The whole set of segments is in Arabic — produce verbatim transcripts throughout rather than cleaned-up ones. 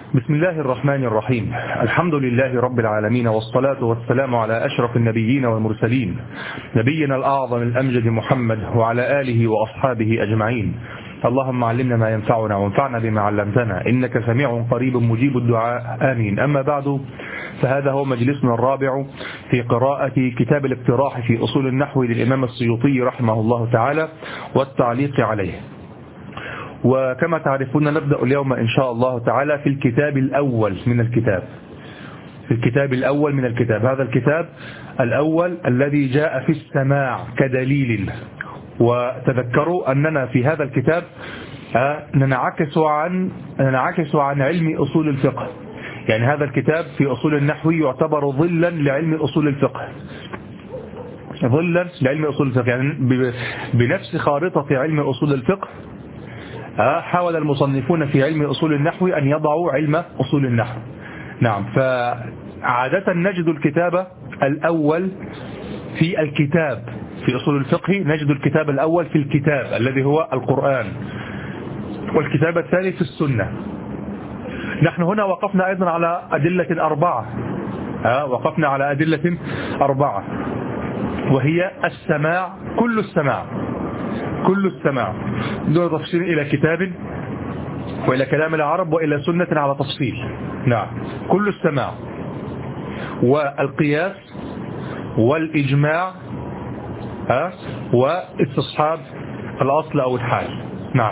بسم الله الرحمن الرحيم. الحمد لله رب العالمين، والصلاة والسلام على أشرف النبيين والمرسلين، نبينا الأعظم الأمجد محمد وعلى آله وأصحابه أجمعين. اللهم علمنا ما ينفعنا وانفعنا بما علمتنا، إنك سميع قريب مجيب الدعاء، آمين. أما بعد، فهذا هو مجلسنا الرابع في قراءة كتاب الاقتراح في أصول النحو للإمام السيوطي رحمه الله تعالى والتعليق عليه. وكما تعرفون نبدأ اليوم إن شاء الله تعالى في الكتاب الأول من الكتاب في الكتاب الأول من الكتاب هذا الكتاب الأول الذي جاء في السماع كدليل. وتذكروا أننا في هذا الكتاب ننعكس عن ننعكس عن علم أصول الفقه، يعني هذا الكتاب في أصول النحو يعتبر ظلا لعلم أصول الفقه ظلا لعلم أصول الفقه يعني بنفس خارطة علم أصول الفقه حاول المصنفون في علم أصول النحو أن يضعوا علم أصول النحو. نعم، فعادة نجد الكتاب الأول في الكتاب في أصول الفقه، نجد الكتاب الأول في الكتاب الذي هو القرآن، والكتاب الثاني في السنة. نحن هنا وقفنا أيضا على أدلة أربعة ها وقفنا على أدلة أربعة وهي السماع، كل السماع كل السماع دون تفصيل إلى كتاب وإلى كلام العرب وإلى سنة على تفصيل. نعم، كل السماع والقياس والإجماع ها واستصحاب الأصل أو الحال. نعم،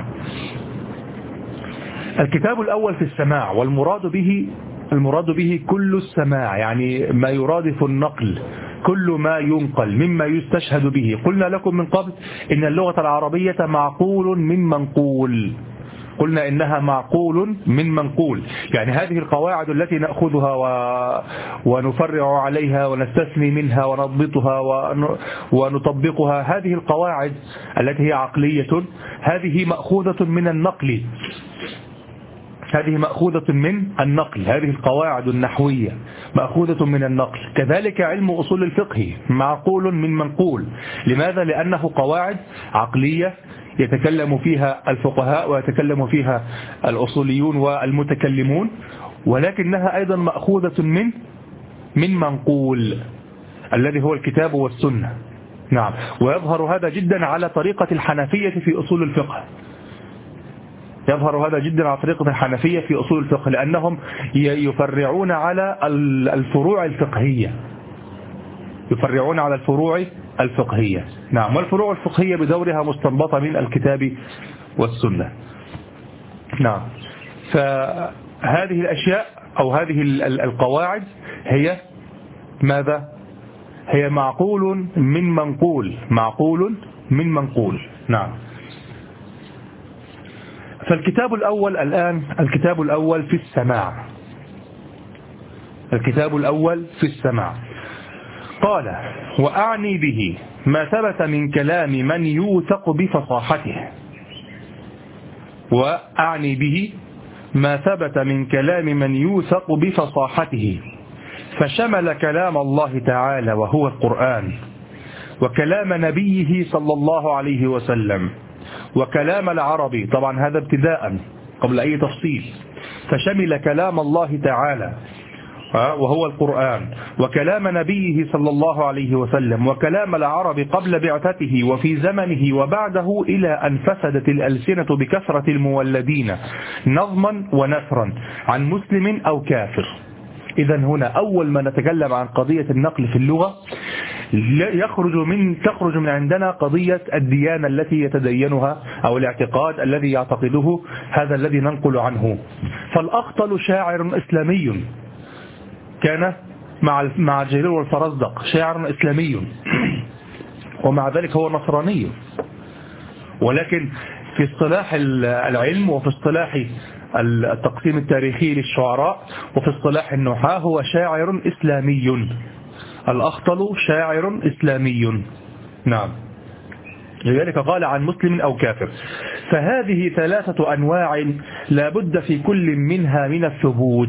الكتاب الأول في السماع، والمراد به المراد به كل السماع، يعني ما يرادف النقل، كل ما ينقل مما يستشهد به. قلنا لكم من قبل إن اللغة العربية معقول من منقول، قلنا إنها معقول من منقول، يعني هذه القواعد التي نأخذها و... ونفرع عليها ونستثني منها ونضبطها ون... ونطبقها، هذه القواعد التي هي عقلية هذه مأخوذة من النقل هذه مأخوذة من النقل هذه القواعد النحوية مأخوذة من النقل. كذلك علم أصول الفقه معقول من منقول. لماذا؟ لأنه قواعد عقلية يتكلم فيها الفقهاء ويتكلم فيها الأصوليون والمتكلمون، ولكنها أيضا مأخوذة من من منقول الذي هو الكتاب والسنة. نعم، ويظهر هذا جدا على طريقة الحنفية في أصول الفقه يظهر هذا جدا على طريقة الحنفية في أصول الفقه، لأنهم يفرعون على الفروع الفقهية يفرعون على الفروع الفقهية. نعم، والفروع الفقهية بدورها مستنبطة من الكتاب والسنة. نعم، فهذه الأشياء أو هذه القواعد هي ماذا؟ هي معقول من منقول معقول من منقول. نعم، فالكتاب الأول الآن الكتاب الأول في السماع الكتاب الأول في السماع قال: وأعني به ما ثبت من كلام من يوثق بفصاحته وأعني به ما ثبت من كلام من يوثق بفصاحته فشمل كلام الله تعالى وهو القرآن، وكلام نبيه صلى الله عليه وسلم، وكلام العربي. طبعا هذا ابتداء قبل أي تفصيل. فشمل كلام الله تعالى وهو القرآن، وكلام نبيه صلى الله عليه وسلم، وكلام العرب قبل بعثته وفي زمنه وبعده، إلى أن فسدت الألسنة بكثرة المولدين نظما ونثرا عن مسلم أو كافر. إذن هنا أول ما نتكلم عن قضية النقل في اللغة يخرج من تخرج من عندنا قضية الديانة التي يتدينها أو الاعتقاد الذي يعتقده هذا الذي ننقل عنه. فالأخطل شاعر إسلامي كان مع مع الجليل والفرزدق، شاعر إسلامي ومع ذلك هو نصراني، ولكن في اصطلاح العلم وفي اصطلاح التقسيم التاريخي للشعراء وفي اصطلاح النحاة هو شاعر إسلامي. الأخطل شاعر إسلامي. نعم، لذلك قال عن مسلم أو كافر. فهذه ثلاثة أنواع لا بد في كل منها من الثبوت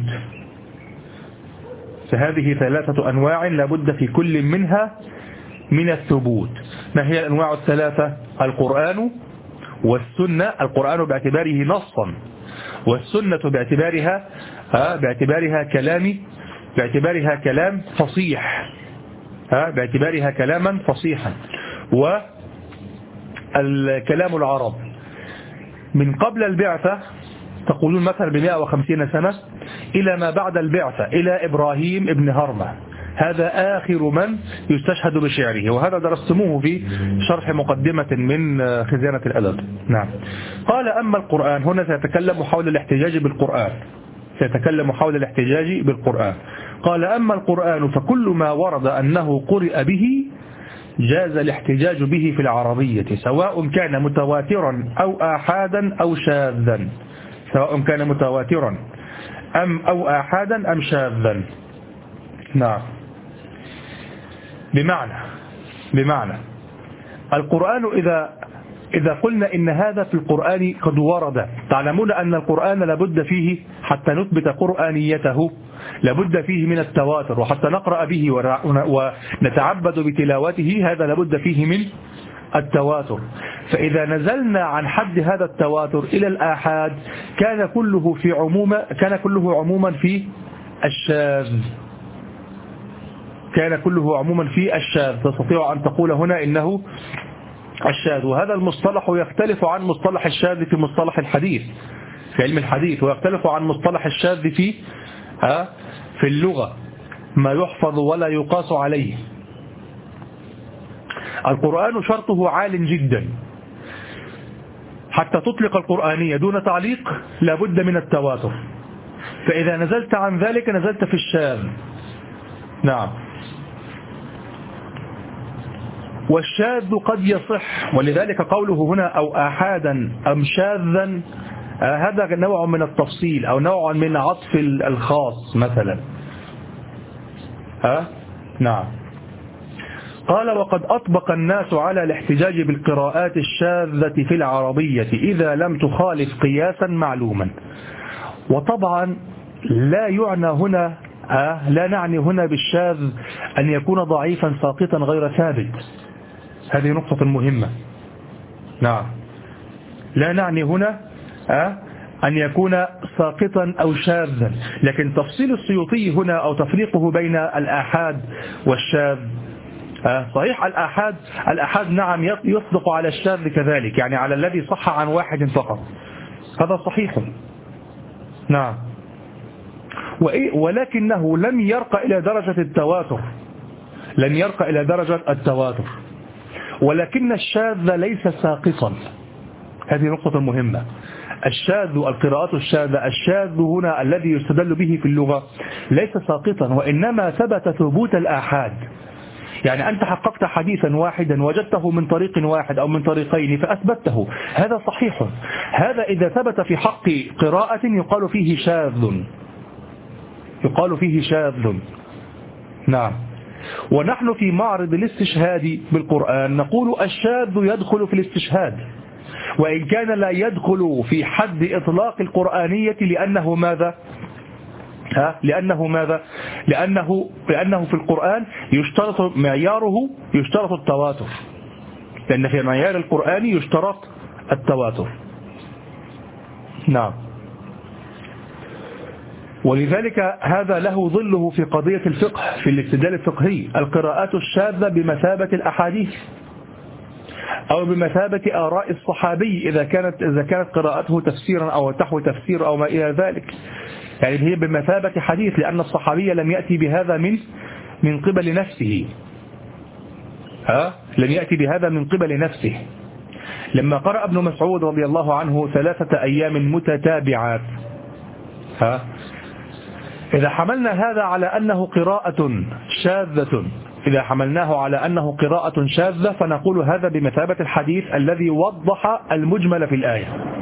فهذه ثلاثة أنواع لا بد في كل منها من الثبوت. ما هي الأنواع الثلاثة؟ القرآن والسنة، القرآن باعتباره نصا والسنة باعتبارها باعتبارها كلام باعتبارها كلام فصيح باعتبارها كلاما فصيحا. والكلام العرب من قبل البعثة تقولون مثلا بمئة وخمسين سنة إلى ما بعد البعثة إلى إبراهيم ابن هرمة، هذا آخر من يستشهد بشعره، وهذا درستموه في شرح مقدمة من خزانة الأدب. نعم. قال أما القرآن، هنا سيتكلم حول الاحتجاج بالقرآن سيتكلم حول الاحتجاج بالقرآن قال أما القرآن فكل ما ورد أنه قرئ به جاز الاحتجاج به في العربية، سواء كان متواترا أو آحادا أو شاذا سواء كان متواترا أم أو آحادا أم شاذا. نعم. بمعنى بمعنى القرآن إذا إذا قلنا إن هذا في القرآن قد ورد، تعلمون أن القرآن لابد فيه حتى نثبت قرآنيته لابد فيه من التواتر، وحتى نقرأ به ونتعبد بتلاوته هذا لابد فيه من التواتر. فإذا نزلنا عن حد هذا التواتر إلى الآحاد كان كله في عموم كان كله عموما في الشاذ كان كله عموما في الشاذ تستطيع أن تقول هنا إنه الشاذ. وهذا المصطلح يختلف عن مصطلح الشاذ في مصطلح الحديث في علم الحديث، ويختلف عن مصطلح الشاذ في في اللغة، ما يحفظ ولا يقاس عليه. القرآن شرطه عال جدا، حتى تطلق القرآنية دون تعليق لابد من التواتر، فإذا نزلت عن ذلك نزلت في الشاذ. نعم. والشاذ قد يصح، ولذلك قوله هنا أو آحادا أم شاذا هذا نوع من التفصيل أو نوع من عطف الخاص مثلا. ها؟ نعم. قال وقد أطبق الناس على الاحتجاج بالقراءات الشاذة في العربية إذا لم تخالف قياسا معلوما. وطبعا لا يعنى هنا آه لا نعني هنا بالشاذ أن يكون ضعيفا ساقطا غير ثابت، هذه نقطة مهمة. نعم. لا نعني هنا آه أن يكون ساقطا أو شاذا، لكن تفصيل السيوطي هنا أو تفريقه بين الآحاد والشاذ آه صحيح. الآحاد الآحاد نعم يصدق على الشاذ كذلك، يعني على الذي صح عن واحد فقط، هذا صحيح. نعم. ولكنه لم يرقى إلى درجة التواتر لم يرقى إلى درجة التواتر ولكن الشاذ ليس ساقطا، هذه نقطة مهمة. الشاذ القراءات الشاذة الشاذ هنا الذي يستدل به في اللغة ليس ساقطا، وإنما ثبت ثبوت الآحاد. يعني أنت حققت حديثا واحدا وجدته من طريق واحد أو من طريقين فأثبته، هذا صحيح. هذا إذا ثبت في حق قراءة يقال فيه شاذ يقال فيه شاذ. نعم. ونحن في معرض الاستشهاد بالقرآن نقول الشاذ يدخل في الاستشهاد، وإن كان لا يدخل في حد إطلاق القرآنية لأنه ماذا؟ ها؟ لأنه ماذا؟ لأنه لأنه في القرآن يشترط معياره يشترط التواتر، لأن في معيار القرآن يشترط التواتر. نعم. ولذلك هذا له ظله في قضية الفقه في الاستدلال الفقهي. القراءات الشاذة بمثابة الأحاديث أو بمثابة آراء الصحابي إذا كانت إذا كانت قراءته تفسيرا أو تحوي تفسير أو ما إلى ذلك، يعني هي بمثابة حديث، لأن الصحابي لم يأتي بهذا من من قبل نفسه ها لم يأتي بهذا من قبل نفسه. لما قرأ ابن مسعود رضي الله عنه ثلاثة أيام متتابعات، ها إذا حملنا هذا على أنه قراءة شاذة إذا حملناه على أنه قراءة شاذة فنقول هذا بمثابة الحديث الذي وضح المجمل في الآية،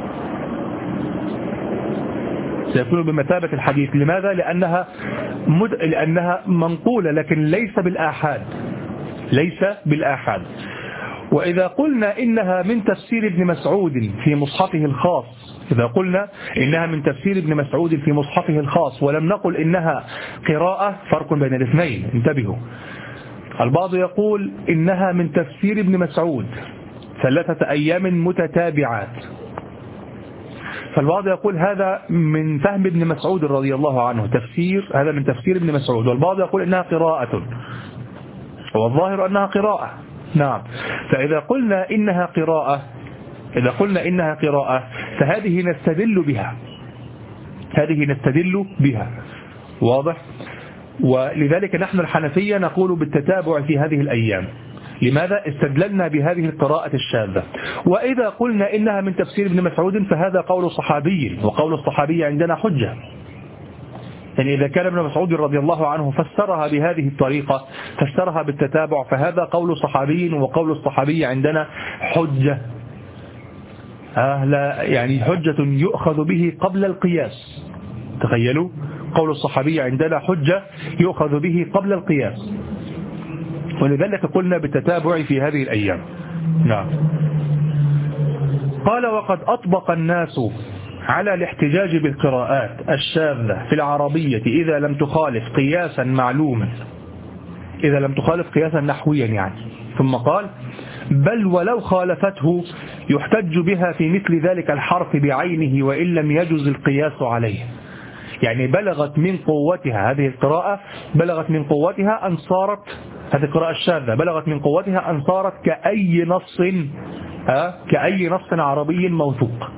سيكون بمثابة الحديث. لماذا؟ لأنها مد... لأنها منقولة لكن ليس بالآحاد ليس بالآحاد. وإذا قلنا إنها من تفسير ابن مسعود في مصحفه الخاص إذا قلنا إنها من تفسير ابن مسعود في مصحفه الخاص ولم نقل إنها قراءة، فرق بين الاثنين، انتبهوا. البعض يقول إنها من تفسير ابن مسعود ثلاثة أيام متتابعات، فالبعض يقول هذا من فهم ابن مسعود رضي الله عنه، تفسير هذا من تفسير ابن مسعود، والبعض يقول إنها قراءة، والظاهر أنها قراءة. نعم. فإذا قلنا إنها قراءة إذا قلنا إنها قراءة فهذه نستدل بها هذه نستدل بها واضح. ولذلك نحن الحنفية نقول بالتتابع في هذه الأيام. لماذا؟ استدللنا بهذه القراءة الشاذة. وإذا قلنا إنها من تفسير ابن مسعود فهذا قول صحابي، وقول الصحابي عندنا حجة. يعني إذا كان ابن مسعود رضي الله عنه فسرها بهذه الطريقة، فسرها بالتتابع، فهذا قول صحابي، وقول الصحابي عندنا حجة. آه لا يعني حجة يؤخذ به قبل القياس. تخيلوا، قول الصحابي عندنا حجة يؤخذ به قبل القياس، ولذلك قلنا بالتتابع في هذه الأيام. نعم. قال وقد أطبق الناس على الاحتجاج بالقراءات الشاذة في العربية إذا لم تخالف قياسا معلوما، إذا لم تخالف قياسا نحويا يعني. ثم قال بل ولو خالفته يحتج بها في مثل ذلك الحرف بعينه وإن لم يجز القياس عليه. يعني بلغت من قوتها هذه القراءة، بلغت من قوتها أن صارت هذه القراءة الشاذة بلغت من قوتها أن صارت كأي نص أه؟ كأي نص عربي موثوق.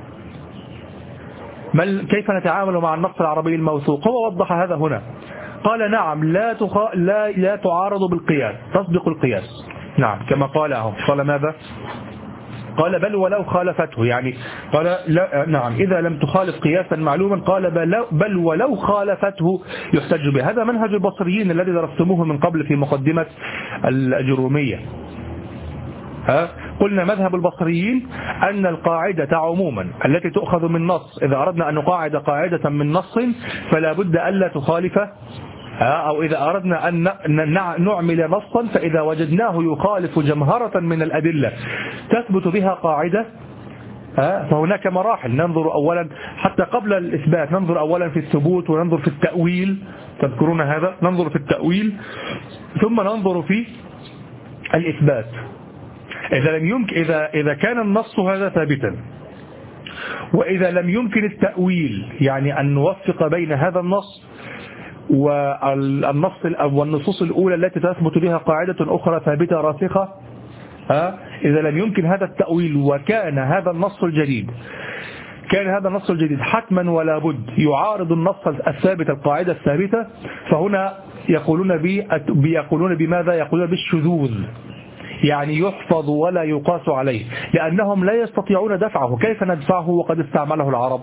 كيف نتعامل مع النص العربي الموثوق؟ هو وضح هذا هنا، قال نعم لا تخ... لا لا تعارض بالقياس، تصدق القياس. نعم كما قال اهو. قال ماذا؟ قال بل ولو خالفته، يعني قال لا نعم إذا لم تخالف قياسا معلوما، قال بل, بل ولو خالفته يحتج به. هذا منهج البصريين الذي درستموه من قبل في مقدمة الجرومية. ها قلنا مذهب البصريين أن القاعدة عموما التي تؤخذ من نص، إذا أردنا أن نقاعد قاعدة من نص فلا بد ألا تخالف، أو إذا أردنا أن نعمل نصا فإذا وجدناه يخالف جمهرة من الأدلة تثبت بها قاعدة، فهناك مراحل. ننظر أولا حتى قبل الإثبات، ننظر أولا في الثبوت وننظر في التأويل، تذكرون هذا، ننظر في التأويل ثم ننظر في الإثبات. إذا لم يمكن إذا إذا كان النص هذا ثابتا، وإذا لم يمكن التأويل يعني أن نوفق بين هذا النص والنص والنصوص الأولى التي تثبت بها قاعدة أخرى ثابتة راسخة، إذا لم يمكن هذا التأويل وكان هذا النص الجديد كان هذا النص الجديد حتما ولا بد يعارض النص الثابت القاعدة الثابتة، فهنا يقولون بيقولون بماذا؟ يقولون بالشذوذ، يعني يحفظ ولا يقاس عليه، لأنهم لا يستطيعون دفعه. كيف ندفعه وقد استعمله العرب؟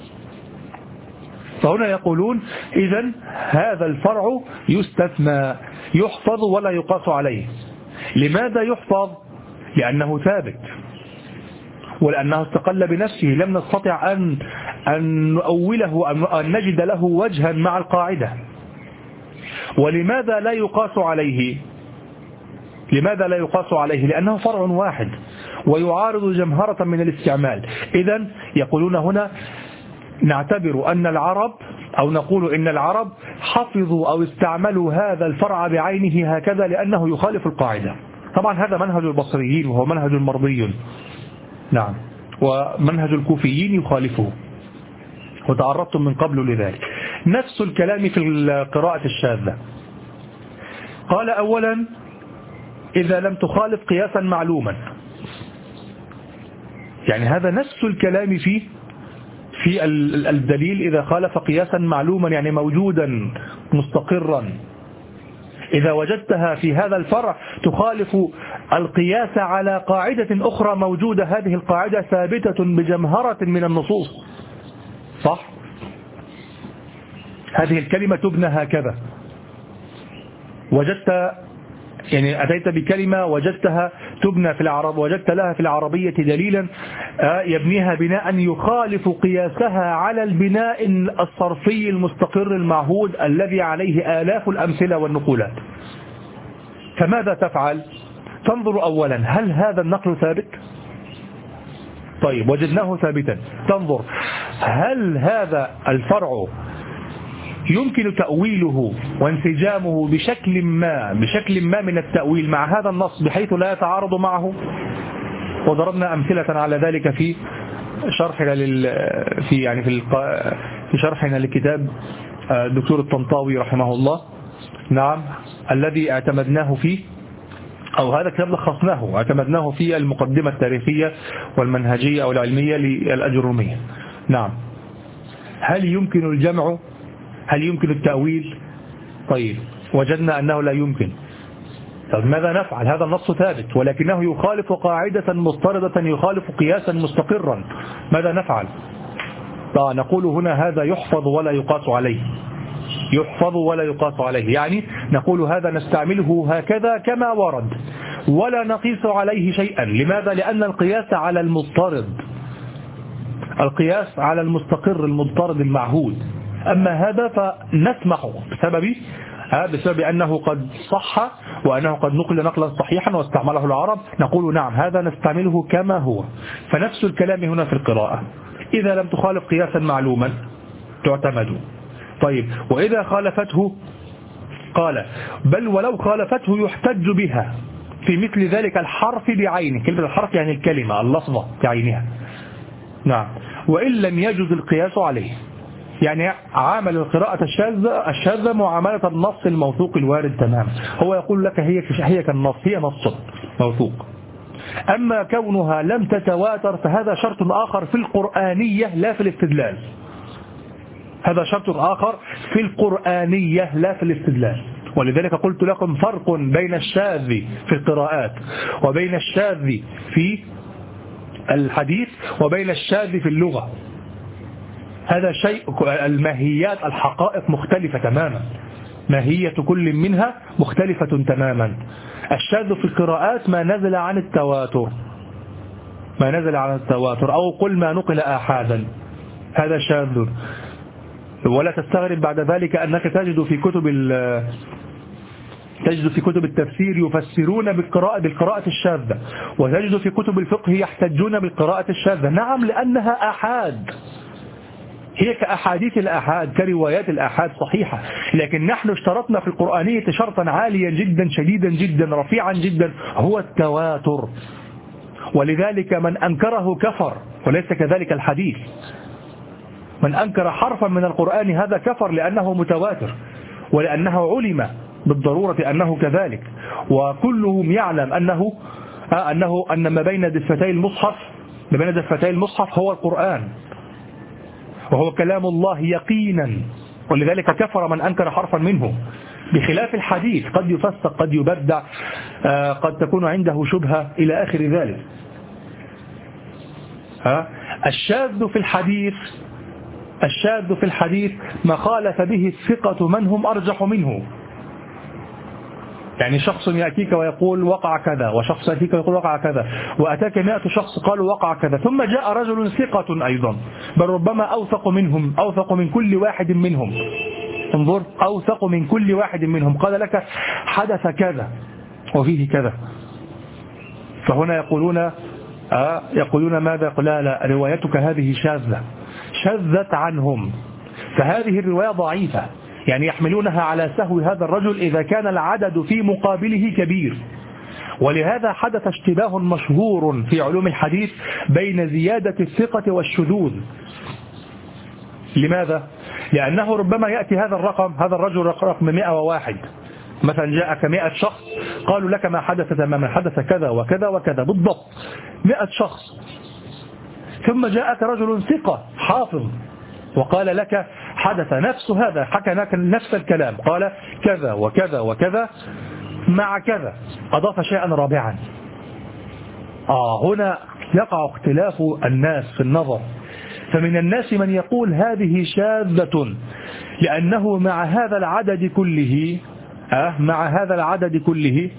فهنا يقولون إذن هذا الفرع يستثنى، يحفظ ولا يقاس عليه. لماذا يحفظ؟ لأنه ثابت، ولأنه استقل بنفسه، لم نستطع أن أن نؤوله أن نجد له وجها مع القاعدة. ولماذا لا يقاس عليه؟ لماذا لا يقاس عليه؟ لأنه فرع واحد ويعارض جمهرة من الاستعمال. إذن يقولون هنا نعتبر أن العرب أو نقول إن العرب حفظوا أو استعملوا هذا الفرع بعينه هكذا لأنه يخالف القاعدة. طبعا هذا منهج البصريين وهو منهج مرضي، نعم، ومنهج الكوفيين يخالفه، وتعرضتم من قبل لذلك. نفس الكلام في القراءة الشاذة. قال أولا إذا لم تخالف قياسا معلوما، يعني هذا نفس الكلام فيه في الدليل إذا خالف قياسا معلوما، يعني موجودا مستقرا. إذا وجدتها في هذا الفرع تخالف القياس على قاعدة أخرى موجودة، هذه القاعدة ثابتة بجمهرة من النصوص، صح؟ هذه الكلمة تبنى هكذا. وجدت يعني أتيت بكلمة وجدتها تبنى في العرب، وجدت لها في العربية دليلا يبنيها بناء يخالف قياسها على البناء الصرفي المستقر المعهود الذي عليه آلاف الأمثلة والنقولات. فماذا تفعل؟ تنظر أولا هل هذا النقل ثابت؟ طيب وجدناه ثابتا، تنظر هل هذا الفرع يمكن تأويله وانسجامه بشكل ما بشكل ما من التأويل مع هذا النص بحيث لا يتعارض معه. وضربنا أمثلة على ذلك في شرحنا لل في يعني في الق... في شرحنا لكتاب الدكتور الطنطاوي رحمه الله، نعم، الذي اعتمدناه فيه، أو هذا كتاب لخصناه اعتمدناه في المقدمة التاريخية والمنهجية أو العلمية للأجرومية. نعم. هل يمكن الجمع؟ هل يمكن التأويل؟ طيب، وجدنا أنه لا يمكن. طب ماذا نفعل؟ هذا النص ثابت ولكنه يخالف قاعدة مضطردة، يخالف قياسا مستقرا. ماذا نفعل؟ طيب نقول هنا هذا يحفظ ولا يقاس عليه، يحفظ ولا يقاس عليه، يعني نقول هذا نستعمله هكذا كما ورد ولا نقيس عليه شيئا. لماذا؟ لأن القياس على المضطرد، القياس على المستقر المضطرد المعهود. أما هذا فنسمح بسبب بسبب أنه قد صح وأنه قد نقل نقلا صحيحا واستعمله العرب، نقول نعم هذا نستعمله كما هو. فنفس الكلام هنا في القراءة، إذا لم تخالف قياسا معلوما تعتمد. طيب، وإذا خالفته قال بل ولو خالفته يحتج بها في مثل ذلك الحرف بعينه. كلمة الحرف يعني الكلمة اللفظة بعينها. نعم. وإن لم يجوز القياس عليه، يعني عامل القراءة الشاذة الشاذة معاملة النص الموثوق الوارد تماما. هو يقول لك هي هي كالنص، هي نص موثوق. أما كونها لم تتواتر فهذا شرط آخر في القرآنية لا في الاستدلال. هذا شرط آخر في القرآنية لا في الاستدلال. ولذلك قلت لكم فرق بين الشاذ في القراءات وبين الشاذ في الحديث وبين الشاذ في اللغة. هذا شيء، الماهيات الحقائق مختلفة تماما، ماهية كل منها مختلفة تماما. الشاذ في القراءات ما نزل عن التواتر، ما نزل عن التواتر، أو قل ما نقل آحادا، هذا شاذ. ولا تستغرب بعد ذلك أنك تجد في كتب تجد في كتب التفسير يفسرون بالقراءة بالقراءة الشاذة، وتجد في كتب الفقه يحتجون بالقراءة الشاذة. نعم، لأنها آحاد، هي كأحاديث الآحاد، كروايات الآحاد صحيحة، لكن نحن اشترطنا في القرآنية شرطا عاليا جدا شديدا جدا رفيعا جدا، هو التواتر. ولذلك من أنكره كفر، وليس كذلك الحديث. من أنكر حرفا من القرآن هذا كفر لأنه متواتر، ولأنه علم بالضرورة أنه كذلك، وكلهم يعلم أنه أنه أن ما بين دفتي المصحف ما بين دفتي المصحف هو القرآن، وهو كلام الله يقينا، ولذلك كفر من أنكر حرفا منه. بخلاف الحديث قد يفسق، قد يبدع، قد تكون عنده شبهة إلى آخر ذلك. الشاذ في الحديث الشاذ في الحديث ما خالف به الثقة من هم أرجح منه. يعني شخص يأتيك ويقول وقع كذا، وشخص يأتيك ويقول وقع كذا، وأتاك مئة شخص قالوا وقع كذا، ثم جاء رجل ثقة أيضا، بل ربما أوثق منهم، أوثق من كل واحد منهم، انظر، أوثق من كل واحد منهم، قال لك حدث كذا وفيه كذا. فهنا يقولون آه يقولون ماذا؟ لا لا، روايتك هذه شاذة، شذت عنهم، فهذه الرواية ضعيفة، يعني يحملونها على سهو هذا الرجل إذا كان العدد في مقابله كبير. ولهذا حدث اشتباه مشهور في علوم الحديث بين زيادة الثقة والشذوذ. لماذا؟ لأنه ربما يأتي هذا الرقم، هذا الرجل رقم مئة وواحد، مثلا جاءك مئة شخص قالوا لك ما حدث تماما، حدث كذا وكذا وكذا بالضبط، مئة شخص، ثم جاءك رجل ثقة حافظ وقال لك حدث نفس هذا، حكى لك نفس الكلام، قال كذا وكذا وكذا مع كذا، أضاف شيئا رابعا. آه هنا يقع اختلاف الناس في النظر. فمن الناس من يقول هذه شاذة لأنه مع هذا العدد كله آه مع هذا العدد كله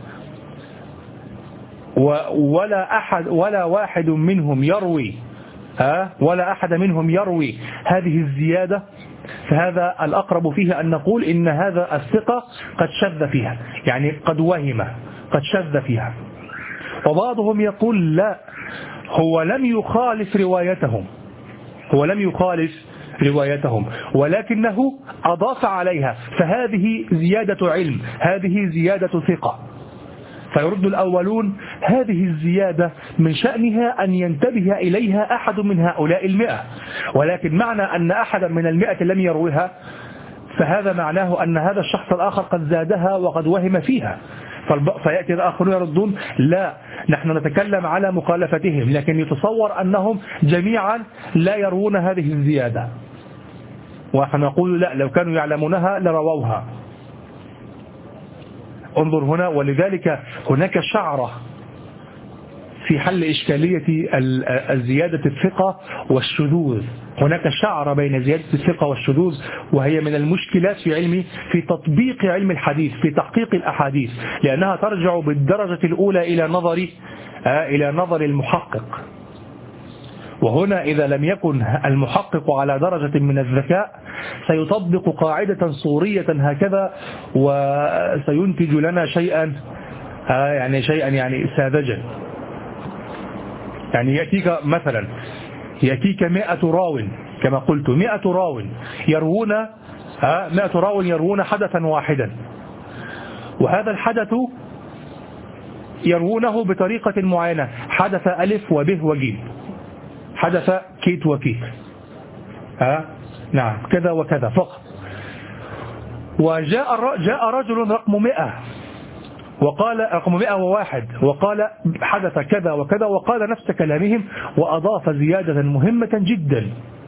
ولا أحد ولا واحد منهم يروي آه ولا أحد منهم يروي هذه الزيادة، فهذا الأقرب فيه أن نقول إن هذا الثقة قد شذ فيها، يعني قد وهم، قد شذ فيها. وبعضهم يقول لا، هو لم يخالف روايتهم هو لم يخالف روايتهم ولكنه أضاف عليها، فهذه زيادة علم، هذه زيادة ثقة. فيرد الأولون هذه الزيادة من شأنها أن ينتبه إليها أحد من هؤلاء المئة، ولكن معنى أن أحدا من المئة لم يروها فهذا معناه أن هذا الشخص الآخر قد زادها وقد وهم فيها. فيأتي الآخرون يردون لا، نحن نتكلم على مخالفتهم، لكن يتصور أنهم جميعا لا يروون هذه الزيادة، ونحن نقول لا، لو كانوا يعلمونها لرووها. انظر هنا، ولذلك هناك شعرة في حل إشكالية الزيادة الثقة والشذوذ. هناك شعرة بين زيادة الثقة والشذوذ، وهي من المشكلات في علم في تطبيق علم الحديث، في تحقيق الأحاديث، لأنها ترجع بالدرجة الأولى إلى نظر إلى نظر المحقق. وهنا إذا لم يكن المحقق على درجة من الذكاء سيطبق قاعدة صورية هكذا وسينتج لنا شيئا يعني شيئا يعني ساذجا. يعني يأتيك مثلا يأتيك مئة راو، كما قلت مئة راو يروون مئة راو يروون حدثا واحدا، وهذا الحدث يروونه بطريقة معينة، حدث ألف وبه وجيم، حدث كيت وكيت، ها نعم كذا وكذا فقط. وجاء جاء رجل رقم مئة وقال رقم مئة وواحد وقال حدث كذا وكذا، وقال نفس كلامهم وأضاف زيادة مهمة جدا.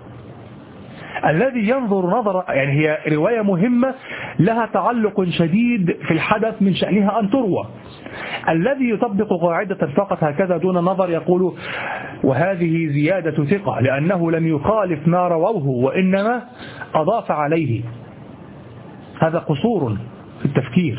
الذي ينظر نظر يعني هي رواية مهمة لها تعلق شديد في الحدث من شأنها أن تروى. الذي يطبق قاعدة فقط هكذا دون نظر يقول وهذه زيادة ثقة لأنه لم يخالف ما رووه وإنما أضاف عليه. هذا قصور في التفكير،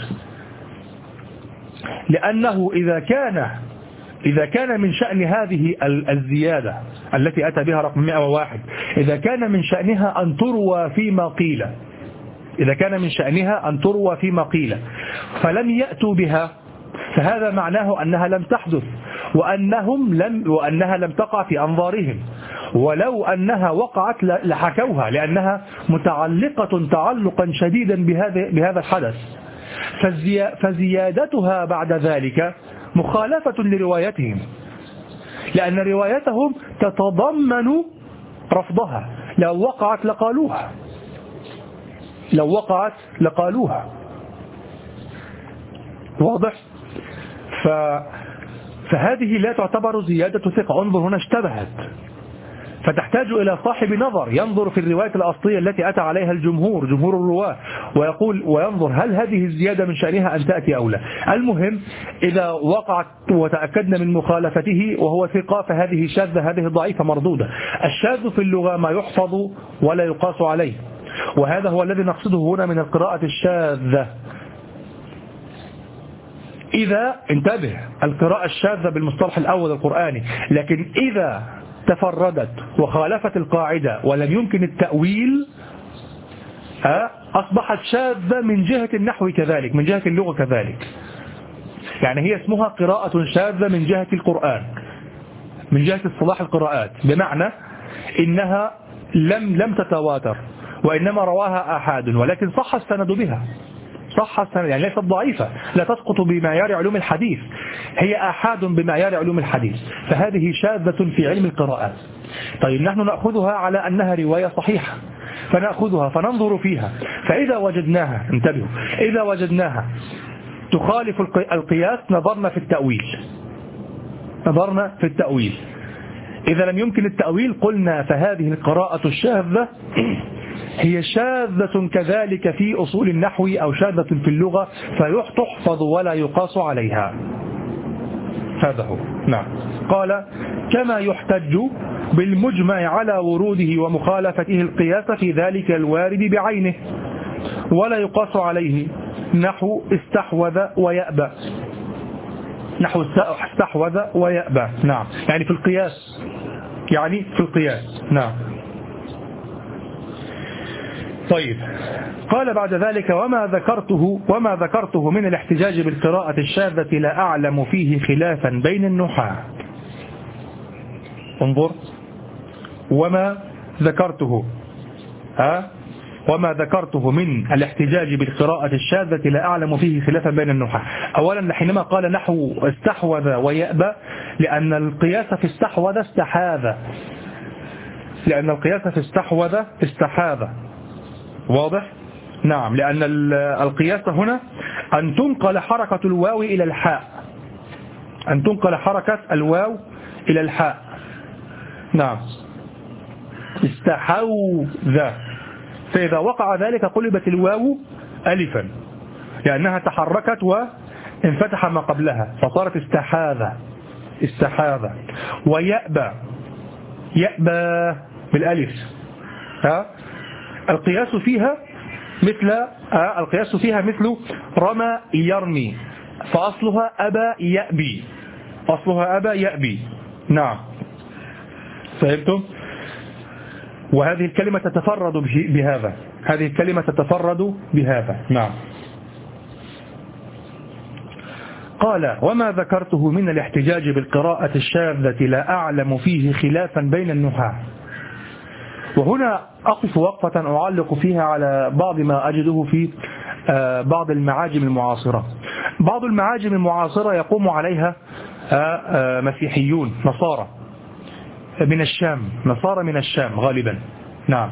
لأنه إذا كان إذا كان من شأن هذه الزيادة التي أتى بها رقم مئة وواحد، إذا كان من شأنها أن تروى فيما قيل إذا كان من شأنها أن تروى فيما قيل فلم يأتوا بها، فهذا معناه أنها لم تحدث وأنهم لم وأنها لم تقع في أنظارهم، ولو أنها وقعت لحكوها لأنها متعلقة تعلقا شديدا بهذا بهذا الحدث. فزيادتها بعد ذلك مخالفة لروايتهم، لأن روايتهم تتضمن رفضها. لو وقعت لقالوها لو وقعت لقالوها واضح؟ ف... فهذه لا تعتبر زيادة ثقة. انظر هنا اشتبهت، فتحتاج إلى صاحب نظر ينظر في الرواية الأصلية التي أتى عليها الجمهور جمهور الرواة ويقول وينظر هل هذه الزيادة من شأنها أن تأتي أو لا. المهم إذا وقعت وتأكدنا من مخالفته وهو ثقة فهذه شاذة، هذه ضعيفة مردودة. الشاذ في اللغة ما يحفظ ولا يقاس عليه، وهذا هو الذي نقصده هنا من القراءة الشاذة. إذا انتبه القراءة الشاذة بالمصطلح الأول القرآني، لكن إذا تفردت وخالفت القاعدة ولم يمكن التأويل أصبحت شاذة من جهة النحو كذلك، من جهة اللغة كذلك. يعني هي اسمها قراءة شاذة من جهة القرآن، من جهة اصطلاح القراءات، بمعنى إنها لم لم تتواتر وإنما رواها آحاد، ولكن صح السند بها، صح السند يعني ليست ضعيفة، لا تسقط بمعيار علوم الحديث، هي آحاد بمعيار علوم الحديث، فهذه شاذة في علم القراءات. طيب نحن نأخذها على أنها رواية صحيحة، فنأخذها فننظر فيها، فإذا وجدناها انتبهوا إذا وجدناها تخالف القياس نظرنا في التأويل نظرنا في التأويل إذا لم يمكن التأويل قلنا فهذه القراءة الشاذة هي شاذة كذلك في أصول النحو أو شاذة في اللغة فيحفظ ولا يقاس عليها. هذا هو. نعم. قال كما يحتج بالمجمع على وروده ومخالفته القياس في ذلك الوارد بعينه ولا يقاس عليه، نحو استحوذ ويأبى، نحو استحوذ ويأبى. نعم، يعني في القياس، يعني في القياس. نعم. طيب، قال بعد ذلك وما ذكرته وما ذكرته من الاحتجاج بالقراءة الشاذة لا أعلم فيه خلافا بين النحاة. انظر، وما ذكرته ها وما ذكرته من الاحتجاج بالقراءة الشاذة لا أعلم فيه خلافا بين النحاة. أولا حينما قال نحو استحوذ ويأبى، لأن القياس في استحوذ استحاذ، لأن القياس في استحوذ استحاذ، واضح؟ نعم، لأن القياس هنا أن تنقل حركة الواو إلى الحاء، أن تنقل حركة الواو إلى الحاء. نعم، استحوذ، فإذا وقع ذلك قلبت الواو ألفا لأنها تحركت وانفتح ما قبلها فصارت استحاذ استحاذ. ويأبى، يأبى بالألف، ها القياس فيها مثل ها القياس فيها مثل رمى يرمي، فأصلها أبى يأبي، أصلها أبى يأبي. نعم، فهمتم؟ وهذه الكلمة تتفرد بهذا، هذه الكلمة تتفرد بهذا. نعم. قال وما ذكرته من الاحتجاج بالقراءة الشاذة لا أعلم فيه خلافا بين النحاة. وهنا أقف وقفة أعلق فيها على بعض ما أجده في بعض المعاجم المعاصرة. بعض المعاجم المعاصرة يقوم عليها مسيحيون نصارى من الشام، نصارى من الشام غالبا. نعم،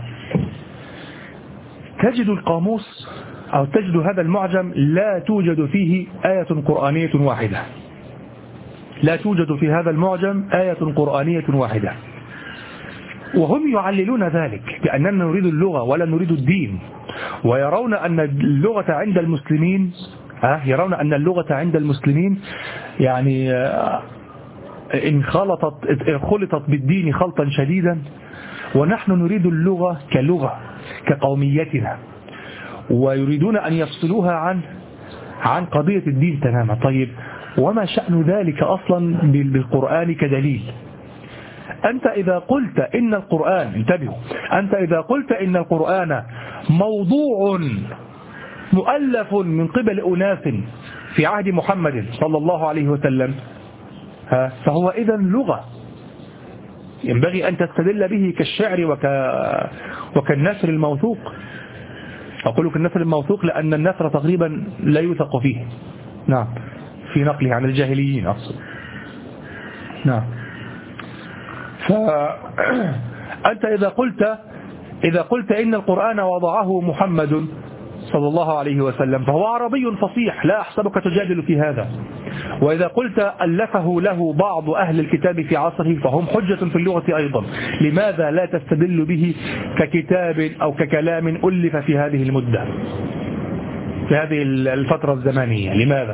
تجد القاموس أو تجد هذا المعجم لا توجد فيه آية قرآنية واحدة، لا توجد في هذا المعجم آية قرآنية واحدة، وهم يعللون ذلك بأننا نريد اللغة ولا نريد الدين، ويرون أن اللغة عند المسلمين يرون أن اللغة عند المسلمين يعني إن خلطت خلطت بالدين خلطا شديدا، ونحن نريد اللغة كلغة كقوميتنا، ويريدون أن يفصلوها عن عن قضية الدين تماما. طيب وما شأن ذلك أصلا بالقرآن كدليل؟ أنت إذا قلت إن القرآن، انتبهوا، أنت إذا قلت إن القرآن موضوع مؤلف من قبل أناس في عهد محمد صلى الله عليه وسلم فهو إذن لغة ينبغي أن تستدل به كالشعر وك... وكالنثر الموثوق. أقول لك النثر الموثوق لأن النثر تقريبا لا يوثق فيه، نعم، في نقله عن الجاهليين أصلا. نعم، فأنت إذا قلت إذا قلت إن القرآن وضعه محمد صلى الله عليه وسلم فهو عربي فصيح، لا أحسبك تجادل في هذا. وإذا قلت ألفه له بعض أهل الكتاب في عصره فهم حجة في اللغة أيضا. لماذا لا تستدل به ككتاب أو ككلام ألف في هذه المدة، في هذه الفترة الزمانية؟ لماذا؟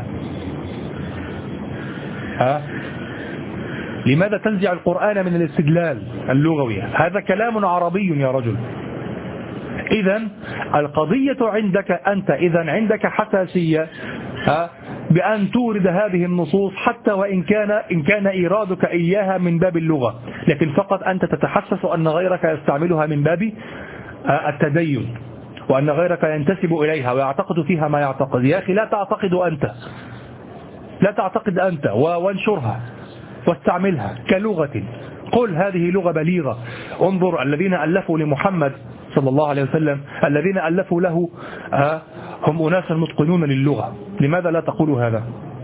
ها؟ لماذا تنزع القرآن من الاستدلال اللغوي؟ هذا كلام عربي يا رجل. إذن القضية عندك أنت، إذن عندك حساسية بأن تورد هذه النصوص حتى وإن كان إن كان إيرادك إياها من باب اللغة، لكن فقط أنت تتحسس أن غيرك يستعملها من باب التدين، وأن غيرك ينتسب إليها ويعتقد فيها ما يعتقد. يا أخي لا تعتقد أنت، لا تعتقد أنت، وانشرها واستعملها كلغة. قل هذه لغة بليغة. انظر الذين ألفوا لمحمد صلى الله عليه وسلم، الذين ألفوا له هم أناس متقنون للغة. لماذا لا تقولوا هذا؟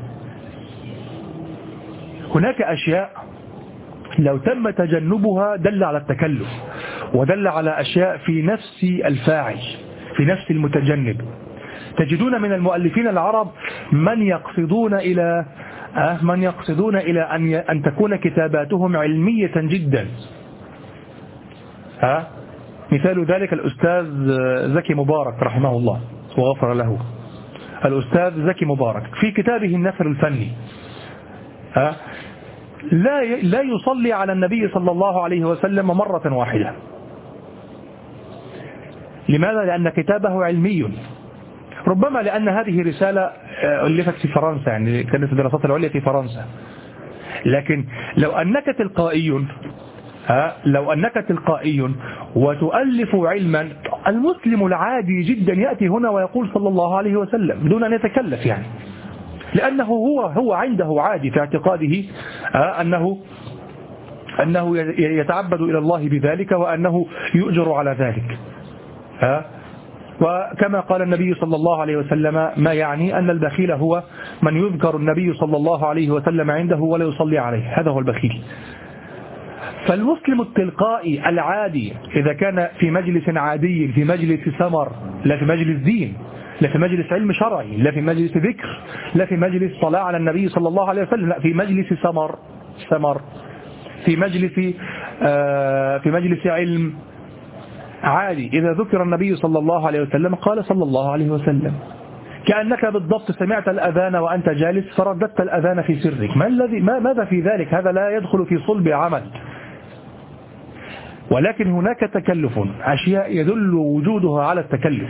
هناك أشياء لو تم تجنبها دل على التكلف، ودل على أشياء في نفس الفاعل، في نفس المتجنب. تجدون من المؤلفين العرب من يقصدون إلى من يقصدون إلى أن أن تكون كتاباتهم علمية جدا. ها مثال ذلك الأستاذ زكي مبارك رحمه الله وغفر له. الأستاذ زكي مبارك في كتابه النثر الفني ها لا لا يصلي على النبي صلى الله عليه وسلم مرة واحدة. لماذا؟ لأن كتابه علمي. ربما لأن هذه رسالة ألفت في فرنسا، يعني كانت الدراسات العليا في فرنسا. لكن لو أنك تلقائي ها لو أنك تلقائي وتؤلف علما، المسلم العادي جدا يأتي هنا ويقول صلى الله عليه وسلم دون أن يتكلف، يعني لأنه هو هو عنده عادي في اعتقاده أنه أنه يتعبد إلى الله بذلك، وأنه يؤجر على ذلك. ها وكما قال النبي صلى الله عليه وسلم ما يعني أن البخيل هو من يذكر النبي صلى الله عليه وسلم عنده ولا يصلي عليه، هذا هو البخيل. فالمسلم التلقائي العادي إذا كان في مجلس عادي، في مجلس سمر، لا في مجلس دين، لا في مجلس علم شرعي، لا في مجلس ذكر، لا في مجلس صلاة على النبي صلى الله عليه وسلم، لا في مجلس سمر سمر في مجلس آه في مجلس علم عادي، إذا ذكر النبي صلى الله عليه وسلم قال صلى الله عليه وسلم، كأنك بالضبط سمعت الأذان وأنت جالس فرددت الأذان في سرك. ما الذي ما ماذا في ذلك؟ هذا لا يدخل في صلب عمل، ولكن هناك تكلف، أشياء يدل وجودها على التكلف.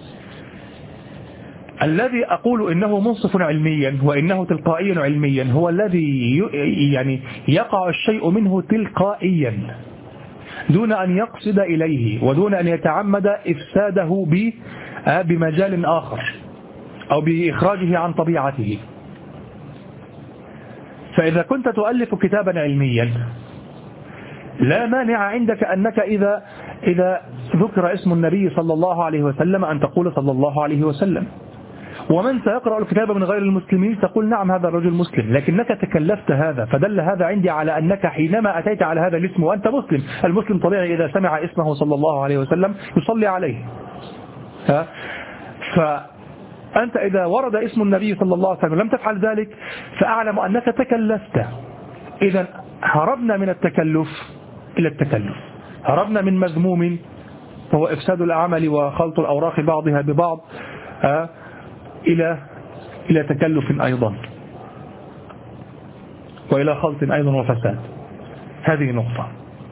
الذي أقول إنه منصف علميا وإنه تلقائي علميا هو الذي يعني يقع الشيء منه تلقائيا دون أن يقصد إليه ودون أن يتعمد إفساده بمجال آخر أو بإخراجه عن طبيعته. فإذا كنت تؤلف كتابا علميا لا مانع عندك أنك إذا إذا ذكر اسم النبي صلى الله عليه وسلم أن تقول صلى الله عليه وسلم، ومن سيقرأ الكتاب من غير المسلمين تقول نعم هذا الرجل مسلم، لكنك تكلفت هذا، فدل هذا عندي على أنك حينما أتيت على هذا الاسم وأنت مسلم، المسلم طبيعي إذا سمع اسمه صلى الله عليه وسلم يصلي عليه. ها؟ فأنت إذا ورد اسم النبي صلى الله عليه وسلم لم تفعل ذلك فأعلم أنك تكلفت. إذا هربنا من التكلف إلى التكلف، هربنا من مذموم وهو إفساد الأعمال وخلط الأوراق بعضها ببعض ها؟ إلى إلى تكلف أيضا وإلى خلط أيضا وفساد. هذه نقطة.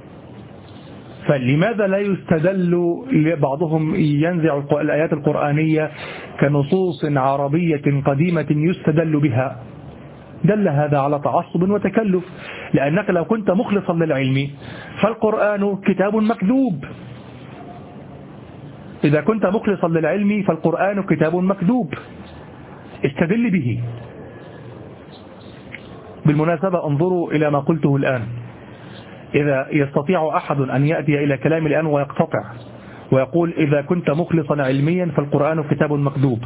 فلماذا لا يستدل؟ بعضهم ينزع الآيات القرآنية كنصوص عربية قديمة يستدل بها، دل هذا على تعصب وتكلف، لأنك لو كنت مخلصا للعلم فالقرآن كتاب مكذوب. إذا كنت مخلصا للعلم فالقرآن كتاب مكذوب، استدل به. بالمناسبة انظروا إلى ما قلته الآن، إذا يستطيع أحد أن يأتي إلى كلام الآن ويقتطع ويقول إذا كنت مخلصا علميا فالقرآن كتاب مكذوب.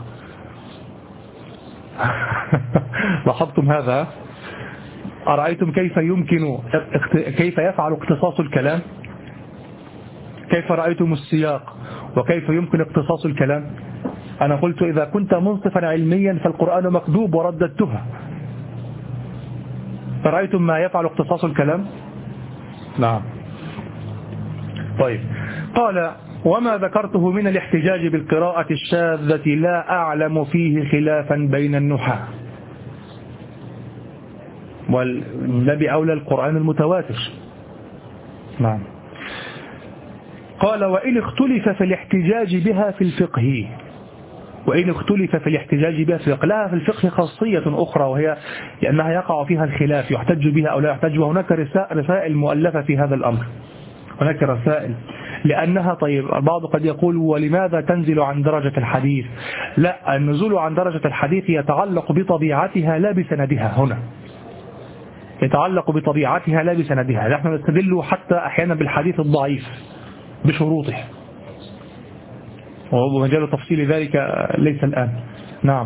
لاحظتم هذا؟ أرأيتم كيف يمكن كيف يفعل اقتصاص الكلام؟ كيف رأيتم السياق وكيف يمكن اقتصاص الكلام؟ أنا قلت إذا كنت منصفا علميا فالقرآن مكذوب ورددتها. رأيتم ما يفعل اقتصاص الكلام؟ نعم. طيب، قال وما ذكرته من الاحتجاج بالقراءة الشاذة لا أعلم فيه خلافا بين النحاة، والنبي أولى القرآن المتواتر. نعم. قال وإن اختلف في الاحتجاج بها في الفقه، وإن اختلف في الاحتجاج بها في الفقه، لها في الفقه خاصية أخرى وهي لأنها يقع فيها الخلاف يحتج بها أو لا يحتج، وهناك رسائل مؤلفة في هذا الأمر، هناك رسائل لأنها طيب. البعض قد يقول ولماذا تنزل عن درجة الحديث؟ لا، النزول عن درجة الحديث يتعلق بطبيعتها لا بسندها. هنا يتعلق بطبيعتها لا بسندها. نحن نستدل حتى أحيانا بالحديث الضعيف بشروطه، ومجال تفصيل ذلك ليس الآن. نعم.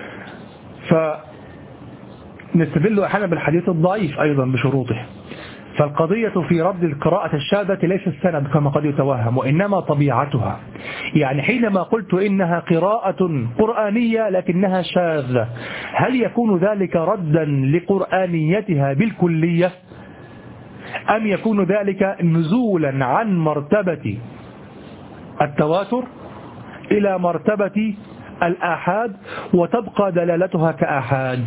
فنستدل أحيانا بالحديث الضعيف أيضا بشروطه. فالقضية في رد القراءة الشاذة ليس السند كما قد يتوهم، وإنما طبيعتها. يعني حينما قلت إنها قراءة قرآنية لكنها شاذة، هل يكون ذلك ردا لقرآنيتها بالكلية، أم يكون ذلك نزولا عن مرتبة التواتر إلى مرتبة الآحاد وتبقى دلالتها كآحاد؟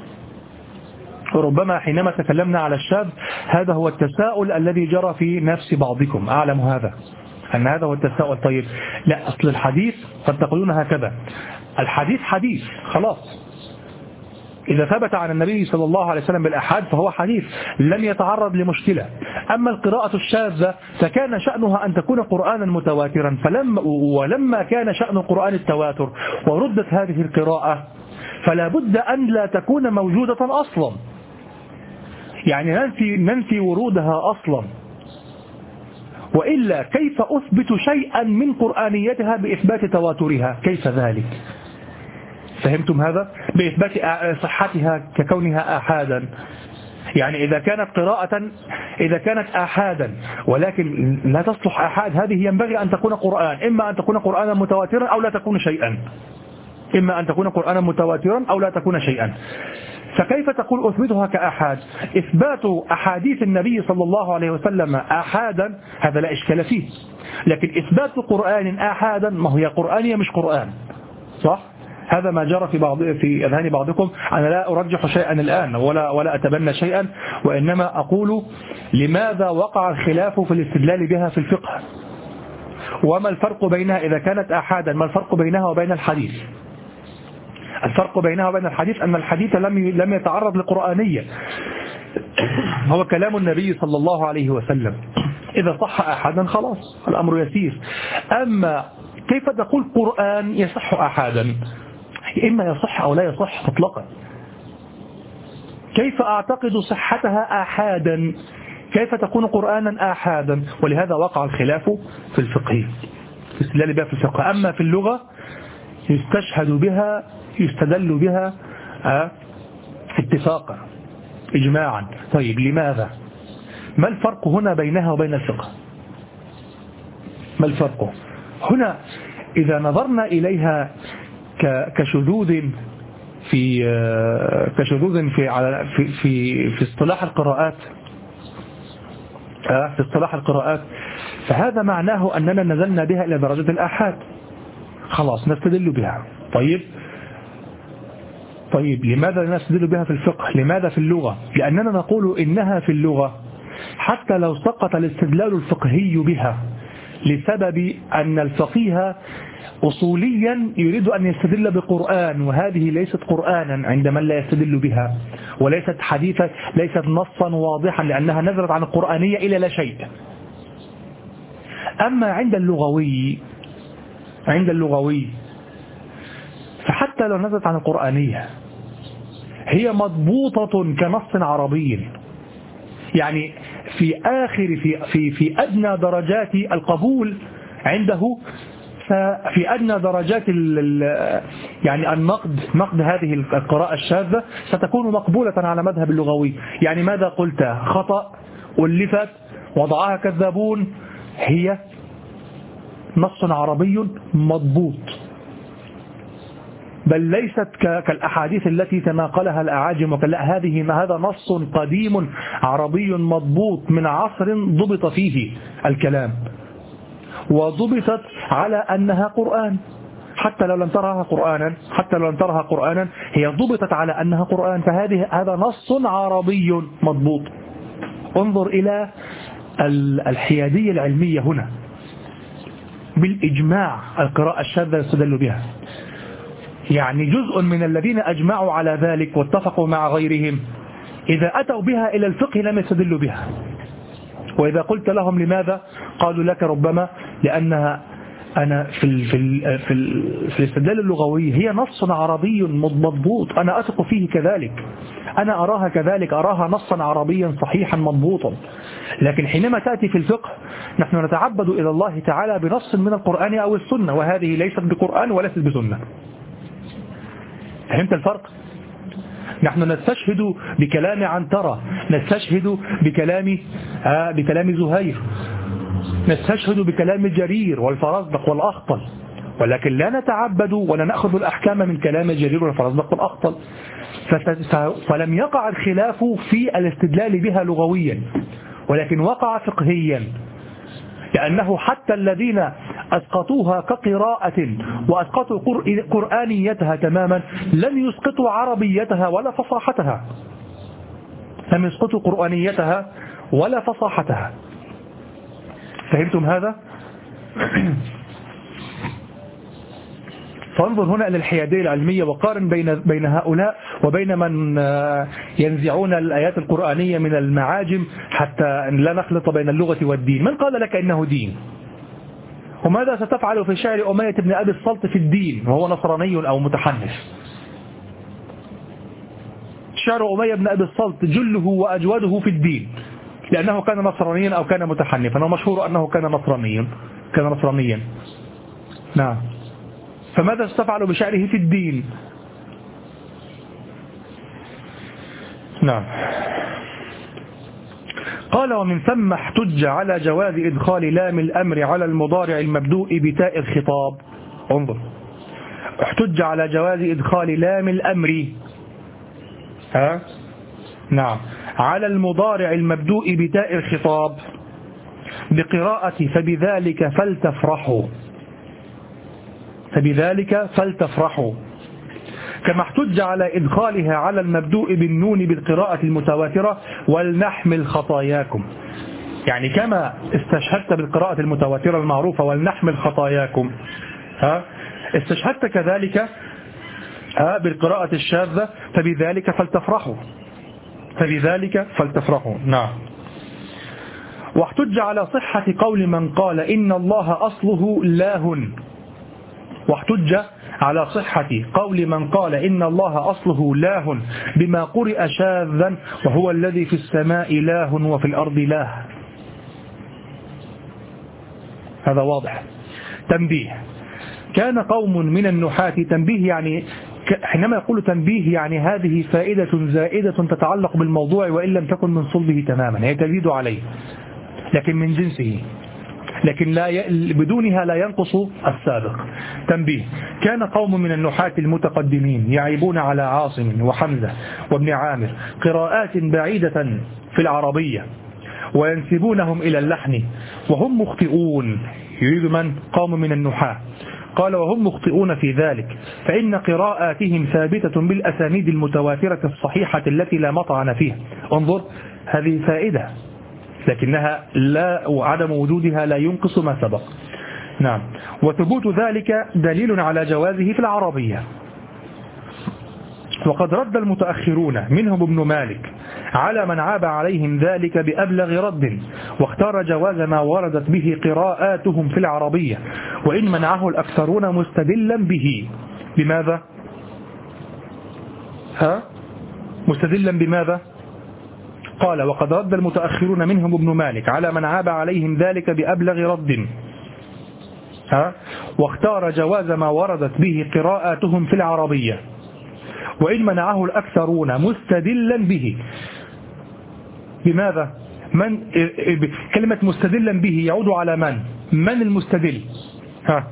ربما حينما تكلمنا على الشاذ هذا هو التساؤل الذي جرى في نفس بعضكم، أعلم هذا أن هذا هو التساؤل. طيب لا، أصل الحديث قد تقولون هكذا، الحديث حديث خلاص، إذا ثبت عن النبي صلى الله عليه وسلم بالأحاد فهو حديث لم يتعرض لمشكلة. أما القراءة الشاذة فكان شأنها أن تكون قرآنا متواترا، فلما ولما كان شأن القرآن التواتر وردت هذه القراءة فلا بد أن لا تكون موجودة أصلا، يعني ننفي, ننفي ورودها أصلا. وإلا كيف أثبت شيئا من قرآنيتها بإثبات تواترها؟ كيف ذلك؟ فهمتم هذا؟ بإثبات صحتها ككونها آحادا. يعني إذا كانت قراءة إذا كانت آحادا ولكن لا تصلح آحاد، هذه ينبغي أن تكون قرآن، إما أن تكون قرآنا متواترا أو لا تكون شيئا، إما أن تكون قرآنا متواترا أو لا تكون شيئا. فكيف تقول أثبتها كأحاد؟ إثبات أحاديث النبي صلى الله عليه وسلم آحادا هذا لا إشكال فيه، لكن إثبات قرآن آحادا ما هي قرآنية مش قرآن، صح؟ هذا ما جرى في بعض في أذهان بعضكم. أنا لا أرجح شيئا الآن ولا ولا أتبنى شيئا، وإنما أقول لماذا وقع الخلاف في الاستدلال بها في الفقه، وما الفرق بينها إذا كانت آحادا، ما الفرق بينها وبين الحديث؟ الفرق بينها وبين الحديث أن الحديث لم لم يتعرض لقرآنية، هو كلام النبي صلى الله عليه وسلم، إذا صح أحدا خلاص الأمر يسير. أما كيف تقول قرآن يصح أحدا؟ إما يصح أو لا يصح مطلقا. كيف أعتقد صحتها آحادا؟ كيف تكون قرآنا آحادا؟ ولهذا وقع الخلاف في الفقه، في الاستدلال بها في الفقه. أما في اللغة يستشهد بها يستدل بها اتفاقا إجماعا. طيب لماذا؟ ما الفرق هنا بينها وبين الفقه؟ ما الفرق هنا؟ إذا نظرنا إليها كشذوذ في كشذوذ في في في في اصطلاح القراءات في اصطلاح القراءات فهذا معناه أننا نزلنا بها إلى درجة الآحاد، خلاص نستدل بها. طيب طيب لماذا نستدل بها في الفقه؟ لماذا في اللغة؟ لأننا نقول إنها في اللغة حتى لو سقط الاستدلال الفقهي بها لسبب أن الفقيه أصوليا يريد أن يستدل بقرآن، وهذه ليست قرآنا عند من لا يستدل بها، وليست حديثا، ليست نصا واضحا لأنها نزلت عن القرآنية إلى لا شيء. أما عند اللغوي عند اللغوي فحتى لو نزلت عن القرآنية هي مضبوطة كنص عربي، يعني في آخر في في في أدنى درجات القبول عنده، في أدنى درجات يعني النقد نقد هذه القراءة الشاذة ستكون مقبولة على مذهب اللغوي. يعني ماذا قلت؟ خطأ، ألفت، وضعها كذابون، هي نص عربي مضبوط، بل ليست كالأحاديث التي تناقلها الأعاجم وكلا. هذه هذا نص قديم عربي مضبوط من عصر ضبط فيه الكلام، وضبطت على أنها قرآن، حتى لو لم ترها قرآنا حتى لو لم ترها قرآنا هي ضبطت على أنها قرآن. فهذه هذا نص عربي مضبوط. انظر إلى الحيادية العلمية هنا، بالإجماع القراءة الشاذة يستدل بها، يعني جزء من الذين أجمعوا على ذلك واتفقوا مع غيرهم إذا أتوا بها إلى الفقه لم يستدلوا بها. وإذا قلت لهم لماذا؟ قالوا لك ربما لأنها أنا في ال في ال في, ال في الاستدلال اللغوي هي نص عربي مضبوط، أنا أثق فيه كذلك، أنا أراها كذلك، أراها نصا عربيا صحيحا مضبوطا. لكن حينما تأتي في الفقه نحن نتعبد إلى الله تعالى بنص من القرآن أو السنة، وهذه ليست بقرآن وليست بسنة. فهمت الفرق؟ نحن نستشهد بكلام عنترة، نستشهد بكلام آه بكلام زهير، نستشهد بكلام جرير والفرزدق والأخطل، ولكن لا نتعبد ولا نأخذ الأحكام من كلام جرير والفرزدق والأخطل. فلم يقع الخلاف في الاستدلال بها لغويا، ولكن وقع فقهيا، لأنه حتى الذين أسقطوها كقراءة وأسقطوا قرآنيتها تماما لم يسقطوا عربيتها ولا فصاحتها، لم يسقطوا قرآنيتها ولا فصاحتها. فهمتم هذا؟ فانظر هنا إلى الحيادية العلمية وقارن بين بين هؤلاء وبين من ينزعون الآيات القرآنية من المعاجم حتى لا نخلط بين اللغة والدين. من قال لك إنه دين؟ وماذا ستفعل في شعر أمية بن أبي الصلت في الدين وهو نصراني أو متحنف؟ شعر أمية بن أبي الصلت جله وأجوده في الدين، لأنه كان نصرانيا أو كان متحنفا، ومشهور أنه كان نصرانيا كان نصرانيا نعم. فماذا استفعلوا بشأنه في الدين؟ نعم. قال ومن ثم احتج على جواز إدخال لام الأمر على المضارع المبدوء بتاء الخطاب. انظر، احتج على جواز إدخال لام الأمر ها نعم على المضارع المبدوء بتاء الخطاب بقراءة فبذلك فلتفرحوا، فبذلك فلتفرحوا، كما احتج على إدخالها على المبدوء بالنون بالقراءة المتواترة ولنحمل خطاياكم. يعني كما استشهدت بالقراءة المتواترة المعروفة ولنحمل خطاياكم، ها استشهدت كذلك ها بالقراءة الشاذة فبذلك فلتفرحوا، فبذلك فلتفرحوا. نعم. واحتج على صحة قول من قال إن الله أصله لاه، واحتج على صحة قول من قال إن الله أصله لاه بما قرئ شاذا وهو الذي في السماء لاه وفي الأرض لاه. هذا واضح. تنبيه، كان قوم من النحاة، تنبيه يعني حينما يقول تنبيه يعني هذه فائدة زائدة تتعلق بالموضوع وإن لم تكن من صلبه تماما، هي تزيد عليه لكن من جنسه، لكن لا ي... بدونها لا ينقص السابق. تنبيه، كان قوم من النحاة المتقدمين يعيبون على عاصم وحمزة وابن عامر قراءات بعيدة في العربية وينسبونهم إلى اللحن وهم مخطئون. يريد من؟ قوم من النحاة. قال وهم مخطئون في ذلك، فإن قراءاتهم ثابتة بالأسانيد المتواترة الصحيحة التي لا مطعن فيها. انظر، هذه فائدة لكنها لا، وعدم وجودها لا ينقص ما سبق. نعم. وثبوت ذلك دليل على جوازه في العربية. وقد رد المتأخرون منهم ابن مالك على من عاب عليهم ذلك بأبلغ رد، واختار جواز ما وردت به قراءاتهم في العربية، وإن منعه الأكثرون مستدلا به. بماذا؟ ها؟ مستدلا بماذا؟ قال وقد رد المتأخرون منهم ابن مالك على من عاب عليهم ذلك بأبلغ رد، ها؟ واختار جواز ما وردت به قراءاتهم في العربية، وإن منعه الأكثرون مستدلا به. بماذا؟ من كلمة مستدلا به يعود على من؟ من المستدل؟ ها؟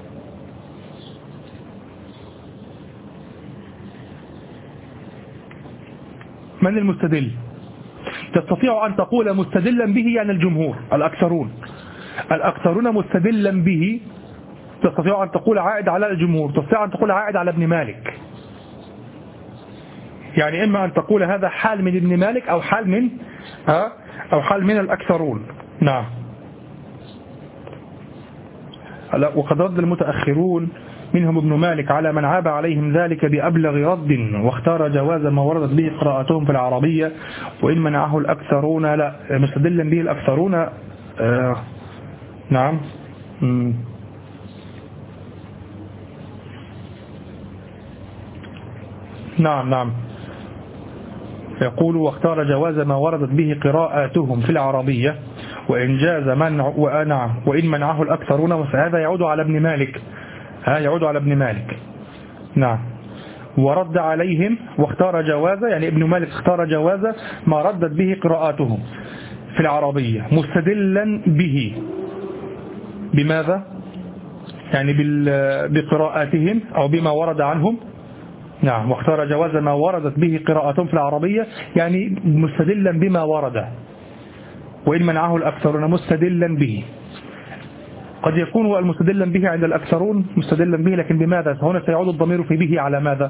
من المستدل؟ تستطيع أن تقول مستدلا به يعني الجمهور الأكثرون، الأكثرون مستدلا به تستطيع أن تقول عائد على الجمهور، تستطيع أن تقول عائد على ابن مالك. يعني إما أن تقول هذا حال من ابن مالك أو حال من ها أو حال من الأكثرون. نعم. وقد رد المتأخرون منهم ابن مالك على من عاب عليهم ذلك بأبلغ رد، واختار جواز ما وردت به قراءتهم في العربية، وإن منعه الأكثرون لا مستدلا به الأكثرون. آه نعم. م. نعم نعم يقول واختار جواز ما وردت به قراءاتهم في العربية، وإن جاز منع وأنع وإن منعه الأكثرون، فهذا يعود على ابن مالك، ها يعود على ابن مالك. نعم. ورد عليهم واختار جواز، يعني ابن مالك اختار جواز ما ردت به قراءاتهم في العربية مستدلا به. بماذا؟ يعني بقراءاتهم أو بما ورد عنهم. نعم. واختار جواز ما وردت به قراءتهم في العربية يعني مستدلا بما ورد، وإن منعه الأكثرون مستدلا به. قد يكون المستدلا به عند الأكثرون مستدلا به، لكن بماذا؟ فهنا سيعود الضمير في به على ماذا؟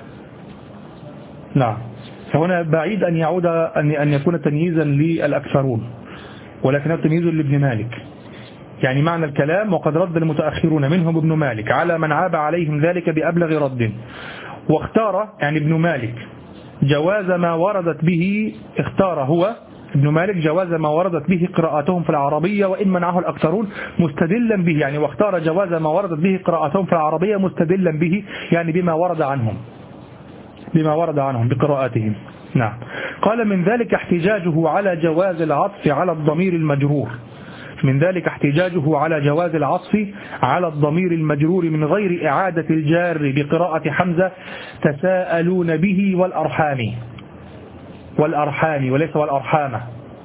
نعم. فهنا بعيد أن يعود أن أن يكون تمييزا للأكثرون، ولكنه تمييز لابن مالك. يعني معنى الكلام وقد رد المتأخرون منهم ابن مالك على من عاب عليهم ذلك بأبلغ رد، واختار يعني ابن مالك جواز ما وردت به، اختار هو ابن مالك جواز ما وردت به قراءاتهم في العربية، وإن منعه الأكثرون مستدلا به، يعني واختار جواز ما وردت به قراءاتهم في العربية مستدلا به، يعني بما ورد عنهم بما ورد عنهم بقراءاتهم. نعم. قال من ذلك احتجاجه على جواز العطف على الضمير المجرور من ذلك احتجاجه على جواز العطف على الضمير المجرور من غير إعادة الجار بقراءة حمزة تساءلون به والأرحام والأرحام وليس والأرحام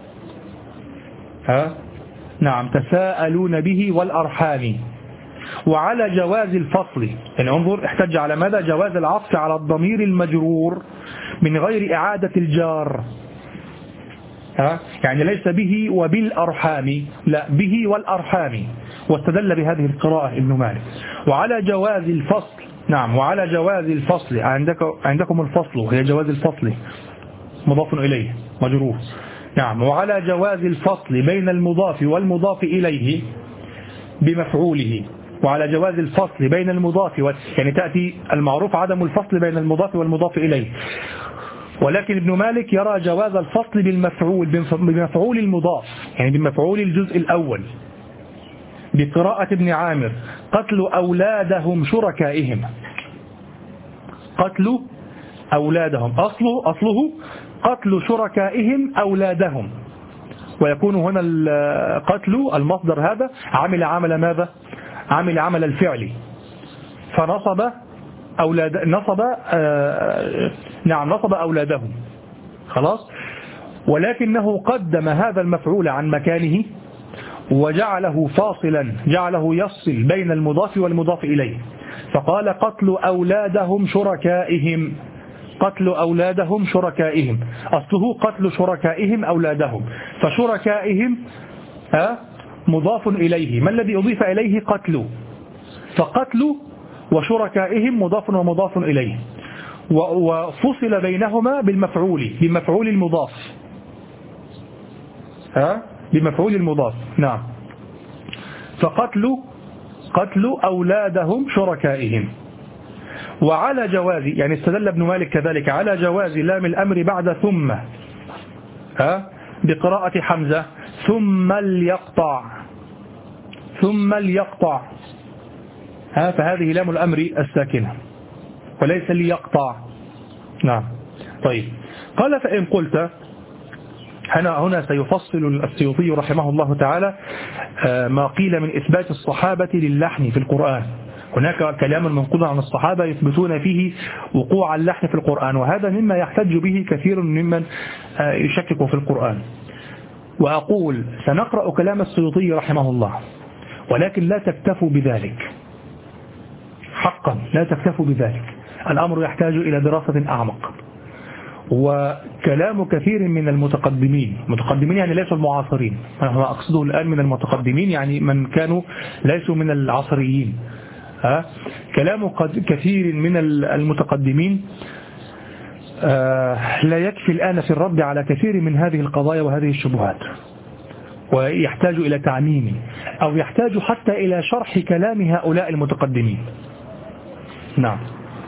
ها نعم تساءلون به والأرحام وعلى جواز الفصل. يعني انظر احتج على ماذا؟ جواز العطف على الضمير المجرور من غير إعادة الجار ها؟ يعني ليس به وبالأرحام لا به والأرحام واستدل بهذه القراءة ابن مالك. وعلى جواز الفصل نعم وعلى جواز الفصل عندك عندكم الفصل وهي جواز الفصل مضاف إليه مجرور نعم وعلى جواز الفصل بين المضاف والمضاف إليه بمفعوله وعلى جواز الفصل بين المضاف و... يعني تأتي المعروف عدم الفصل بين المضاف والمضاف إليه ولكن ابن مالك يرى جواز الفصل بالمفعول بمفعول المضاف يعني بمفعول الجزء الأول بقراءة ابن عامر قتل أولادهم شركائهم قتل أولادهم أصله أصله قتل شركائهم أولادهم ويكون هنا القتل المصدر هذا عمل عمل ماذا؟ عمل عمل الفعل فنصب أولاد نصب آه نعم نصب أولادهم خلاص ولكنه قدم هذا المفعول عن مكانه وجعله فاصلا جعله يفصل بين المضاف والمضاف إليه فقال قتل أولادهم شركائهم قتل أولادهم شركائهم أصله قتل شركائهم أولادهم فشركائهم ها مضاف إليه ما الذي أضيف إليه؟ قتل فقتل وشركائهم مضاف ومضاف إليه وفصل بينهما بالمفعول بمفعول المضاف ها بمفعول المضاف نعم فقتل قتل أولادهم شركائهم وعلى جواز يعني استدل ابن مالك كذلك على جواز لام الأمر بعد ثم ها بقراءة حمزة ثم ليقطع ثم ليقطع ها فهذه لام الأمر الساكنة وليس ليقطع نعم. طيب قال فإن قلت هنا هنا سيفصل السيوطي رحمه الله تعالى ما قيل من إثبات الصحابة للحن في القرآن. هناك كلام منقول عن الصحابة يثبتون فيه وقوع اللحن في القرآن وهذا مما يحتج به كثير ممن يشكك في القرآن. وأقول سنقرأ كلام السيوطي رحمه الله ولكن لا تكتفوا بذلك حقا لا تكتفوا بذلك الأمر يحتاج إلى دراسة أعمق. وكلام كثير من المتقدمين متقدمين يعني ليسوا المعاصرين ما أقصده الآن من المتقدمين يعني من كانوا ليسوا من العصريين ها كلام كثير من المتقدمين آه لا يكفي الآن في الرد على كثير من هذه القضايا وهذه الشبهات ويحتاج إلى تعميم أو يحتاج حتى إلى شرح كلام هؤلاء المتقدمين. نعم.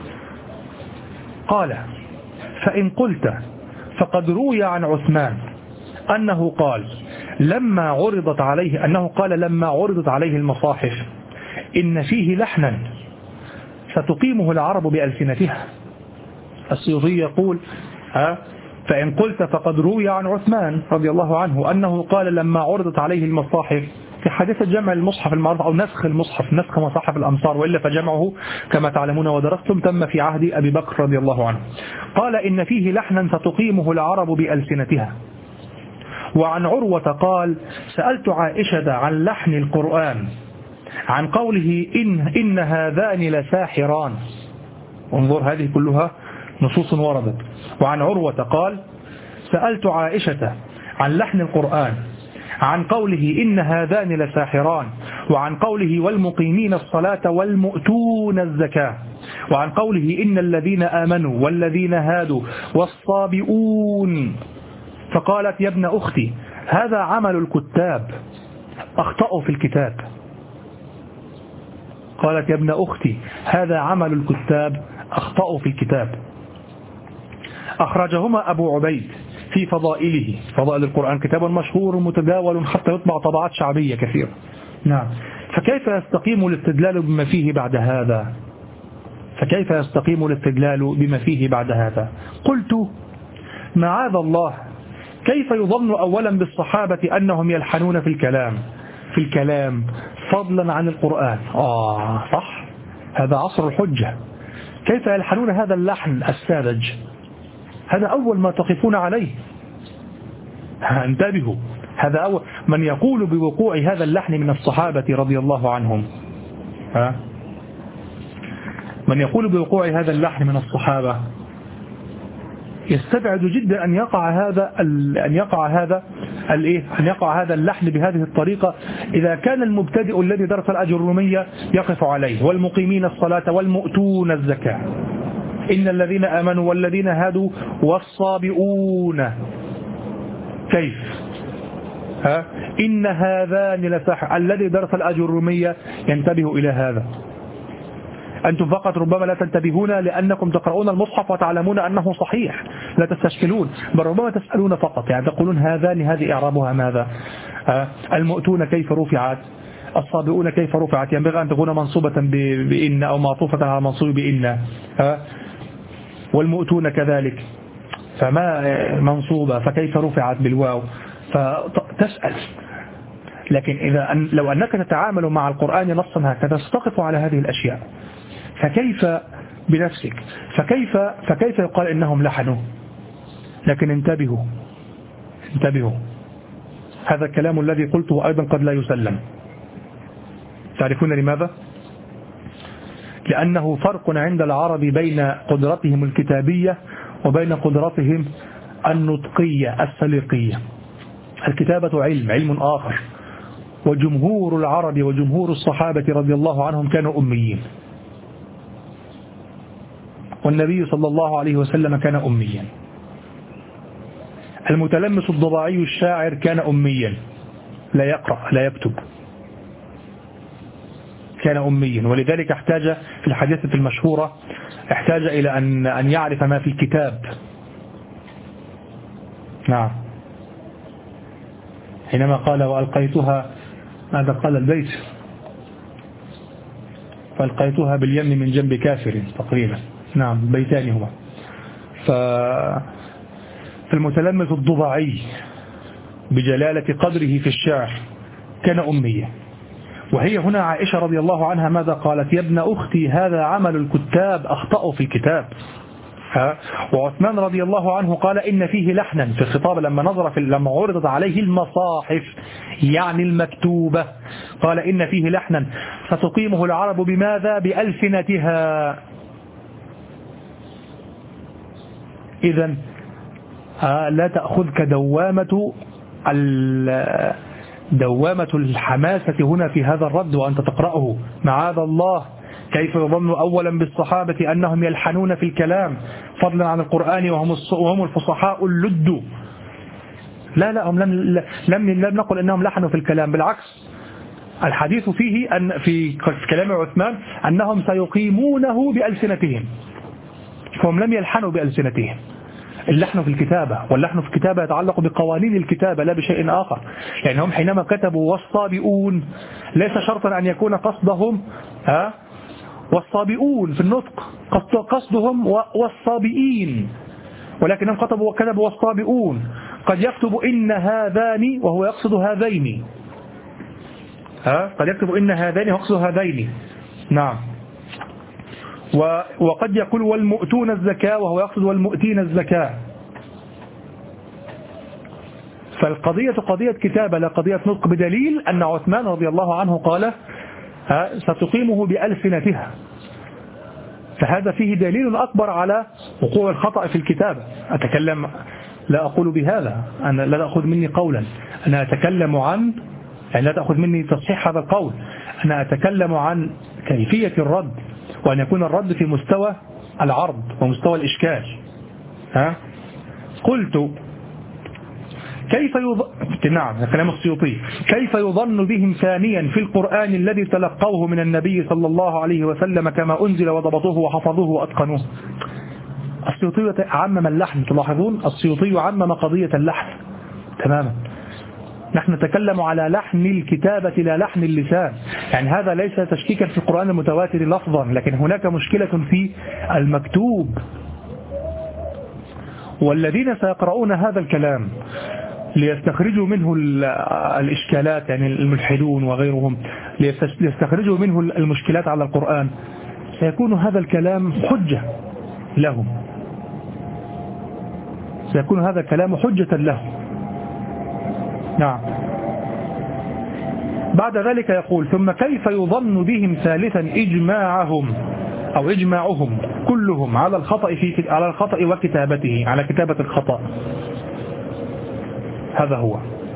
قال فإن قلت فقد روي عن عثمان أنه قال لما عرضت عليه أنه قال لما عرضت عليه المصاحف إن فيه لحنا ستقيمه العرب بألسنتها. السيوطي يقول ها فإن قلت فقد روي عن عثمان رضي الله عنه أنه قال لما عرضت عليه المصاحف في حادثة جمع المصحف المعروف أو نسخ المصحف نسخ مصاحف الأمصار وإلا فجمعه كما تعلمون ودرستم تم في عهد أبي بكر رضي الله عنه. قال إن فيه لحنا ستقيمه العرب بألسنتها. وعن عروة قال سألت عائشة عن لحن القرآن عن قوله إن, إن هذان لساحران. انظر هذه كلها نصوص وردت. وعن عروة قال سألت عائشة عن لحن القرآن عن قوله إن هذان لساحران وعن قوله والمقيمين الصلاة والمؤتون الزكاة وعن قوله إن الذين آمنوا والذين هادوا والصابئون فقالت يا ابن أختي هذا عمل الكتاب أخطأوا في الكتاب. قالت يا ابن أختي هذا عمل الكتاب أخطأوا في الكتاب. أخرجهما أبو عبيد في فضائله فضائل القرآن كتاب مشهور متداول حتى يطبع طبعات شعبية كثيرة. نعم. فكيف يستقيم الاستدلال بما فيه بعد هذا فكيف يستقيم الاستدلال بما فيه بعد هذا قلت معاذ الله، كيف يظن أولا بالصحابة أنهم يلحنون في الكلام في الكلام فضلا عن القرآن؟ آه صح، هذا عصر الحجة. كيف يلحنون هذا اللحن الساذج؟ هذا أول ما تقفون عليه. انتبهوا، هذا أول من يقول بوقوع هذا اللحن من الصحابة رضي الله عنهم. ها؟ من يقول بوقوع هذا اللحن من الصحابة يستبعد جدا أن يقع هذا أن يقع هذا الإيه أن يقع هذا اللحن بهذه الطريقة إذا كان المبتدئ الذي درس الأجرومية يقف عليه، والمقيمين الصلاة والمؤتون الزكاة، إن الذين آمنوا والذين هادوا والصابئون. كيف؟ ها؟ إن هذان لساحر. الذي درس الأجرومية ينتبه إلى هذا. أنتم فقط ربما لا تنتبهون لأنكم تقرؤون المصحف وتعلمون أنه صحيح، لا تستشكلون، بل ربما تسألون فقط، يعني تقولون هذان هذه إعرابها ماذا؟ ها؟ المؤتون كيف رفعت؟ الصابئون كيف رفعت؟ ينبغي أن تكون منصوبة بإن أو معطوفة على منصوب بإن. ها؟ والمؤتون كذلك، فما منصوبة فكيف رفعت بالواو؟ فتسأل. لكن إذا أن لو أنك تتعامل مع القرآن نصا هكذا ستقف على هذه الأشياء، فكيف بنفسك؟ فكيف فكيف يقال إنهم لحنوا؟ لكن انتبهوا انتبهوا، هذا الكلام الذي قلته أيضا قد لا يسلم. تعرفون لماذا؟ لأنه فرق عند العرب بين قدرتهم الكتابية وبين قدرتهم النطقية السليقية. الكتابة علم علم آخر، وجمهور العرب وجمهور الصحابة رضي الله عنهم كانوا أميين، والنبي صلى الله عليه وسلم كان أميا. المتلمس الضباعي الشاعر كان أميا، لا يقرأ لا يكتب، كان أميا، ولذلك احتاج في الحديثة المشهورة احتاج إلى أن أن يعرف ما في الكتاب. نعم، حينما قال وألقيتها، ماذا قال البيت؟ فألقيتها باليم من جنب كافر تقريبا. نعم، بيتان هما. فالمتلمس الضباعي بجلالة قدره في الشعر كان أميا. وهي هنا عائشة رضي الله عنها ماذا قالت؟ يا ابن أختي هذا عمل الكتاب أخطأوا في الكتاب. ها؟ وعثمان رضي الله عنه قال إن فيه لحنا في الخطاب لما نظر في لما عرضت عليه المصاحف يعني المكتوبة، قال إن فيه لحنا ستقيمه العرب بماذا؟ بألسنتها. إذن لا تأخذك دوامة دوامة الحماسة هنا في هذا الرد وأنت تقرأه. معاذ الله، كيف يظن أولا بالصحابة أنهم يلحنون في الكلام فضلا عن القرآن وهم وهم الفصحاء اللد؟ لا لا، هم لم لم لم نقل أنهم لحنوا في الكلام، بالعكس الحديث فيه أن في كلام عثمان أنهم سيقيمونه بألسنتهم، فهم لم يلحنوا بألسنتهم. اللحن في الكتابة، واللحن في الكتابة يتعلق بقوانين الكتابة لا بشيء آخر. يعني هم حينما كتبوا والصابئون ليس شرطا أن يكون قصدهم ها والصابئون في النطق، قصد قصدهم والصابئين، ولكنهم كتبوا كتبوا والصابئون. قد يكتب إن هذان وهو يقصد هذين، ها قد يكتب إن هذان ويقصد هذين. نعم. وقد يقول والمؤتون الزكاة وهو يقصد والمؤتين الزكاة. فالقضية قضية كتابة لا قضية نطق، بدليل أن عثمان رضي الله عنه قال ستقيمه بألسنتها، فهذا فيه دليل أكبر على وقوع الخطأ في الكتابة. أتكلم لا أقول بهذا، أنا لا تأخذ مني قولا، أنا أتكلم عن يعني لا تأخذ مني تصحيح هذا القول، أنا أتكلم عن كيفية الرد، وأن يكون الرد في مستوى العرض ومستوى الإشكال. ها؟ قلت كيف يظن نعم كلام السيوطي كيف يظن بهم ثانيا في القرآن الذي تلقوه من النبي صلى الله عليه وسلم كما أنزل وضبطوه وحفظوه وأتقنوه. السيوطي عمم اللحن، تلاحظون السيوطي عمم قضية اللحن تماما. نحن نتكلم على لحن الكتابة لا لحن اللسان، يعني هذا ليس تشكيكا في القرآن المتواتر لفظا، لكن هناك مشكلة في المكتوب. والذين سيقرؤون هذا الكلام ليستخرجوا منه الإشكالات، يعني الملحدون وغيرهم ليستخرجوا منه المشكلات على القرآن، سيكون هذا الكلام حجة لهم، سيكون هذا الكلام حجة لهم. نعم. بعد ذلك يقول: ثم كيف يظن بهم ثالثا إجماعهم أو إجماعهم كلهم على الخطأ في على الخطأ وكتابته، على كتابة الخطأ. هذا هو.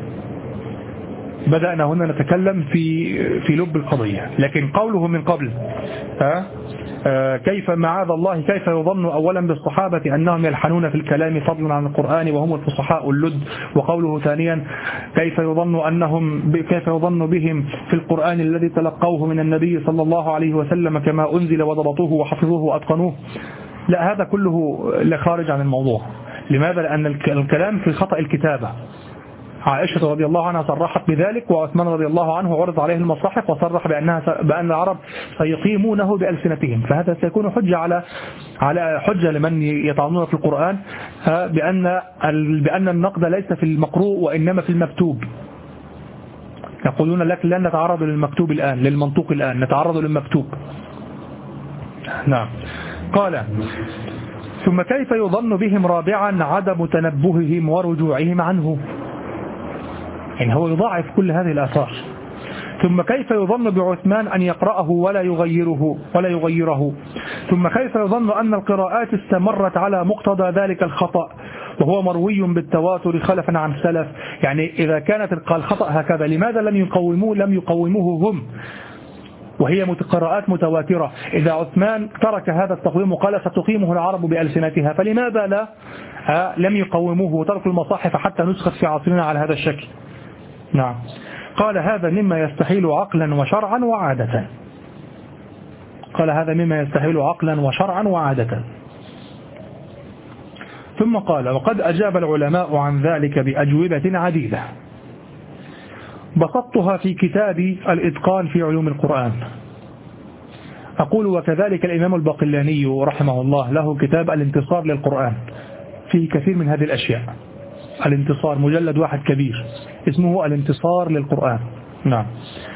بدأنا هنا نتكلم في في لب القضية، لكن قوله من قبل ها آه كيف معاذ الله كيف يظن أولا بالصحابة أنهم يلحنون في الكلام فضلا عن القرآن وهم الفصحاء اللد، وقوله ثانيا كيف يظن أنهم كيف يظن بهم في القرآن الذي تلقوه من النبي صلى الله عليه وسلم كما أنزل وضبطوه وحفظوه وأتقنوه. لا، هذا كله خارج عن الموضوع. لماذا؟ لأن الكلام في خطأ الكتابة. عائشة رضي الله عنها صرحت بذلك، وعثمان رضي الله عنه عرض عليه المصاحف وصرح بأنها بأن العرب سيقيمونه بألسنتهم، فهذا سيكون حجة على على حجة لمن يطعنون في القرآن بأن بأن النقد ليس في المقروء وإنما في المكتوب. يقولون لك لن نتعرض للمكتوب الآن، للمنطوق الآن، نتعرض للمكتوب. نعم. قال: ثم كيف يظن بهم رابعا عدم تنبههم ورجوعهم عنه، يعني هو يضاعف كل هذه الآثار. ثم كيف يظن بعثمان أن يقرأه ولا يغيره ولا يغيره ثم كيف يظن أن القراءات استمرت على مقتضى ذلك الخطأ وهو مروي بالتواتر خلفا عن سلف. يعني إذا كانت الخطأ هكذا لماذا لم يقوموه لم يقوموه هم وهي قراءات متواترة؟ إذا عثمان ترك هذا التقويم وقال ستقيمه العرب بألسنتها، فلماذا لا لم يقوموه وتركوا المصاحف حتى نسخت في عصرنا على هذا الشكل؟ نعم. قال: هذا مما يستحيل عقلا وشرعا وعادة. قال: هذا مما يستحيل عقلا وشرعا وعادة. ثم قال: وقد أجاب العلماء عن ذلك بأجوبة عديدة بسطتها في كتابي الإتقان في علوم القرآن. أقول: وكذلك الإمام الباقلاني رحمه الله له كتاب الانتصار للقرآن فيه كثير من هذه الأشياء. الانتصار مجلد واحد كبير اسمه الانتصار للقرآن. نعم.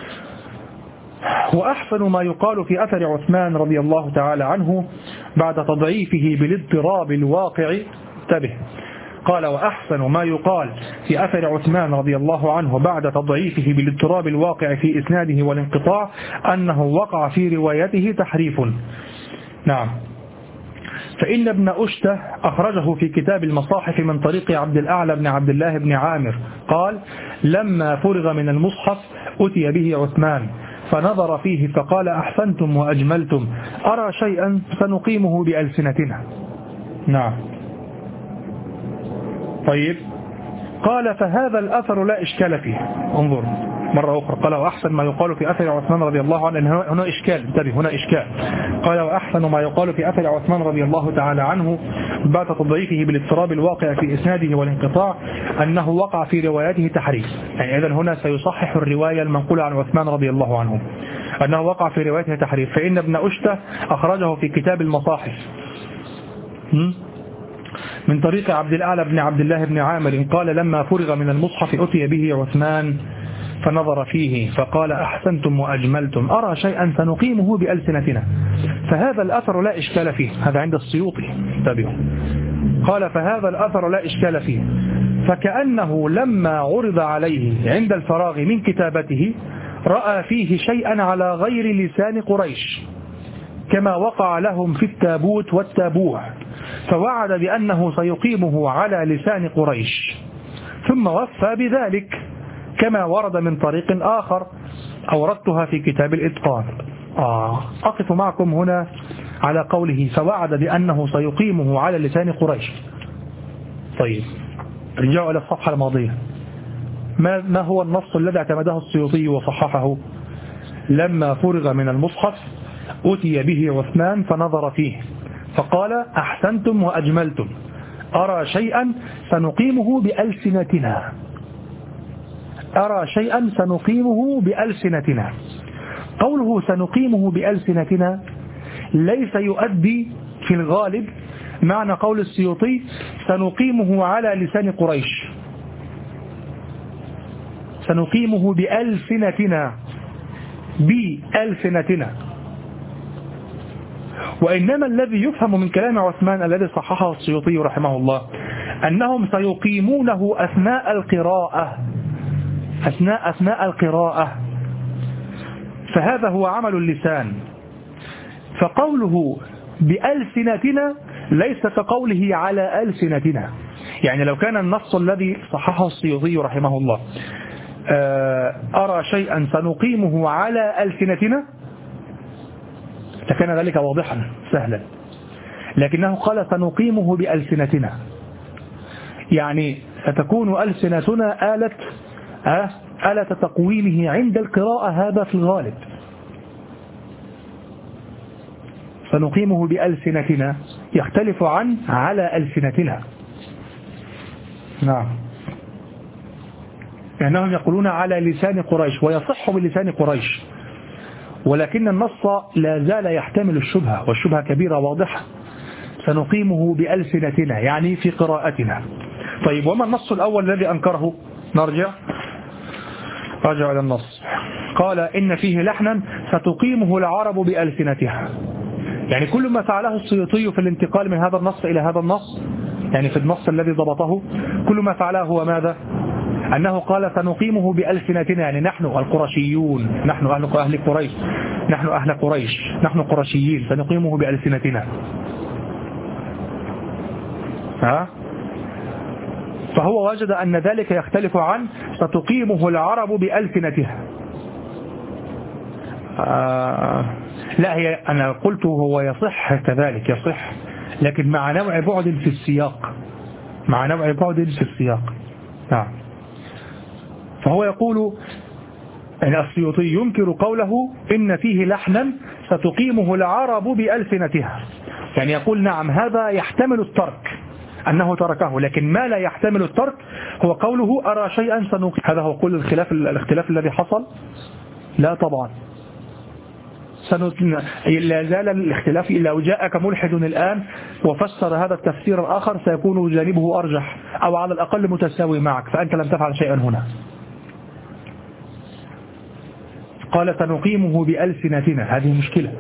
وأحسن ما يقال في أثر عثمان رضي الله تعالى عنه بعد تضعيفه بالاضطراب الواقع. انتبه. قال: وأحسن ما يقال في أثر عثمان رضي الله عنه بعد تضعيفه بالاضطراب الواقع في إسناده والانقطاع أنه وقع في روايته تحريف. نعم. فإن ابن أشته أخرجه في كتاب المصاحف من طريق عبد الأعلى بن عبد الله بن عامر قال: لما فرغ من المصحف أتي به عثمان فنظر فيه فقال: أحسنتم وأجملتم، أرى شيئا سنقيمه بألسنتنا. نعم. طيب. قال: فهذا الأثر لا إشكال فيه. انظر مرة أخرى. قال: وأحسن ما يقال في أثر عثمان رضي الله عنه. هنا إشكال، انتبه، هنا إشكال. قال: وأحسن ما يقال في أثر عثمان رضي الله تعالى عنه بعد تضعيفه بالاضطراب الواقع في إسناده والانقطاع أنه وقع في رواياته تحريف. يعني إذن هنا سيصحح الرواية المنقولة عن عثمان رضي الله عنه أنه وقع في روايته تحريف. فإن ابن أشته أخرجه في كتاب المصاحف من طريق عبد الأعلى بن عبد الله بن عامر قال: لما فرغ من المصحف أتي به عثمان فنظر فيه فقال: أحسنتم وأجملتم، أرى شيئا سنقيمه بألسنتنا. فهذا الأثر لا إشكال فيه. هذا عند السيوطي، انتبهوا. قال: فهذا الأثر لا إشكال فيه، فكأنه لما عرض عليه عند الفراغ من كتابته رأى فيه شيئا على غير لسان قريش كما وقع لهم في التابوت والتابوع، فوعد بأنه سيقيمه على لسان قريش، ثم وفى بذلك كما ورد من طريق آخر أوردتها في كتاب الإتقان. آه. أقف معكم هنا على قوله فوعد بأنه سيقيمه على لسان قريش. طيب، رجعوا إلى الصفحة الماضية. ما, ما هو النص الذي اعتمده السيوطي وصححه؟ لما فرغ من المصحف أتي به عثمان فنظر فيه فقال: أحسنتم وأجملتم، أرى شيئا سنقيمه بألسنتنا. أرى شيئا سنقيمه بألسنتنا. قوله سنقيمه بألسنتنا ليس يؤدي في الغالب معنى قول السيوطي سنقيمه على لسان قريش، سنقيمه بألسنتنا، بألسنتنا. وإنما الذي يفهم من كلام عثمان الذي صححه السيوطي رحمه الله أنهم سيقيمونه أثناء القراءة، أثناء أثناء القراءة، فهذا هو عمل اللسان. فقوله بألسنتنا ليس كقوله على ألسنتنا. يعني لو كان النص الذي صححه السيوطي رحمه الله أرى شيئا سنقيمه على ألسنتنا لكان ذلك واضحا سهلا، لكنه قال سنقيمه بألسنتنا، يعني ستكون ألسنتنا آلة آلة تقويمه عند القراءة، هذا في الغالب. سنقيمه بألسنتنا يختلف عن على ألسنتنا. نعم، لأنهم يقولون على لسان قريش ويصح بلسان قريش، ولكن النص لا زال يحتمل الشبهة، والشبهة كبيرة واضحة. سنقيمه بألسنتنا يعني في قراءتنا. طيب وما النص الأول الذي أنكره؟ نرجع رجع إلى النص. قال إن فيه لحنا ستقيمه العرب بألسنتها. يعني كل ما فعله السيوطي في الانتقال من هذا النص إلى هذا النص، يعني في النص الذي ضبطه، كل ما فعله هو ماذا؟ أنه قال سنقيمه بألسنتنا، يعني نحن القرشيون، نحن أهل أهل قريش، نحن أهل قريش، نحن قرشيين، سنقيمه بألسنتنا. ها؟ فهو وجد أن ذلك يختلف عن ستقيمه العرب بألسنتها. آه لا، هي أنا قلت هو يصح كذلك، يصح، لكن مع نوع بعد في السياق، مع نوع بعد في السياق. نعم. فهو يقول أن السيوطي ينكر قوله إن فيه لحنا ستقيمه العرب بألسنتها، يعني يقول نعم هذا يحتمل الترك أنه تركه، لكن ما لا يحتمل الترك هو قوله أرى شيئا سنقيم. هذا هو كل الخلاف الاختلاف الذي حصل؟ لا طبعا، لا زال الاختلاف. لو جاءك ملحد الآن وفسر هذا التفسير الآخر سيكون جانبه أرجح أو على الأقل متساوي معك، فأنت لم تفعل شيئا هنا. قال سنقيمه بألسنتنا، هذه مشكلة،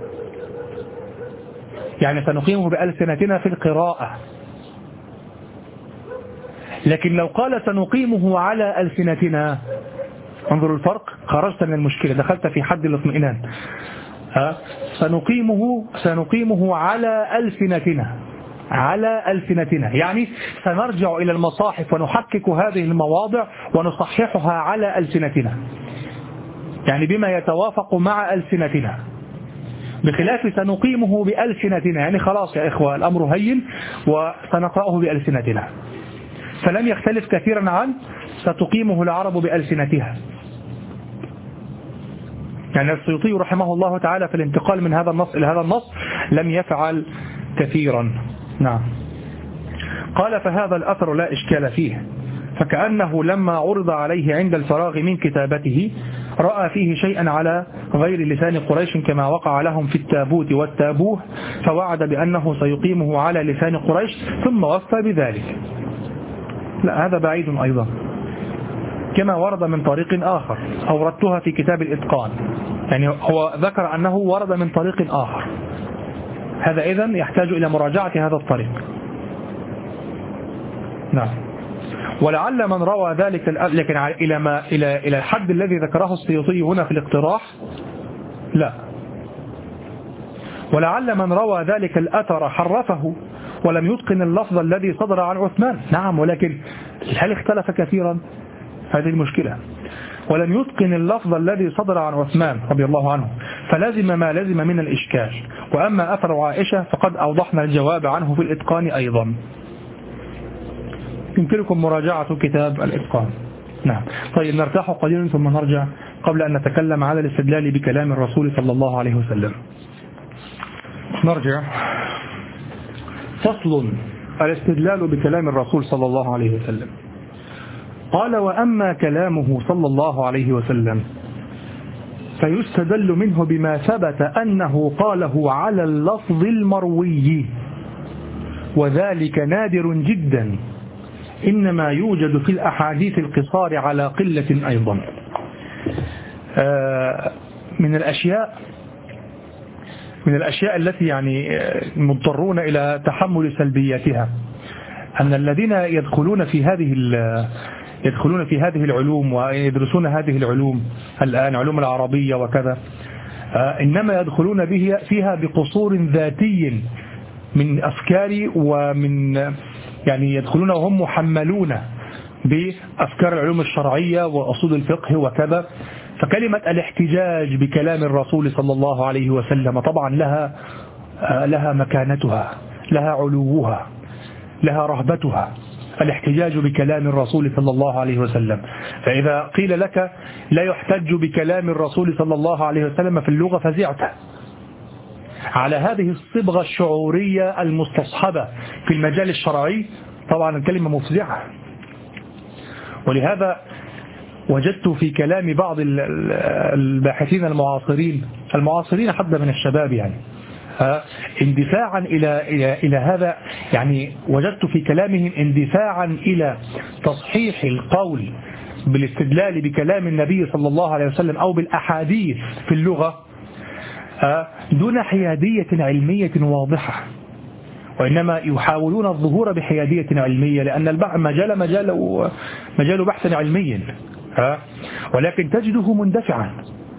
يعني سنقيمه بألسنتنا في القراءة. لكن لو قال سنقيمه على ألسنتنا، انظروا الفرق، خرجت من المشكلة، دخلت في حد الاطمئنان. ها سنقيمه سنقيمه على ألسنتنا، على ألسنتنا، يعني سنرجع إلى المصاحف ونحقق هذه المواضع ونصححها على ألسنتنا، يعني بما يتوافق مع ألسنتنا، بخلاف سنقيمه بألسنتنا، يعني خلاص يا إخوة الأمر هين وسنقرأه بألسنتنا. فلم يختلف كثيرا عن ستقيمه العرب بألسنتها. يعني السيوطي رحمه الله تعالى في الانتقال من هذا النص إلى هذا النص لم يفعل كثيرا. نعم. قال فهذا الأثر لا إشكال فيه، فكأنه لما عرض عليه عند الفراغ من كتابته رأى فيه شيئا على غير لسان قريش كما وقع لهم في التابوت والتابوه، فوعد بأنه سيقيمه على لسان قريش ثم وفى بذلك. لا، هذا بعيد أيضا، كما ورد من طريق آخر، أوردتها في كتاب الإتقان، يعني هو ذكر أنه ورد من طريق آخر، هذا إذن يحتاج إلى مراجعة هذا الطريق. نعم. ولعل من روى ذلك، لكن إلى ما إلى إلى الحد الذي ذكره السيوطي هنا في الاقتراح لا. ولعل من روى ذلك الأثر حرفه ولم يتقن اللفظ الذي صدر عن عثمان. نعم، ولكن هل اختلف كثيرا؟ هذه المشكلة. ولم يتقن اللفظ الذي صدر عن عثمان رضي الله عنه، فلازم ما لازم من الإشكال. وأما أثر عائشة فقد أوضحنا الجواب عنه في الإتقان أيضا، يمكنكم مراجعة كتاب الإتقان. نعم. طيب نرتاح قليلا ثم نرجع قبل أن نتكلم على الاستدلال بكلام الرسول صلى الله عليه وسلم. نرجع. فصل: الاستدلال بكلام الرسول صلى الله عليه وسلم. قال: وأما كلامه صلى الله عليه وسلم فيستدل منه بما ثبت أنه قاله على اللفظ المروي، وذلك نادر جدا، إنما يوجد في الأحاديث القصار على قلة أيضا. من الأشياء من الأشياء التي يعني مضطرون إلى تحمل سلبياتها أن الذين يدخلون في هذه يدخلون في هذه العلوم ويدرسون هذه العلوم الآن، علوم العربية وكذا، إنما يدخلون به فيها بقصور ذاتي من أفكار، ومن يعني يدخلون وهم محملون بأفكار العلوم الشرعية وأصول الفقه وكذا. فكلمة الاحتجاج بكلام الرسول صلى الله عليه وسلم طبعا لها لها مكانتها، لها علوها، لها رهبتها، الاحتجاج بكلام الرسول صلى الله عليه وسلم. فإذا قيل لك لا يحتج بكلام الرسول صلى الله عليه وسلم في اللغة فزعت على هذه الصبغة الشعورية المستصحبة في المجال الشرعي. طبعا الكلمة مفزعة. ولهذا وجدت في كلام بعض الباحثين المعاصرين المعاصرين حتى من الشباب يعني اندفاعا إلى إلى إلى هذا، يعني وجدت في كلامهم اندفاعا إلى تصحيح القول بالاستدلال بكلام النبي صلى الله عليه وسلم أو بالأحاديث في اللغة دون حيادية علمية واضحة، وإنما يحاولون الظهور بحيادية علمية، لأن البحث مجال مجال مجال بحث علمي، ولكن تجده مندفعا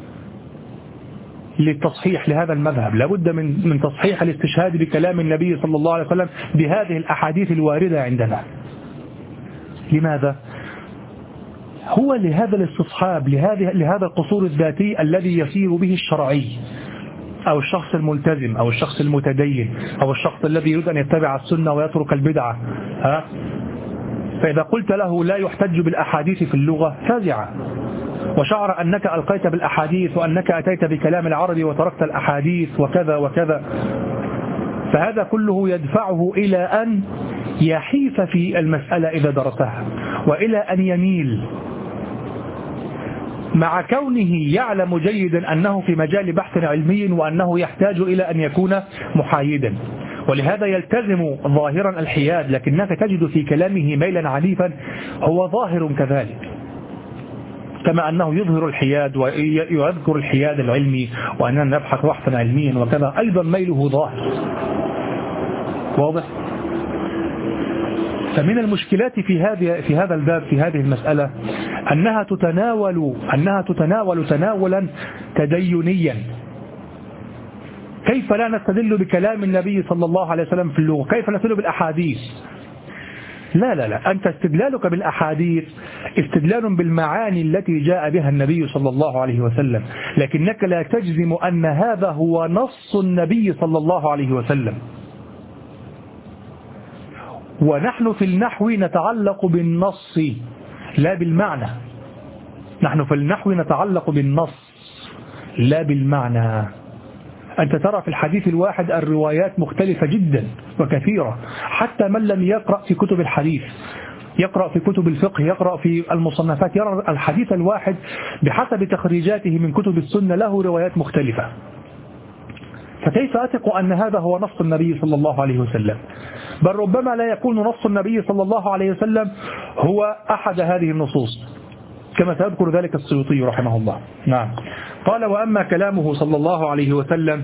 للتصحيح لهذا المذهب. لابد من من تصحيح الاستشهاد بكلام النبي صلى الله عليه وسلم بهذه الأحاديث الواردة عندنا. لماذا؟ هو لهذا الاستصحاب، لهذه لهذا القصور الذاتي الذي يسير به الشرعي أو الشخص الملتزم أو الشخص المتدين أو الشخص الذي يريد أن يتبع السنة ويترك البدعة. ها؟ فإذا قلت له لا يحتج بالأحاديث في اللغة فزع، وشعر أنك ألقيت بالأحاديث وأنك أتيت بكلام العربي وتركت الأحاديث وكذا وكذا. فهذا كله يدفعه إلى أن يحيف في المسألة إذا درسها، وإلى أن يميل، مع كونه يعلم جيدا أنه في مجال بحث علمي وأنه يحتاج إلى أن يكون محايدا، ولهذا يلتزم ظاهرا الحياد، لكنك تجد في كلامه ميلا عنيفا هو ظاهر كذلك، كما أنه يظهر الحياد ويذكر الحياد العلمي وأننا نبحث بحثا علميا وكذا، أيضا ميله ظاهر واضح. فمن المشكلات في هذه في هذا الباب في هذه المسألة أنها تتناول أنها تتناول تناولا تدينيا. كيف لا نستدل بكلام النبي صلى الله عليه وسلم في اللغة؟ كيف نستدل بالأحاديث؟ لا لا لا، أنت استدلالك بالأحاديث استدلال بالمعاني التي جاء بها النبي صلى الله عليه وسلم، لكنك لا تجزم أن هذا هو نص النبي صلى الله عليه وسلم. ونحن في النحو نتعلق بالنص لا بالمعنى. نحن في النحو نتعلق بالنص لا بالمعنى. أنت ترى في الحديث الواحد الروايات مختلفة جدا وكثيرة، حتى من لم يقرأ في كتب الحديث، يقرأ في كتب الفقه، يقرأ في المصنفات، يرى الحديث الواحد بحسب تخريجاته من كتب السنة له روايات مختلفة. فكيف أثق أن هذا هو نص النبي صلى الله عليه وسلم؟ بل ربما لا يكون نص النبي صلى الله عليه وسلم هو أحد هذه النصوص، كما سيذكر ذلك السيوطي رحمه الله. نعم. قال: وأما كلامه صلى الله عليه وسلم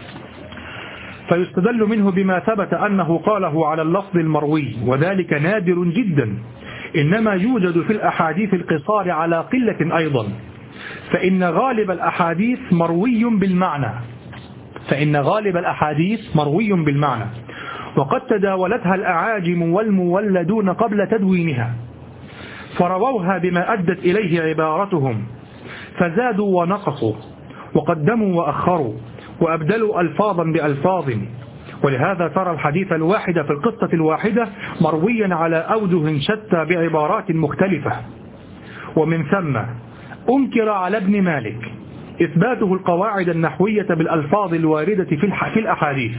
فيستدل منه بما ثبت أنه قاله على اللفظ المروي، وذلك نادر جدا، إنما يوجد في الأحاديث القصار على قلة أيضا، فإن غالب الأحاديث مروي بالمعنى فإن غالب الأحاديث مروي بالمعنى وقد تداولتها الأعاجم والمولدون قبل تدوينها، فرووها بما أدت إليه عبارتهم، فزادوا ونقصوا وقدموا وأخروا وأبدلوا ألفاظا بألفاظ، ولهذا ترى الحديث الواحد في القصة الواحدة مرويا على أوجه شتى بعبارات مختلفة. ومن ثم أنكر على ابن مالك إثباته القواعد النحوية بالألفاظ الواردة في الأحاديث.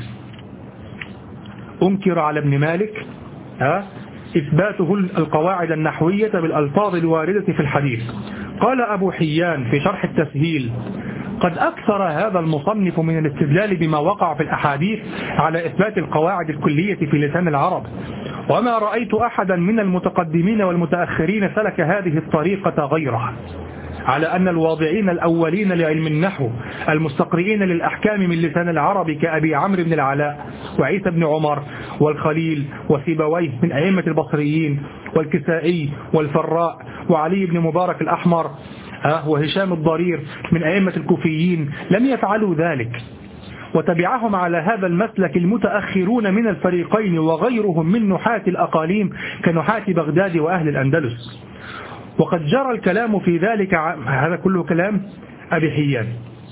أنكر على ابن مالك إثباته القواعد النحوية بالألفاظ الواردة في الحديث. قال أبو حيان في شرح التسهيل: قد أكثر هذا المصنف من الاستدلال بما وقع في الأحاديث على إثبات القواعد الكلية في لسان العرب، وما رأيت أحدا من المتقدمين والمتأخرين سلك هذه الطريقة غيره، على أن الواضعين الأولين لعلم النحو المستقرئين للأحكام من لسان العرب كأبي عمرو بن العلاء وعيسى بن عمر والخليل وسيبويه من أئمة البصريين والكسائي والفراء وعلي بن مبارك الأحمر وهشام الضرير من أئمة الكوفيين لم يفعلوا ذلك، وتبعهم على هذا المسلك المتأخرون من الفريقين وغيرهم من نحاة الأقاليم كنحاة بغداد وأهل الأندلس. وقد جرى الكلام في ذلك، هذا كله كلام أبي حيان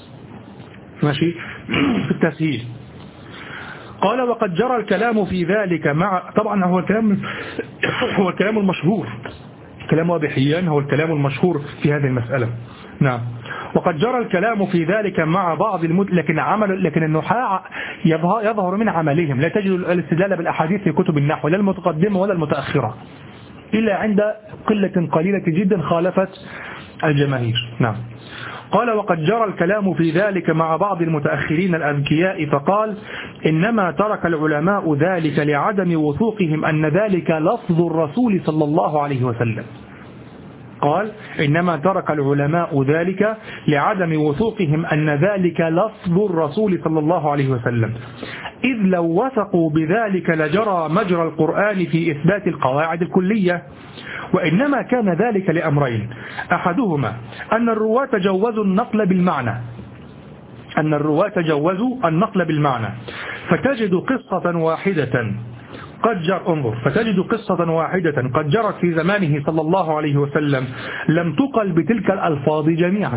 ماشي في التسهيل. قال وقد جرى الكلام في ذلك مع، طبعا هو الكلام هو الكلام المشهور، كلام أبي حيان هو الكلام المشهور في هذه المسألة. نعم. وقد جرى الكلام في ذلك مع بعض المد... لكن عمل لكن النحاة يظهر, يظهر من عملهم، لا تجد الاستدلال بالأحاديث في كتب النحو لا المتقدمة ولا المتأخرة إلا عند قلة قليلة جدا خالفت الجماهير. نعم. قال وقد جرى الكلام في ذلك مع بعض المتأخرين الأذكياء، فقال إنما ترك العلماء ذلك لعدم وثوقهم أن ذلك لفظ الرسول صلى الله عليه وسلم. قال إنما ترك العلماء ذلك لعدم وثوقهم أن ذلك لفظ الرسول صلى الله عليه وسلم، إذ لو وثقوا بذلك لجرى مجرى القرآن في إثبات القواعد الكلية، وإنما كان ذلك لأمرين، أحدهما أن الرواة جوزوا النقل بالمعنى أن الرواة جوزوا النقل بالمعنى فتجد قصة واحدة قد جر انظر فتجد قصة واحدة قد جرت في زمانه صلى الله عليه وسلم لم تقل بتلك الألفاظ جميعا،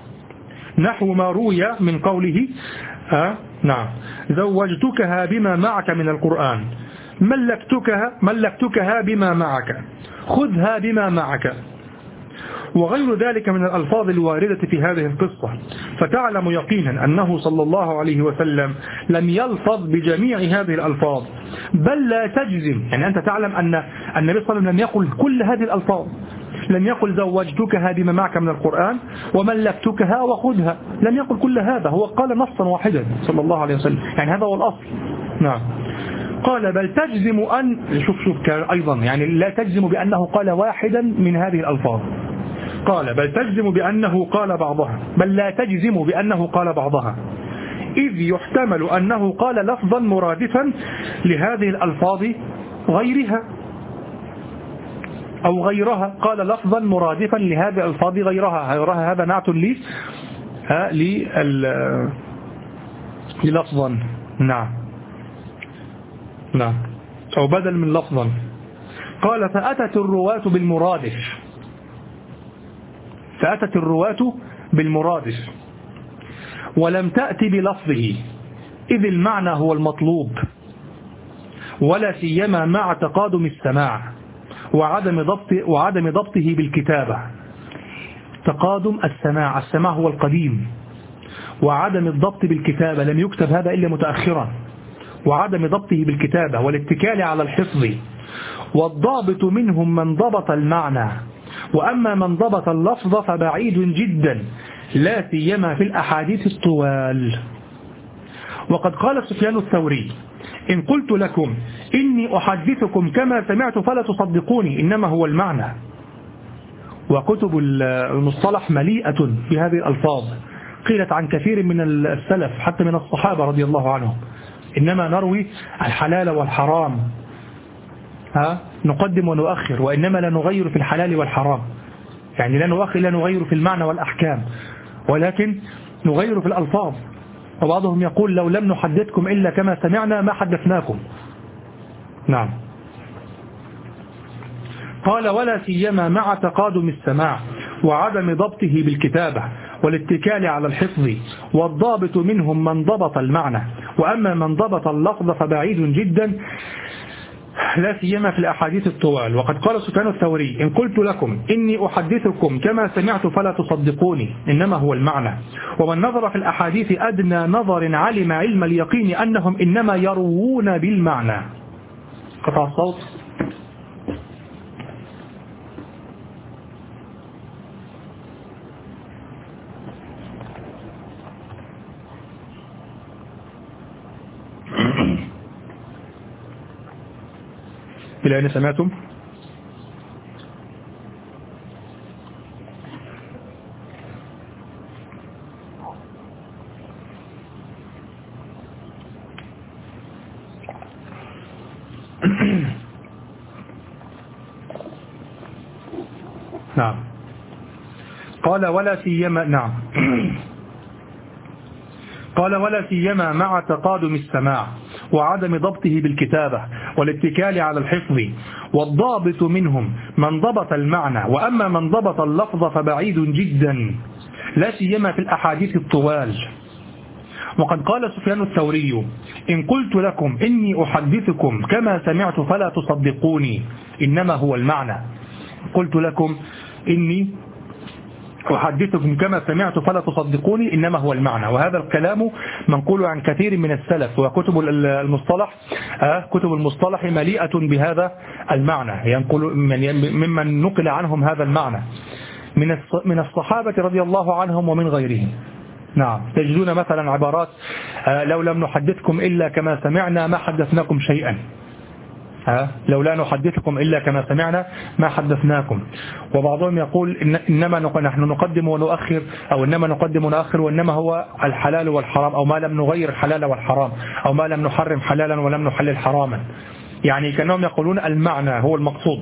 نحو ما روي من قوله آه نعم زوجتكها بما معك من القرآن، ملكتكها ملكتكها بما معك، خذها بما معك، وغير ذلك من الألفاظ الواردة في هذه القصة. فتعلم يقينا أنه صلى الله عليه وسلم لم يلفظ بجميع هذه الألفاظ، بل لا تجزم، يعني أنت تعلم أن النبي صلى الله عليه وسلم لم يقل كل هذه الألفاظ، لم يقل زوجتكها بما معك من القرآن وملكتكها وخذها، لم يقل كل هذا، هو قال نصا واحدا صلى الله عليه وسلم، يعني هذا هو الأصل. نعم. قال بل تجزم أن شوف شوف أيضا يعني لا تجزم بأنه قال واحدا من هذه الألفاظ، قال بل تجزم بأنه قال بعضها، بل لا تجزم بأنه قال بعضها، إذ يحتمل أنه قال لفظا مرادفا لهذه الألفاظ غيرها أو غيرها، قال لفظا مرادفا لهذه الألفاظ غيرها، غيرها هذا نعت لي ها لي للفظا. نعم نعم أو بدل من لفظا. قال فأتت الرواة بالمرادف فأتت الرواة بالمرادف ولم تأتي بلفظه، إذ المعنى هو المطلوب، ولا سيما مع تقادم السماع وعدم ضبط وعدم ضبطه بالكتابة. تقادم السماع، السماع هو القديم، وعدم الضبط بالكتابة، لم يكتب هذا إلا متأخرا، وعدم ضبطه بالكتابة والاتكال على الحفظ. والضابط منهم من ضبط المعنى، وأما من ضبط اللفظ فبعيد جدا، لا سيما في الأحاديث الطوال. وقد قال سفيان الثوري إن قلت لكم إني أحدثكم كما سمعت فلا تصدقوني، إنما هو المعنى. وكتب المصطلح مليئة بهذه الألفاظ، قيلت عن كثير من السلف حتى من الصحابة رضي الله عنهم، إنما نروي الحلال والحرام، ها نقدم ونؤخر، وإنما لا نغير في الحلال والحرام، يعني لا نؤخر لا نغير في المعنى والأحكام، ولكن نغير في الألفاظ. وبعضهم يقول لو لم نحدثكم إلا كما سمعنا ما حدثناكم. نعم. قال ولا سيما مع تقادم السماع وعدم ضبطه بالكتابة والاتكال على الحفظ. والضابط منهم من ضبط المعنى، وأما من ضبط اللفظ فبعيد جدا، لا سيما في الأحاديث الطوال. وقد قال سفيان الثوري إن قلت لكم إني أحدثكم كما سمعت فلا تصدقوني، إنما هو المعنى. ومن نظر في الأحاديث أدنى نظر علم علم اليقين أنهم إنما يروون بالمعنى. قطع الصوت. إلى أين سمعتم؟ نعم. قال ولا سيما نعم قال ولا سيما مع تقادم السماع وعدم ضبطه بالكتابة والاتكال على الحفظ، والضابط منهم من ضبط المعنى، وأما من ضبط اللفظ فبعيد جدا، لا سيما في الأحاديث الطوال. وقد قال سفيان الثوري: إن قلت لكم إني أحدثكم كما سمعت فلا تصدقوني، إنما هو المعنى. قلت لكم إني أحدثكم كما سمعت فلا تصدقوني إنما هو المعنى. وهذا الكلام منقول عن كثير من السلف، وكتب المصطلح كتب المصطلح مليئة بهذا المعنى، ينقل ممن نقل عنهم هذا المعنى من الصحابة رضي الله عنهم ومن غيرهم. نعم، تجدون مثلا عبارات: لو لم نحدثكم إلا كما سمعنا ما حدثناكم شيئا، لو لا نحدثكم إلا كما سمعنا ما حدثناكم. وبعضهم يقول إن إنما نحن نقدم ونؤخر، أو إنما نقدم ونؤخر، وإنما هو الحلال والحرام، أو ما لم نغير الحلال والحرام، أو ما لم نحرم حلالا ولم نحلل حراما. يعني كأنهم يقولون المعنى هو المقصود،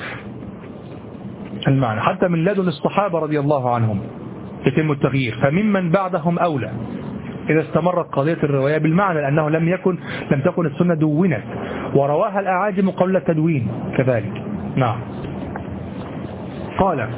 المعنى حتى من لدن الصحابة رضي الله عنهم يتم التغيير، فممن بعدهم أولى إذا استمرت قضية الرواية بالمعنى، لأنه لم يكن لم تكن السنة دونت، ورواها الأعاجم قبل التدوين كذلك. نعم. قال: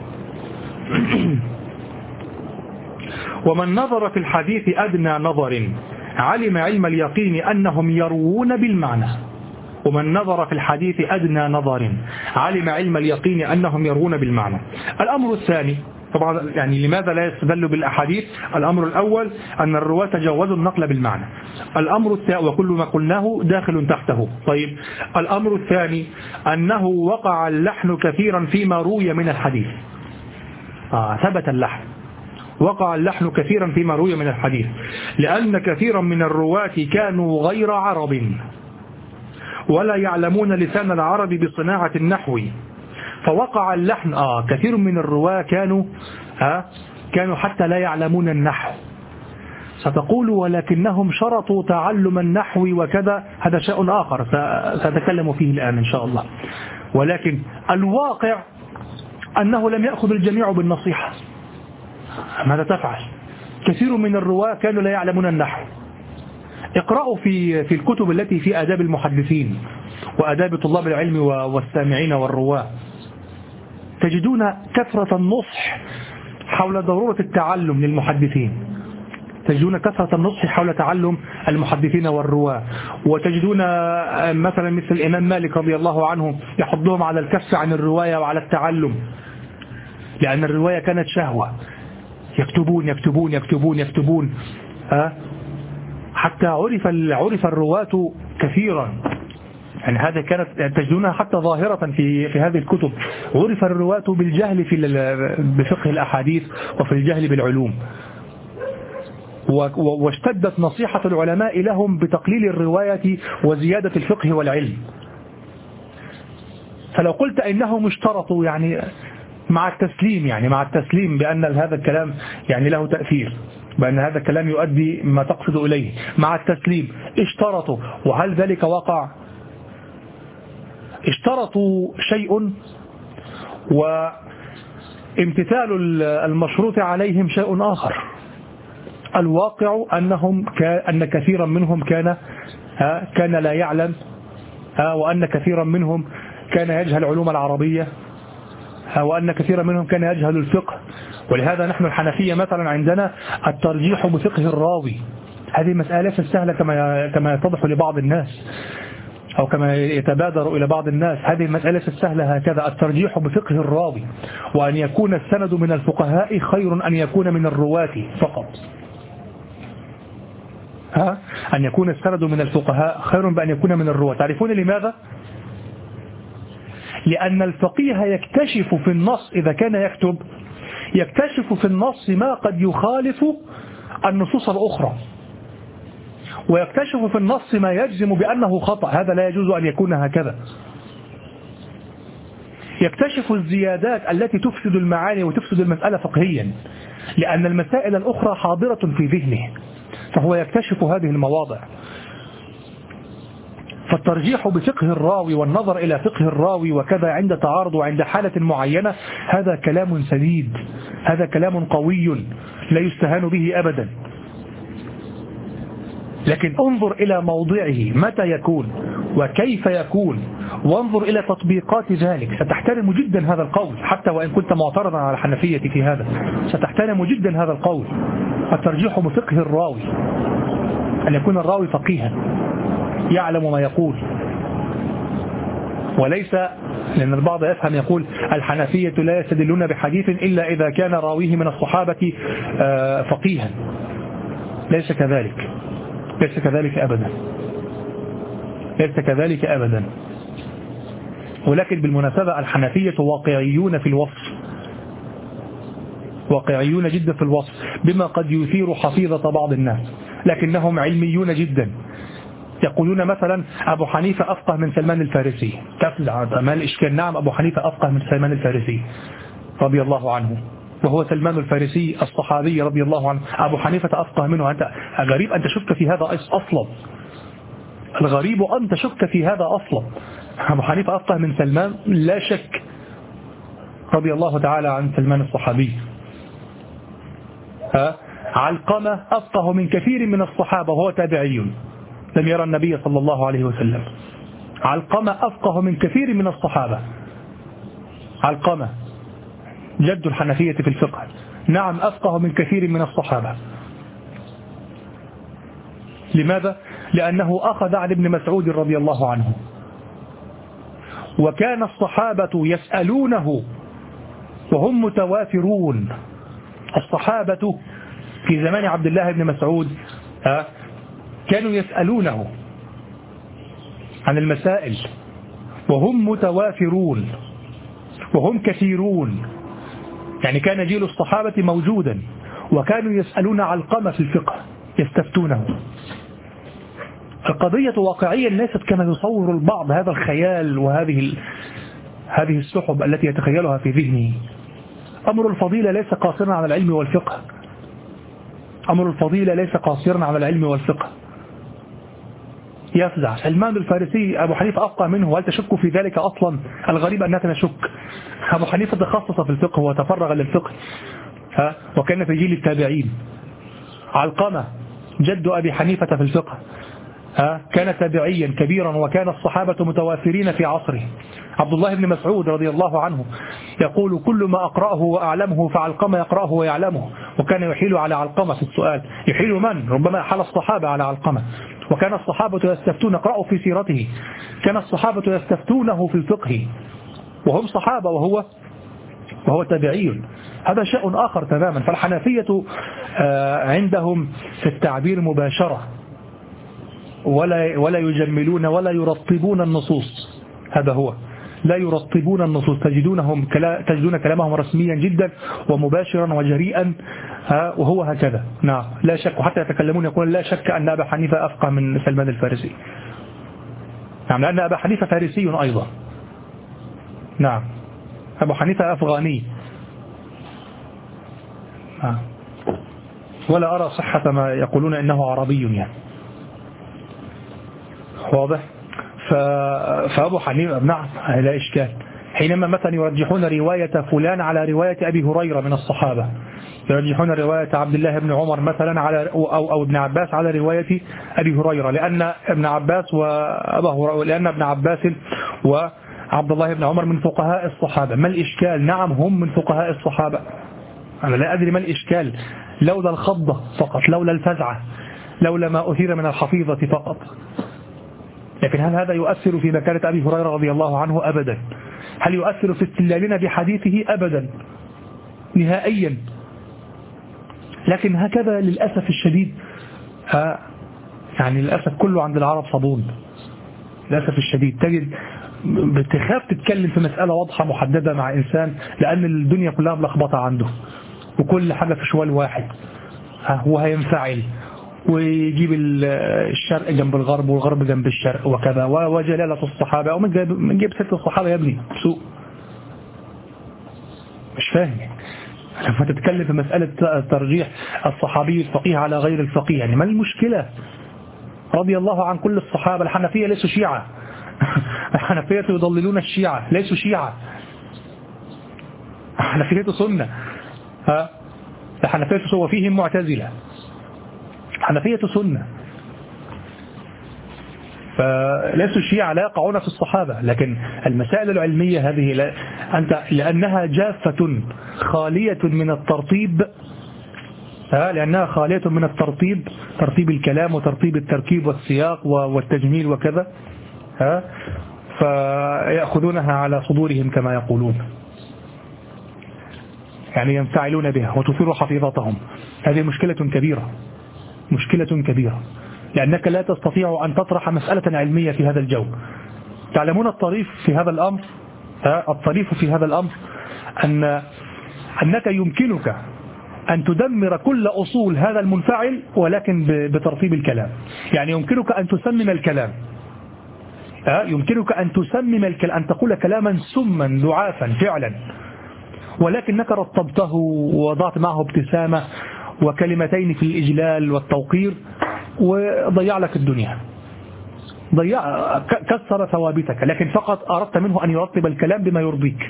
ومن نظر في الحديث أدنى نظر علم علم اليقين أنهم يروون بالمعنى. ومن نظر في الحديث أدنى نظر علم علم اليقين أنهم يروون بالمعنى. الأمر الثاني، طبعا يعني لماذا لا يستدل بالأحاديث؟ الأمر الأول أن الرواة تجاوزوا النقل بالمعنى. الأمر الثاني، وكل ما قلناه داخل تحته. طيب، الأمر الثاني أنه وقع اللحن كثيرا فيما روي من الحديث. آه ثبت اللحن، وقع اللحن كثيرا فيما روي من الحديث، لأن كثيرا من الرواة كانوا غير عرب ولا يعلمون لسان العرب بصناعة النحو، فوقع اللحن. آه كثير من الرواة كانوا آه كانوا حتى لا يعلمون النحو. ستقول ولكنهم شرطوا تعلم النحو وكذا، هذا شيء آخر سأتكلم فيه الآن إن شاء الله. ولكن الواقع أنه لم يأخذ الجميع بالنصيحة. ماذا تفعل؟ كثير من الرواة كانوا لا يعلمون النحو. اقرأوا في في الكتب التي في آداب المحدثين وآداب طلاب العلم والسامعين والرواة، تجدون كثرة النصح حول ضرورة التعلم للمحدثين، تجدون كثرة النصح حول تعلم المحدثين والرواة، وتجدون مثلا مثل الإمام مالك رضي الله عنه يحضهم على الكف عن الرواية وعلى التعلم، لأن الرواية كانت شهوة، يكتبون يكتبون يكتبون يكتبون ها حتى عرف عرف الرواة كثيرا. يعني هذا كانت تجدونها حتى ظاهرة في في هذه الكتب. عرف الرواة بالجهل في بفقه الأحاديث وفي الجهل بالعلوم، واشتدت نصيحة العلماء لهم بتقليل الرواية وزيادة الفقه والعلم. فلو قلت إنهم اشترطوا، يعني مع التسليم يعني مع التسليم بأن هذا الكلام يعني له تأثير، بأن هذا الكلام يؤدي ما تقصد إليه، مع التسليم اشترطوا، وهل ذلك وقع؟ اشترطوا شيء وامتثال المشروط عليهم شيء آخر. الواقع أنهم أن كثيرا منهم كان كان لا يعلم، وأن كثيرا منهم كان يجهل العلوم العربية، وأن كثيرا منهم كان يجهل الفقه. ولهذا نحن الحنفية مثلا عندنا الترجيح بفقه الراوي. هذه مسألة سهلة كما كما يتضح لبعض الناس أو كما يتبادر إلى بعض الناس. هذه المسألة السهلة هكذا، الترجيح بفقه الراوي، وأن يكون السند من الفقهاء خير أن يكون من الرواة فقط. ها؟ أن يكون السند من الفقهاء خير بأن يكون من الرواة. تعرفون لماذا؟ لأن الفقيه يكتشف في النص، إذا كان يكتب يكتشف في النص ما قد يخالف النصوص الأخرى، ويكتشف في النص ما يجزم بأنه خطأ. هذا لا يجوز أن يكون هكذا. يكتشف الزيادات التي تفسد المعاني وتفسد المسألة فقهيا، لأن المسائل الأخرى حاضرة في ذهنه، فهو يكتشف هذه المواضع. فالترجيح بفقه الراوي والنظر إلى فقه الراوي وكذا عند تعارض وعند حالة معينة، هذا كلام سديد، هذا كلام قوي لا يستهان به أبدا. لكن انظر إلى موضعه متى يكون وكيف يكون، وانظر إلى تطبيقات ذلك، ستحترم جدا هذا القول حتى وإن كنت معترضا على الحنفية في هذا، ستحترم جدا هذا القول. الترجيح بفقه الراوي، أن يكون الراوي فقيها يعلم ما يقول، وليس لأن البعض يفهم يقول الحنفية لا يستدلون بحديث إلا إذا كان راويه من الصحابة فقيها. ليس كذلك، ليس كذلك أبدا، ليس كذلك أبدا. ولكن بالمناسبة الحنفية واقعيون في الوصف، واقعيون جدا في الوصف، بما قد يثير حفيظة بعض الناس، لكنهم علميون جدا. يقولون مثلا أبو حنيفة أفقه من سلمان الفارسي، تفلع ما الإشكال؟ نعم أبو حنيفة أفقه من سلمان الفارسي رضي الله عنه، وهو سلمان الفارسي الصحابي رضي الله عنه. أبو حنيفة أفقه منه. أنت غريب أن تشك في هذا أصلا، الغريب أن تشك في هذا أصلا. أبو حنيفة أفقه من سلمان لا شك رضي الله تعالى عن سلمان الصحابي. ها؟ علقمة أفقه من كثير من الصحابة وهو تابعي لم يرى النبي صلى الله عليه وسلم. علقمة أفقه من كثير من الصحابة. علقمة جد الحنفية في الفقه، نعم أفقه من كثير من الصحابة. لماذا؟ لأنه أخذ عن ابن مسعود رضي الله عنه، وكان الصحابة يسألونه وهم متوافرون. الصحابة في زمان عبد الله بن مسعود كانوا يسألونه عن المسائل وهم متوافرون وهم كثيرون، يعني كان جيل الصحابة موجودا وكانوا يسألون علقمة في الفقه يستفتونه. القضية واقعيا ليست كما يصور البعض هذا الخيال وهذه هذه السحب التي يتخيلها في ذهنه. أمر الفضيلة ليس قاصرا على العلم والفقه، أمر الفضيلة ليس قاصرا على العلم والفقه. يفزع سلمان الفارسي أبو حنيفة أفقه منه، وهل تشك في ذلك أصلا؟ الغريب أنك نشك. أبو حنيفة تخصص في الفقه وتفرغ للفقه، ها، وكان في جيل التابعين. علقمة جد أبي حنيفة في الفقه، ها، كان تابعيا كبيرا وكان الصحابة متوافرين في عصره. عبد الله بن مسعود رضي الله عنه يقول كل ما أقرأه وأعلمه فعلقمة يقرأه ويعلمه، وكان يحيل على علقمة في السؤال. يحيل من؟ ربما حال الصحابة على علقمة. وكان الصحابة يستفتون، اقرأوا في سيرته، كان الصحابة يستفتونه في الفقه وهم صحابة وهو وهو تابعي. هذا شيء آخر تماما. فالحنفية عندهم في التعبير مباشرة، ولا ولا يجملون ولا يرطبون النصوص. هذا هو، لا يرطبون النصوص، تجدونهم كلا تجدون كلامهم رسميا جدا ومباشرا وجريئا، وهو هكذا. نعم لا شك، وحتى يتكلمون يقول لا شك أن أبا حنيفة أفقه من سلمان الفارسي. نعم، لأن أبا حنيفة فارسي أيضا. نعم، أبو حنيفة أفغاني. نعم. ولا أرى صحة ما يقولون إنه عربي يعني. واضح؟ فأبو حنيفة نعم لا إشكال. حينما مثلا يرجحون رواية فلان على رواية أبي هريرة من الصحابة، يرجحون رواية عبد الله بن عمر مثلا على أو, أو ابن عباس على رواية أبي هريرة، لأن ابن عباس وأبا هريرة لأن ابن عباس وعبد الله بن عمر من فقهاء الصحابة. ما الإشكال؟ نعم هم من فقهاء الصحابة، أنا لا أدري ما الإشكال، لولا الخضة فقط، لولا الفزعة، لولا ما أثير من الحفيظة فقط. لكن هل هذا يؤثر في مكانة أبي هريرة رضي الله عنه؟ أبدا. هل يؤثر في استدلالنا بحديثه؟ أبدا نهائيا. لكن هكذا للأسف الشديد، ها يعني للأسف كله عند العرب صابون. للأسف الشديد تجد بتخاف تتكلم في مسألة واضحة محددة مع إنسان، لأن الدنيا كلها ملخبطة عنده وكل حاجة في شوال واحد، ها هو هينفعل ويجيب الشرق جنب الغرب والغرب جنب الشرق وكذا، وجلالة الصحابة، ومن جيب ست الصحابة يا ابني سوء. مش فاهم لما تتكلم في مسألة ترجيح الصحابي الفقيه على غير الفقيه، يعني ما المشكلة؟ رضي الله عن كل الصحابة. الحنفية ليسوا شيعة الحنفية يضللون الشيعة، ليسوا شيعة، الحنفية سنة. ها الحنفية وفيهم معتزلة، الحنفية سنة، فليسوا الشيعة لا يقعون في الصحابة. لكن المسائل العلمية هذه لا أنت لأنها جافة خالية من الترطيب، ها لأنها خالية من الترطيب، ترتيب الكلام وترتيب التركيب والسياق والتجميل وكذا، ها فيأخذونها على صدورهم كما يقولون، يعني ينفعلون بها وتثير حفيظتهم. هذه مشكلة كبيرة، مشكلة كبيرة، لأنك لا تستطيع أن تطرح مسألة علمية في هذا الجو. تعلمون الطريف في هذا الأمر، الطريف في هذا الأمر أن أنك يمكنك أن تدمر كل أصول هذا المنفعل ولكن بترتيب الكلام. يعني يمكنك أن تسمم الكلام، يمكنك أن تسمم الكلام، أن تقول كلاما سما لعافا فعلا، ولكنك رطبته ووضعت معه ابتسامة وكلمتين في الإجلال والتوقير وضيع لك الدنيا، ضيع كسر ثوابتك، لكن فقط أردت منه أن يرتب الكلام بما يرضيك.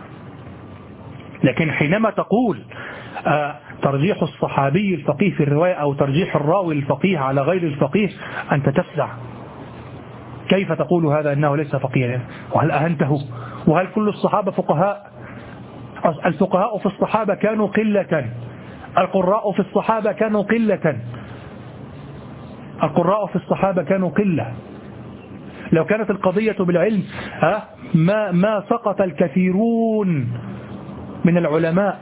لكن حينما تقول ترجيح الصحابي الفقيه في الرواية أو ترجيح الراوي الفقيه على غير الفقيه، أنت تفزع. كيف تقول هذا أنه ليس فقيها؟ وهل أهنته؟ وهل كل الصحابة فقهاء؟ الفقهاء في الصحابة كانوا قلة، القراء في الصحابة كانوا قلة، القراء في الصحابة كانوا قلة. لو كانت القضية بالعلم ما ما سقط الكثيرون من العلماء،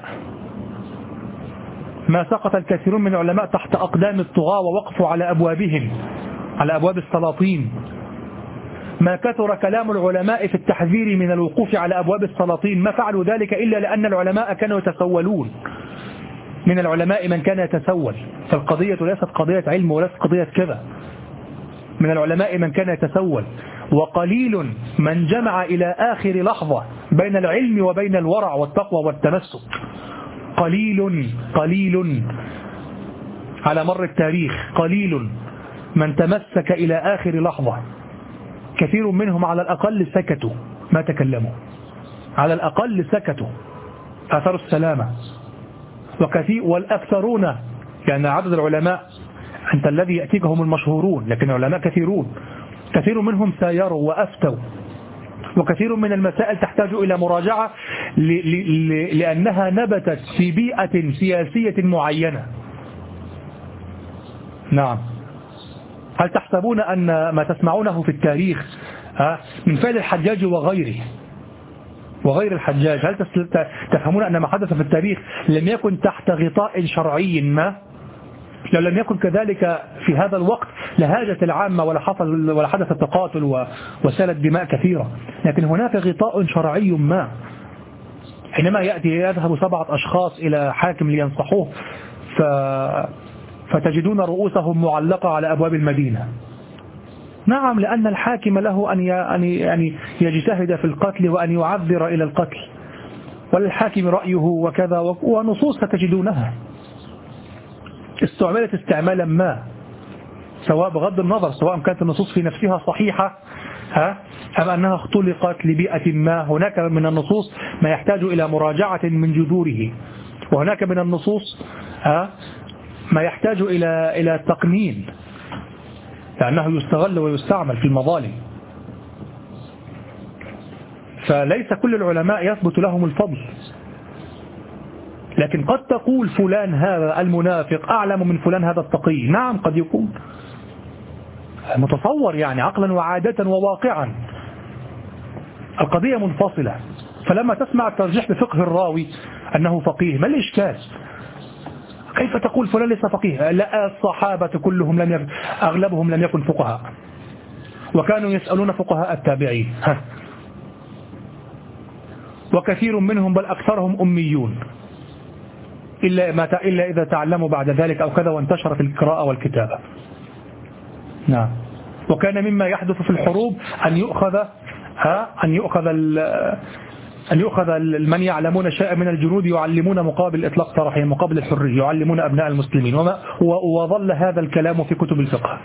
ما سقط الكثيرون من العلماء تحت أقدام الطغاة ووقفوا على أبوابهم، على أبواب السلاطين. ما كثر كلام العلماء في التحذير من الوقوف على أبواب السلاطين، ما فعلوا ذلك إلا لأن العلماء كانوا يتسولون. من العلماء من كان يتسول، فالقضية ليست قضية علم وليست قضية كذا. من العلماء من كان يتسول، وقليل من جمع إلى آخر لحظة بين العلم وبين الورع والتقوى والتمسك. قليل قليل على مر التاريخ، قليل من تمسك إلى آخر لحظة. كثير منهم على الأقل سكتوا ما تكلموا، على الأقل سكتوا أثروا السلامة. وكثير والأكثرون، يعني عدد العلماء أنت الذي يأتيك هم المشهورون، لكن العلماء كثيرون، كثير منهم سايروا وأفتوا، وكثير من المسائل تحتاج إلى مراجعة لأنها نبتت في بيئة سياسية معينة. نعم. هل تحسبون أن ما تسمعونه في التاريخ من فعل الحجاج وغيره وغير الحجاج، هل تفهمون أن ما حدث في التاريخ لم يكن تحت غطاء شرعي ما؟ لو لم يكن كذلك في هذا الوقت لهاجت العامة ولا حصل ولا حدث التقاتل وسالت دماء كثيرة. لكن هناك غطاء شرعي ما. حينما يأتي يذهب سبعة أشخاص إلى حاكم لينصحوه ف... فتجدون رؤوسهم معلقة على أبواب المدينة. نعم، لأن الحاكم له أن يعني يجتهد في القتل وأن يعذر إلى القتل، وللحاكم رأيه وكذا، ونصوص تجدونها استعملت استعمالا ما، سواء بغض النظر سواء كانت النصوص في نفسها صحيحة ها أم أنها اختلقت لبيئة ما. هناك من النصوص ما يحتاج إلى مراجعة من جذوره، وهناك من النصوص ها ما يحتاج إلى إلى تقنين، لأنه يستغل ويستعمل في المظالم. فليس كل العلماء يثبت لهم الفضل، لكن قد تقول فلان هذا المنافق أعلم من فلان هذا التقي. نعم قد يكون متصور، يعني عقلا وعادة وواقعا القضية منفصلة. فلما تسمع الترجيح بفقه الراوي أنه فقيه، ما الإشكال؟ كيف تقول فلان ليس فقيه؟ لا، الصحابة كلهم لم يكن، أغلبهم لم يكن فقهاء، وكانوا يسألون فقهاء التابعين، وكثير منهم بل أكثرهم أميون إلا, ما إلا إذا تعلموا بعد ذلك أو كذا وانتشرت القراءة والكتابة. نعم. وكان مما يحدث في الحروب أن يؤخذ ها أن يؤخذ أن يؤخذ من يعلمون شيئا من الجنود يعلمون مقابل إطلاق سراحهم مقابل الحرية، يعلمون أبناء المسلمين، وما وظل هذا الكلام في كتب الفقه.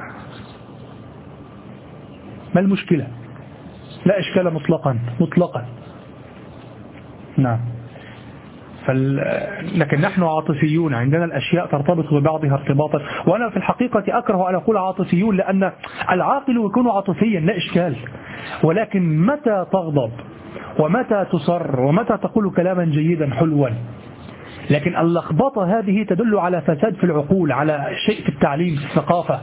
ما المشكلة؟ لا إشكال مطلقا مطلقا. نعم. فال... لكن نحن عاطفيون، عندنا الأشياء ترتبط ببعضها ارتباطا، وأنا في الحقيقة أكره أن أقول عاطفيون، لأن العاقل يكون عاطفيا لا إشكال، ولكن متى تغضب ومتى تصر ومتى تقول كلاما جيدا حلوا، لكن اللخبطة هذه تدل على فساد في العقول، على شيء في التعليم في الثقافة.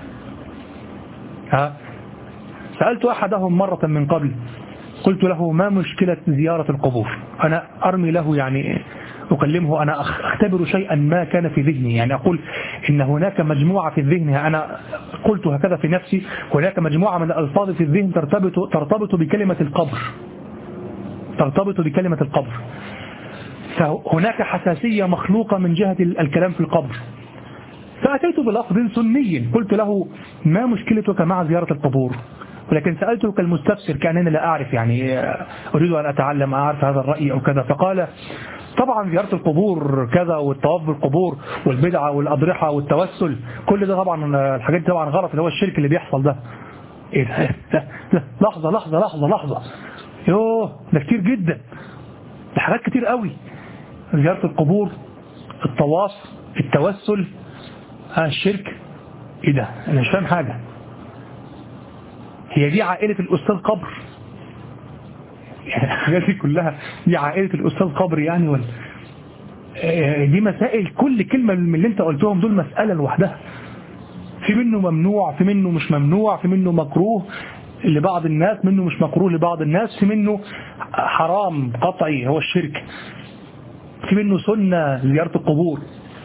ها؟ سألت أحدهم مرة من قبل، قلت له ما مشكلة زيارة القبور؟ أنا أرمي له، يعني أكلمه، أنا أختبر شيئا ما كان في ذهني، يعني أقول إن هناك مجموعة في الذهن، أنا قلت هكذا في نفسي، هناك مجموعة من الألفاظ في الذهن ترتبط, ترتبط بكلمة القبر ترتبط بكلمة القبر فهناك حساسية مخلوقة من جهة الكلام في القبر. فأتيت بلفظ سني، قلت له ما مشكلتك مع زيارة القبور؟ ولكن سألته كالمستفسر كأنني لا أعرف، يعني أريد أن أتعلم أعرف هذا الرأي أو كذا. فقال طبعا زيارة القبور كذا، والطواف بالقبور والبدعة والأضرحة والتوسل، كل ده طبعا الحاجات دي طبعا غلط، اللي هو الشرك اللي بيحصل ده. إيه ده؟ لا لا لحظة لحظة لحظة لحظة يوه ده كتير جدا، ده حاجات كتير قوي. زيارة القبور، الطواف، التوسل، ها الشرك، ايه ده؟ انا مش فاهم حاجة. هي دي عائلة الأستاذ قبر؟ يعني الحاجات دي كلها دي عائلة الأستاذ قبر يعني؟ ولا دي مسائل، كل كلمة من اللي انت قلتهم دول مسألة لوحدها. في منه ممنوع، في منه مش ممنوع، في منه مكروه لبعض الناس، منه مش مكروه لبعض الناس، في منه حرام قطعي هو الشرك، في منه سنة زيارة القبور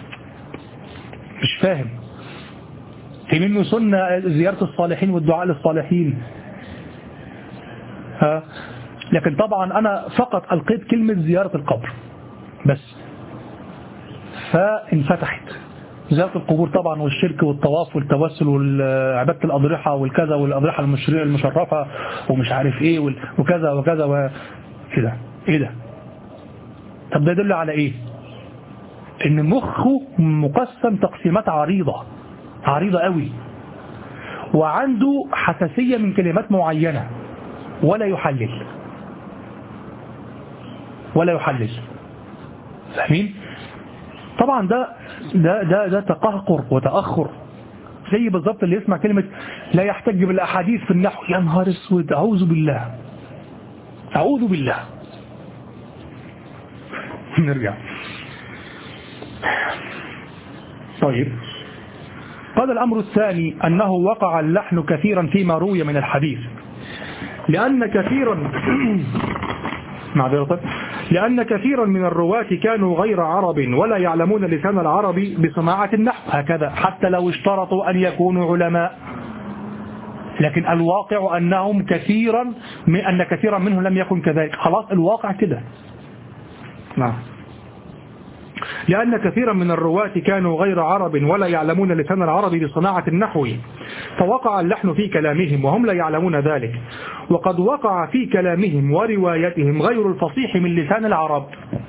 مش فاهم، في منه سنة زيارة الصالحين والدعاء للصالحين. ها لكن طبعا أنا فقط ألقيت كلمة زيارة القبر بس، فانفتحت زيارة القبور طبعا، والشرك والطواف والتوسل والعبادة الأضرحة والكذا، والأضرحة المشرفة ومش عارف إيه وكذا وكذا وكذا. إيه ده؟ طب ده يدل على إيه؟ إن مخه مقسم تقسيمات عريضة عريضة قوي، وعنده حساسية من كلمات معينة، ولا يحلل ولا يحلل فاهمين؟ طبعا ده ده ده ده تقهقر وتأخر، زي بالضبط اللي يسمع كلمة لا يحتج بالأحاديث في النحو، يا نهار اسود، أعوذ بالله أعوذ بالله. نرجع. طيب، قال الأمر الثاني أنه وقع اللحن كثيرا فيما روي من الحديث، لأن كثيرا معذرة لأن كثيرا من الرواة كانوا غير عرب ولا يعلمون لسان العربي بصناعة النحو، هكذا حتى لو اشترطوا أن يكونوا علماء، لكن الواقع أنهم كثيرا من أن كثيرا منهم لم يكن كذلك، خلاص الواقع كده. نعم. لأن كثيرا من الرواة كانوا غير عرب ولا يعلمون لسان العربي بصناعة النحو، فوقع اللحن في كلامهم وهم لا يعلمون ذلك، وقد وقع في كلامهم وروايتهم غير الفصيح من لسان العرب،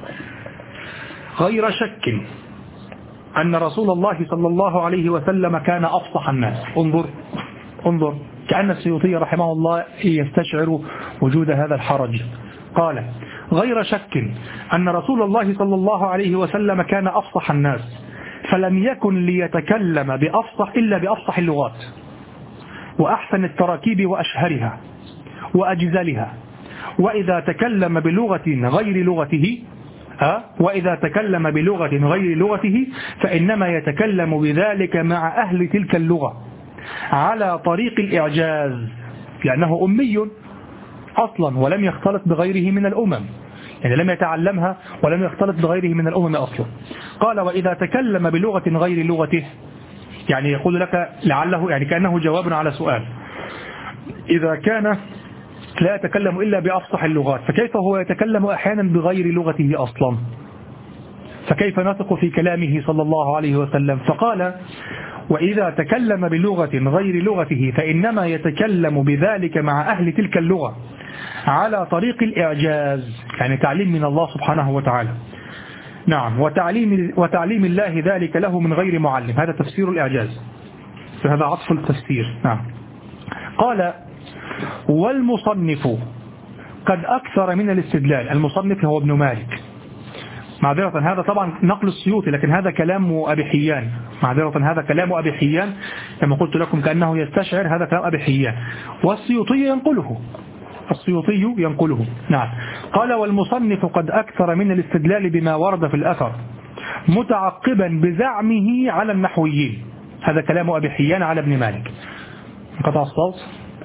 غير شك أن رسول الله صلى الله عليه وسلم كان أفصح الناس. انظر انظر كأن السيوطي رحمه الله يستشعر وجود هذا الحرج. قال غير شك أن رسول الله صلى الله عليه وسلم كان أفصح الناس، فلم يكن ليتكلم بأفصح إلا بأفصح اللغات وأحسن التراكيب وأشهرها وأجزلها، وإذا تكلم بلغة غير لغته ها وإذا تكلم بلغة غير لغته فإنما يتكلم بذلك مع أهل تلك اللغة على طريق الإعجاز، لأنه أمي أصلا ولم يختلط بغيره من الأمم، يعني لم يتعلمها ولم يختلط بغيره من الأمم أصلا. قال وإذا تكلم بلغة غير لغته، يعني يقول لك لعله، يعني كأنه جواب على سؤال، إذا كان لا يتكلم إلا بأفصح اللغات فكيف هو يتكلم أحيانا بغير لغته أصلا؟ فكيف نثق في كلامه صلى الله عليه وسلم؟ فقال وإذا تكلم بلغة غير لغته فإنما يتكلم بذلك مع أهل تلك اللغة على طريق الإعجاز، يعني تعليم من الله سبحانه وتعالى. نعم، وتعليم, وتعليم الله ذلك له من غير معلم، هذا تفسير الإعجاز، فهذا عطف التفسير. نعم. قال والمصنف قد أكثر من الاستدلال. المصنف هو ابن مالك، معذرة هذا طبعا نقل السيوطي، لكن هذا كلام أبي حيان، معذرة هذا كلام أبي حيان كما قلت لكم كأنه يستشعر، هذا كلام أبي حيان، والسيوطي ينقله، السيوطي ينقله. نعم. قال والمصنف قد أكثر من الاستدلال بما ورد في الأثر متعقبا بزعمه على النحويين. هذا كلام أبي حيان على ابن مالك. انقطع الصوت.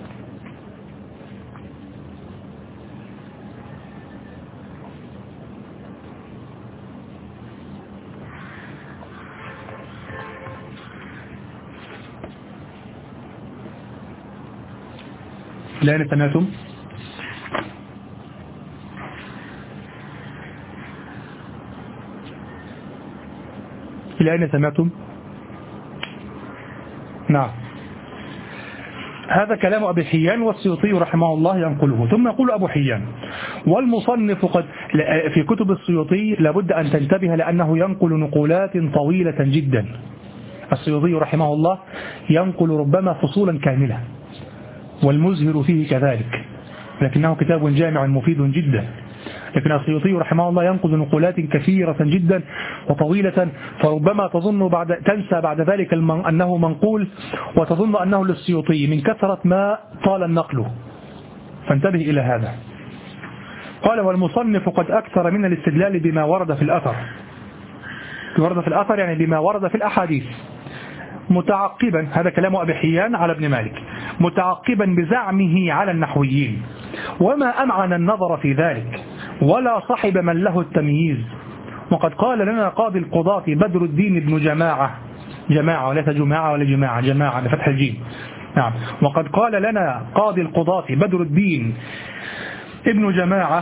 الآن سمعتم؟ الآن سمعتم؟ نعم. هذا كلام أبي حيان والسيوطي رحمه الله ينقله. ثم يقول أبو حيان والمصنف قد في كتب السيوطي لابد أن تنتبه لأنه ينقل نقولات طويلة جدا. السيوطي رحمه الله ينقل ربما فصولا كاملة، والمزهر فيه كذلك، لكنه كتاب جامع مفيد جدا. لكن السيوطي رحمه الله ينقل نقولات كثيرة جدا وطويلة، فربما تظن بعد تنسى بعد ذلك أنه منقول، وتظن أنه للسيوطي من كثرة ما طال النقل، فانتبه إلى هذا. قال والمصنف قد أكثر من الاستدلال بما ورد في الأثر، ورد في الأثر يعني بما ورد في الأحاديث، متعقبا، هذا كلام أبي حيان على ابن مالك، متعقبا بزعمه على النحويين، وما أمعن النظر في ذلك ولا صحب من له التمييز. وقد قال لنا قاضي القضاة بدر الدين ابن جماعة، جماعة وليس جماعة ولا جماعة، جماعة بفتح الجيم. نعم. وقد قال لنا قاضي القضاة بدر الدين ابن جماعة،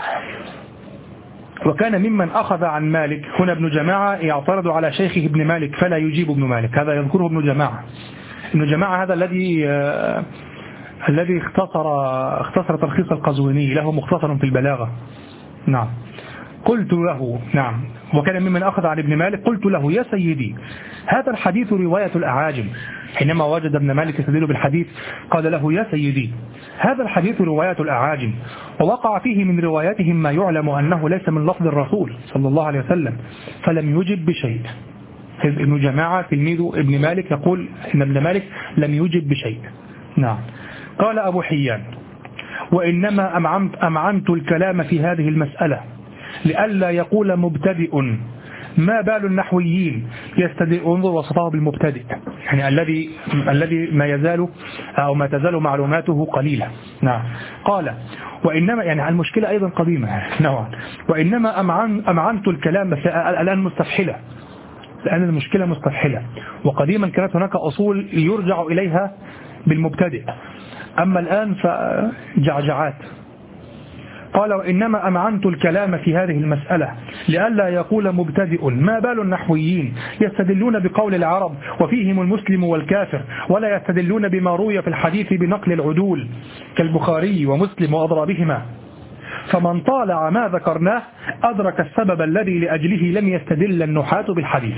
وكان ممن أخذ عن مالك. هنا ابن جماعة يعترض على شيخه ابن مالك فلا يجيب ابن مالك، هذا يذكره ابن جماعة. ابن جماعة هذا الذي آه الذي اختصر اختصر تلخيص القزويني، له مختصر في البلاغة. نعم. قلت له، نعم، وكان ممن أخذ عن ابن مالك، قلت له يا سيدي هذا الحديث رواية الأعاجم. حينما وجد ابن مالك يستدل بالحديث قال له يا سيدي هذا الحديث رواية الأعاجم، ووقع فيه من رواياتهم ما يعلم أنه ليس من لفظ الرسول صلى الله عليه وسلم، فلم يجب بشيء. ابن جماعة تلميذ ابن مالك يقول إن ابن مالك لم يجب بشيء. نعم. قال أبو حيان وإنما أمعنت, أمعنت الكلام في هذه المسألة لئلا يقول مبتدئ ما بال النحويين يستدل. انظر وصفه بالمبتدئ، يعني الذي الذي ما يزال أو ما تزال معلوماته قليلة. نعم. قال وإنما، يعني المشكلة أيضا قديمة نوعا، وإنما أمعن أمعنت الكلام، بس الآن مستفحلة، لأن المشكلة مستفحلة، وقديما كانت هناك أصول يرجع إليها بالمبتدئ، أما الآن فجعجعات. قال وإنما أمعنت الكلام في هذه المسألة لئلا يقول مبتدئ ما بال النحويين يستدلون بقول العرب وفيهم المسلم والكافر، ولا يستدلون بما روي في الحديث بنقل العدول كالبخاري ومسلم وأضرابهما، فمن طالع ما ذكرناه أدرك السبب الذي لأجله لم يستدل النحاة بالحديث.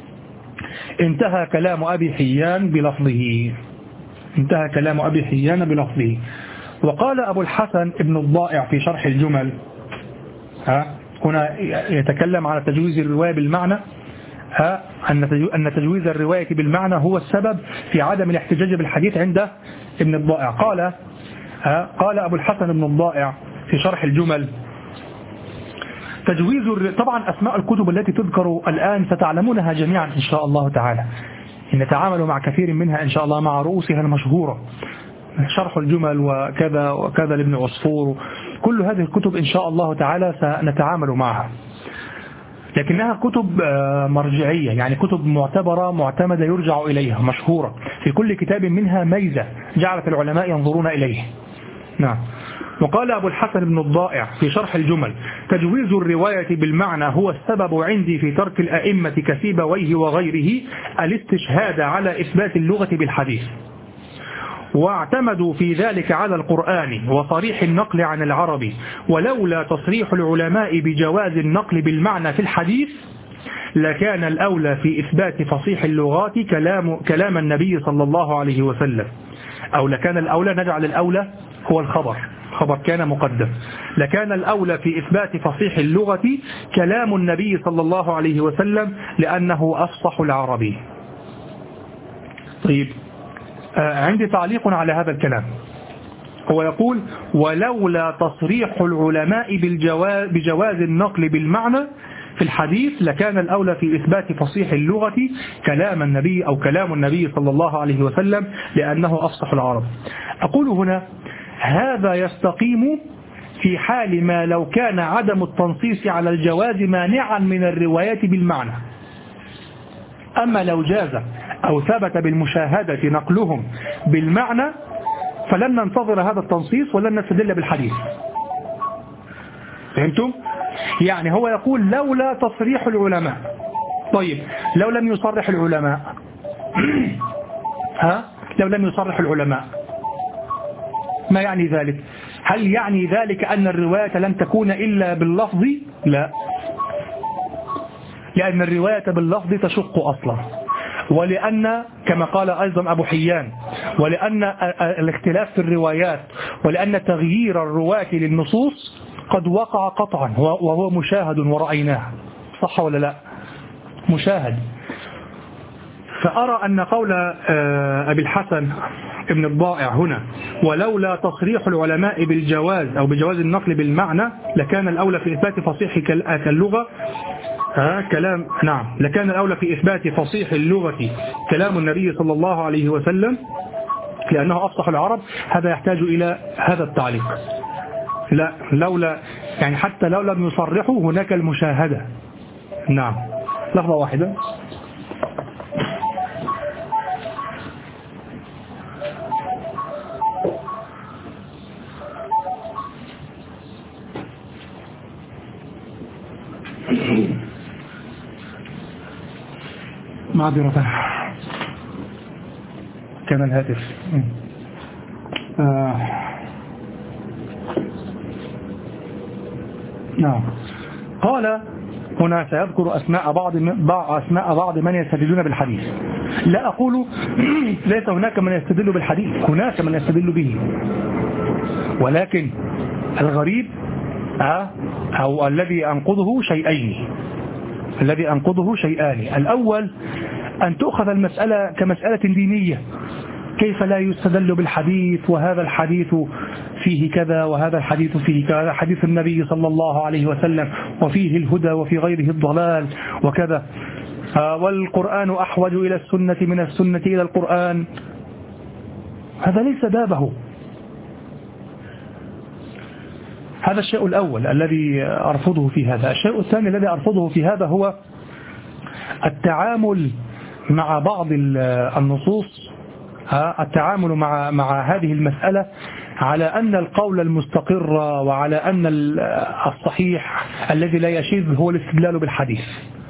انتهى كلام أبي حيان بلفظه، انتهى كلام أبي حيان بلفظه. وقال أبو الحسن ابن الضائع في شرح الجمل، ها هنا يتكلم على تجويز الرواية بالمعنى، ها أن تجويز الرواية بالمعنى هو السبب في عدم الاحتجاج بالحديث عند ابن الضائع. قال ها قال أبو الحسن ابن الضائع في شرح الجمل تجويز. طبعا أسماء الكتب التي تذكر الآن ستعلمونها جميعا إن شاء الله تعالى، نتعامل مع كثير منها إن شاء الله مع رؤوسها المشهورة، شرح الجمل وكذا وكذا لابن عصفور، كل هذه الكتب إن شاء الله تعالى سنتعامل معها، لكنها كتب مرجعية، يعني كتب معتبرة معتمدة يرجع إليها مشهورة، في كل كتاب منها ميزة جعلت العلماء ينظرون إليه. نعم. وقال أبو الحسن بن الضائع في شرح الجمل تجويز الرواية بالمعنى هو السبب عندي في ترك الأئمة كسيبويه وغيره الاستشهاد على إثبات اللغة بالحديث، واعتمدوا في ذلك على القرآن وصريح النقل عن العرب، ولولا تصريح العلماء بجواز النقل بالمعنى في الحديث لكان الأولى في إثبات فصيح اللغات كلام, كلام النبي صلى الله عليه وسلم. أو لكان الأولى، نجعل الأولى هو الخبر، خبر كان مقدم، لكان الأولى في إثبات فصيح اللغة كلام النبي صلى الله عليه وسلم لأنه أفصح العربي. طيب، آه عندي تعليق على هذا الكلام. هو يقول ولولا تصريح العلماء بالجواز بجواز النقل بالمعنى في الحديث لكان الأولى في إثبات فصيح اللغة كلام النبي أو كلام النبي صلى الله عليه وسلم لأنه أفصح العرب. أقول هنا هذا يستقيم في حال ما لو كان عدم التنصيص على الجواز مانعا من الروايات بالمعنى. أما لو جاز أو ثبت بالمشاهدة نقلهم بالمعنى فلن ننتظر هذا التنصيص ولن نستدل بالحديث. فهمتم؟ يعني هو يقول لولا تصريح العلماء. طيب لو لم يصرح العلماء ها لو لم يصرح العلماء ما يعني ذلك؟ هل يعني ذلك أن الرواية لن تكون إلا باللفظ؟ لا، لأن الرواية باللفظ تشق أصلا، ولأن كما قال أيضا أبو حيان ولأن الاختلاف في الروايات ولأن تغيير الرواة للنصوص قد وقع قطعا وهو مشاهد ورأيناه. صح ولا لا؟ مشاهد. فأرى أن قول أبي الحسن ابن الضائع هنا ولولا تصريح العلماء بالجواز أو بجواز النقل بالمعنى لكان الأولى في إثبات فصيح اللغة ها كلام نعم لكان الأولى في إثبات فصيح اللغة كلام النبي صلى الله عليه وسلم لأنه أفصح العرب. هذا يحتاج إلى هذا التعليق. لا، لولا يعني حتى لو لم يصرحوا هناك المشاهدة. نعم، لحظة واحدة. معذرة كان الهاتف آه. نعم. قال هنا سيذكر أسماء بعض أسماء بعض من يستدلون بالحديث. لا أقول ليس هناك من يستدل بالحديث، هناك من يستدل به، ولكن الغريب أو الذي أنقضه شيئين الذي أنقضه شيئان الأول أن تؤخذ المسألة كمسألة دينية، كيف لا يستدل بالحديث وهذا الحديث فيه كذا وهذا الحديث فيه كذا، حديث النبي صلى الله عليه وسلم وفيه الهدى وفي غيره الضلال وكذا، والقرآن أحوج إلى السنة من السنة إلى القرآن. هذا ليس بابه. هذا الشيء الأول الذي أرفضه في هذا. الشيء الثاني الذي أرفضه في هذا هو التعامل مع بعض النصوص، التعامل مع مع هذه المسألة على أن القول المستقر وعلى أن الصحيح الذي لا يشذ هو الاستدلال بالحديث.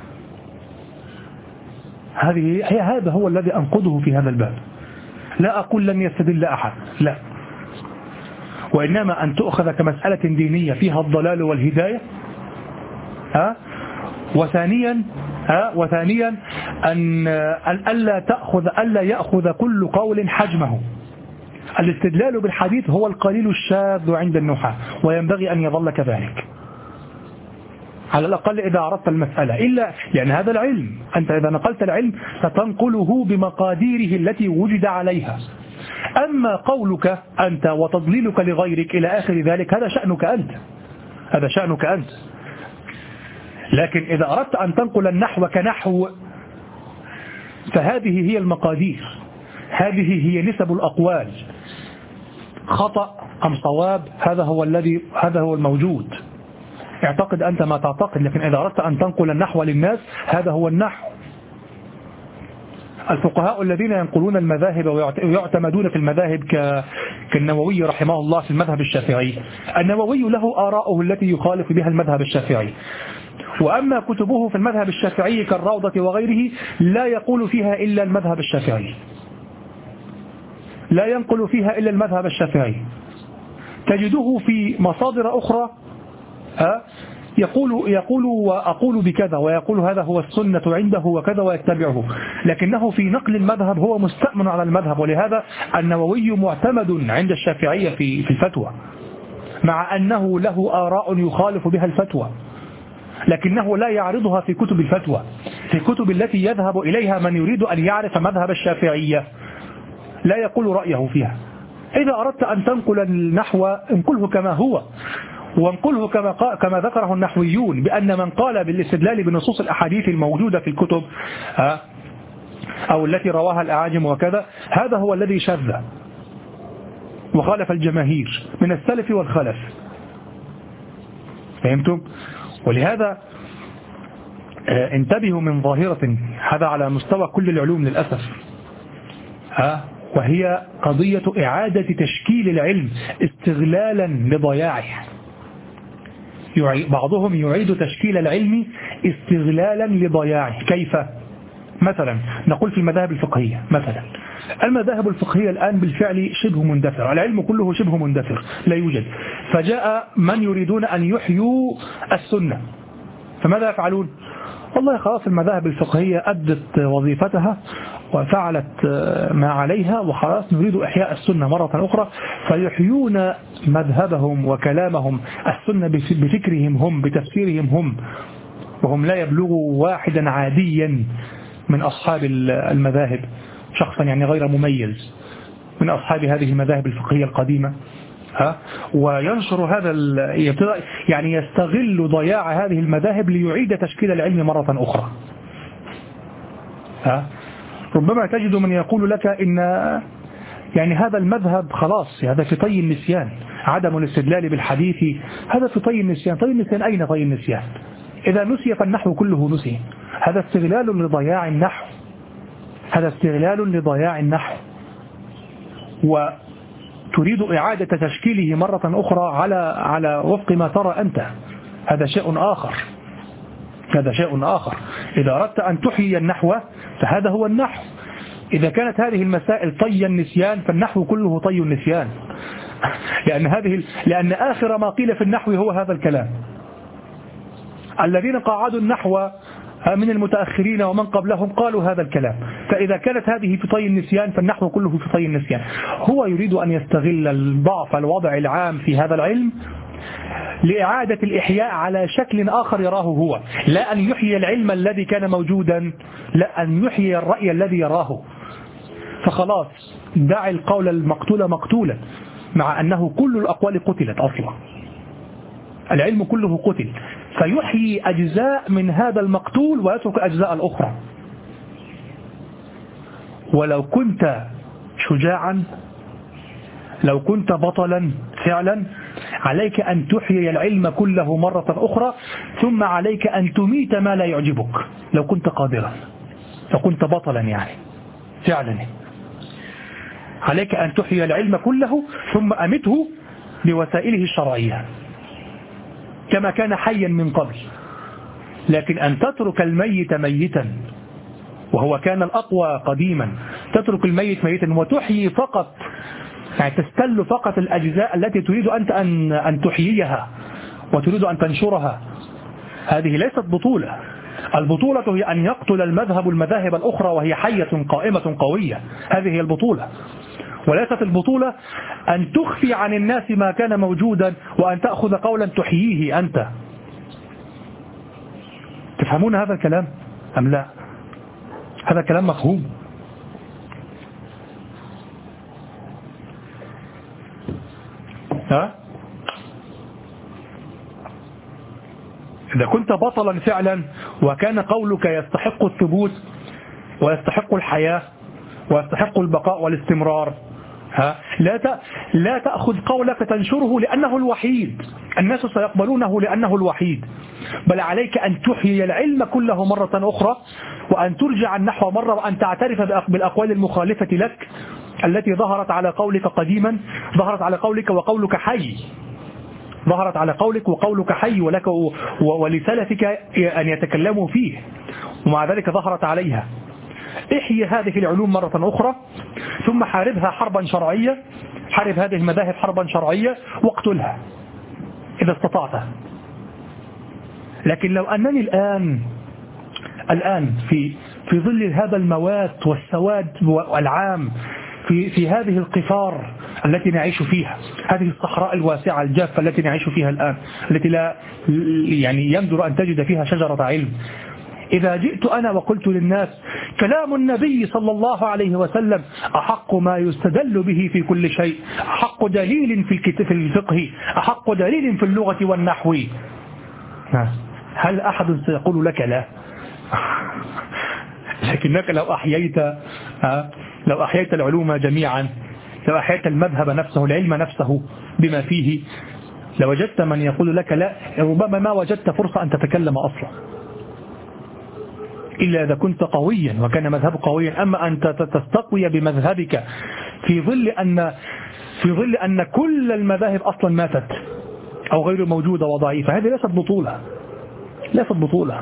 هذه هي هذا هو الذي أنقضه في هذا الباب. لا أقول لن يستدل أحد، لا، وإنما أن تؤخذ كمسألة دينية فيها الضلال والهداية. ها وثانيا ها وثانيا أن ألا تأخذ ألا يأخذ كل قول حجمه. الاستدلال بالحديث هو القليل الشاذ عند النحاة وينبغي أن يظل كذلك على الأقل إذا عرفت المسألة، إلا لأن هذا العلم أنت إذا نقلت العلم ستنقله بمقاديره التي وجد عليها. أما قولك أنت وتضليلك لغيرك إلى آخر ذلك هذا شأنك أنت هذا شأنك أنت لكن إذا أردت أن تنقل النحو كنحو فهذه هي المقادير، هذه هي نسب الأقوال، خطأ أم صواب، هذا هو الذي هذا هو الموجود. اعتقد أنت ما تعتقد، لكن إذا أردت أن تنقل النحو للناس هذا هو النحو. الفقهاء الذين ينقلون المذاهب ويعتمدون في المذاهب كالنووي رحمه الله في المذهب الشافعي، النووي له آراءه التي يخالف بها المذهب الشافعي، وأما كتبه في المذهب الشافعي كالروضة وغيره لا يقول فيها إلا المذهب الشافعي، لا ينقل فيها إلا المذهب الشافعي. تجده في مصادر أخرى يقول يقول وأقول بكذا، ويقول هذا هو السنة عنده وكذا ويتبعه، لكنه في نقل المذهب هو مستأمن على المذهب. ولهذا النووي معتمد عند الشافعية في في الفتوى، مع أنه له آراء يخالف بها الفتوى، لكنه لا يعرضها في كتب الفتوى، في كتب التي يذهب إليها من يريد أن يعرف مذهب الشافعية، لا يقول رأيه فيها. إذا أردت أن تنقل النحو انقله كما هو، وانقله كما كما ذكره النحويون، بأن من قال بالاستدلال بنصوص الأحاديث الموجودة في الكتب أو التي رواها الأعاجم وكذا، هذا هو الذي شذ وخالف الجماهير من السلف والخلف. فهمتم؟ ولهذا انتبهوا من ظاهرة، هذا على مستوى كل العلوم للأسف، ها وهي قضية إعادة تشكيل العلم استغلالا لضياعه. بعضهم يعيد تشكيل العلم استغلالا لضياعه. كيف؟ مثلا نقول في المذاهب الفقهية، مثلا المذاهب الفقهية الآن بالفعل شبه مندثر، العلم كله شبه مندثر لا يوجد، فجاء من يريدون أن يحيوا السنة، فماذا يفعلون؟ والله خلاص المذاهب الفقهية أدت وظيفتها وفعلت ما عليها، وخلاص نريد إحياء السنة مرة أخرى، فيحيون مذهبهم وكلامهم السنة بفكرهم هم، بتفسيرهم هم، وهم لا يبلغوا واحدا عاديا من أصحاب المذاهب، شخصا يعني غير مميز من أصحاب هذه المذاهب الفقهية القديمة، ها وينشر هذا يعني يستغل ضياع هذه المذاهب ليعيد تشكيل العلم مرة أخرى. ها ربما تجد من يقول لك إن يعني هذا المذهب خلاص، هذا في طي النسيان، عدم الاستدلال بالحديث هذا في طي النسيان. طي النسيان أين طي النسيان؟ إذا نسي فالنحو كله نسي. هذا استغلال لضياع النحو، هذا استغلال لضياع النحو، وتريد إعادة تشكيله مرة أخرى على على وفق ما ترى أنت. هذا شيء آخر، هذا شيء آخر. إذا أردت أن تحيي النحو فهذا هو النحو. إذا كانت هذه المسائل طي النسيان فالنحو كله طي النسيان، لأن هذه لأن آخر ما قيل في النحو هو هذا الكلام. الذين قاعدوا النحو من المتأخرين ومن قبلهم قالوا هذا الكلام، فإذا كانت هذه في طي النسيان فالنحو كله في طي النسيان. هو يريد أن يستغل الضعف الوضع العام في هذا العلم لإعادة الإحياء على شكل آخر يراه هو، لا أن يحيي العلم الذي كان موجودا، لا أن يحيي الرأي الذي يراه. فخلاص دع القول المقتول مقتولا، مع أنه كل الأقوال قتلت أصلا، العلم كله قتل، فيحيي أجزاء من هذا المقتول ويترك أجزاء الأخرى. ولو كنت شجاعا، لو كنت بطلا فعلا، عليك أن تحيي العلم كله مرة أخرى، ثم عليك أن تميت ما لا يعجبك. لو كنت قادرا، لو كنت بطلا يعني فعلا، عليك أن تحيي العلم كله ثم أمته بوسائله الشرعية كما كان حيا من قبل. لكن أن تترك الميت ميتا، وهو كان الأقوى قديما، تترك الميت ميتا وتحيي فقط، يعني تستل فقط الأجزاء التي تريد أنت أن أن تحييها وتريد أن تنشرها، هذه ليست بطولة. البطولة هي أن يقتل المذهب المذاهب الأخرى وهي حية قائمة قوية، هذه هي البطولة. وليست البطولة أن تخفي عن الناس ما كان موجودا وأن تأخذ قولا تحييه أنت. تفهمون هذا الكلام أم لا؟ هذا كلام مفهوم. ها؟ إذا كنت بطلا فعلا وكان قولك يستحق الثبوت ويستحق الحياة ويستحق البقاء والاستمرار، ها؟ لا لا تأخذ قولك تنشره لأنه الوحيد، الناس سيقبلونه لأنه الوحيد، بل عليك أن تحيي العلم كله مرة أخرى، وأن ترجع النحو مرة، وأن تعترف بالأقوال المخالفة لك التي ظهرت على قولك قديما، ظهرت على قولك وقولك حي، ظهرت على قولك وقولك حي ولك ولسلفك أن يتكلموا فيه، ومع ذلك ظهرت عليها. احيي هذه العلوم مرة أخرى، ثم حاربها حربا شرعية، حارب هذه المذاهب حربا شرعية واقتلها إذا استطعت. لكن لو أنني الآن الآن في في ظل هذا الموات والسواد العام في في هذه القفار التي نعيش فيها، هذه الصحراء الواسعة الجافة التي نعيش فيها الآن، التي لا يعني يندر أن تجد فيها شجرة علم، إذا جئت أنا وقلت للناس كلام النبي صلى الله عليه وسلم أحق ما يستدل به في كل شيء، أحق دليل في في الفقه، أحق دليل في اللغة والنحو، هل أحد سيقول لك لا؟ لكنك لو أحييت لو أحييت العلوم جميعا، لو أحييت المذهب نفسه، العلم نفسه بما فيه، لوجدت من يقول لك لا، ربما ما وجدت فرصة أن تتكلم أصلا، إلا إذا كنت قويا وكان مذهب قويا. أما أنت تستقوي بمذهبك في ظل أن في ظل أن كل المذاهب أصلا ماتت أو غير موجودة وضعيفة، هذه ليست بطولة، ليست بطولة.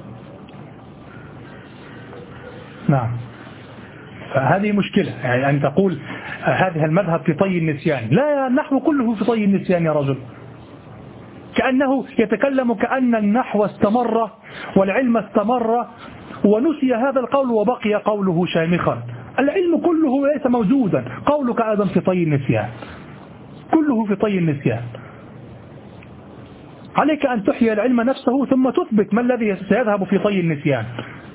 نعم، فهذه مشكلة، يعني أن تقول هذا المذهب في طي النسيان، لا، النحو كله في طي النسيان يا رجل، كأنه يتكلم كأن النحو استمر والعلم استمر ونسي هذا القول وبقي قوله شامخا. العلم كله ليس موجودا، قولك أيضا في طي النسيان، كله في طي النسيان. عليك أن تحيي العلم نفسه ثم تثبت ما الذي سيذهب في طي النسيان.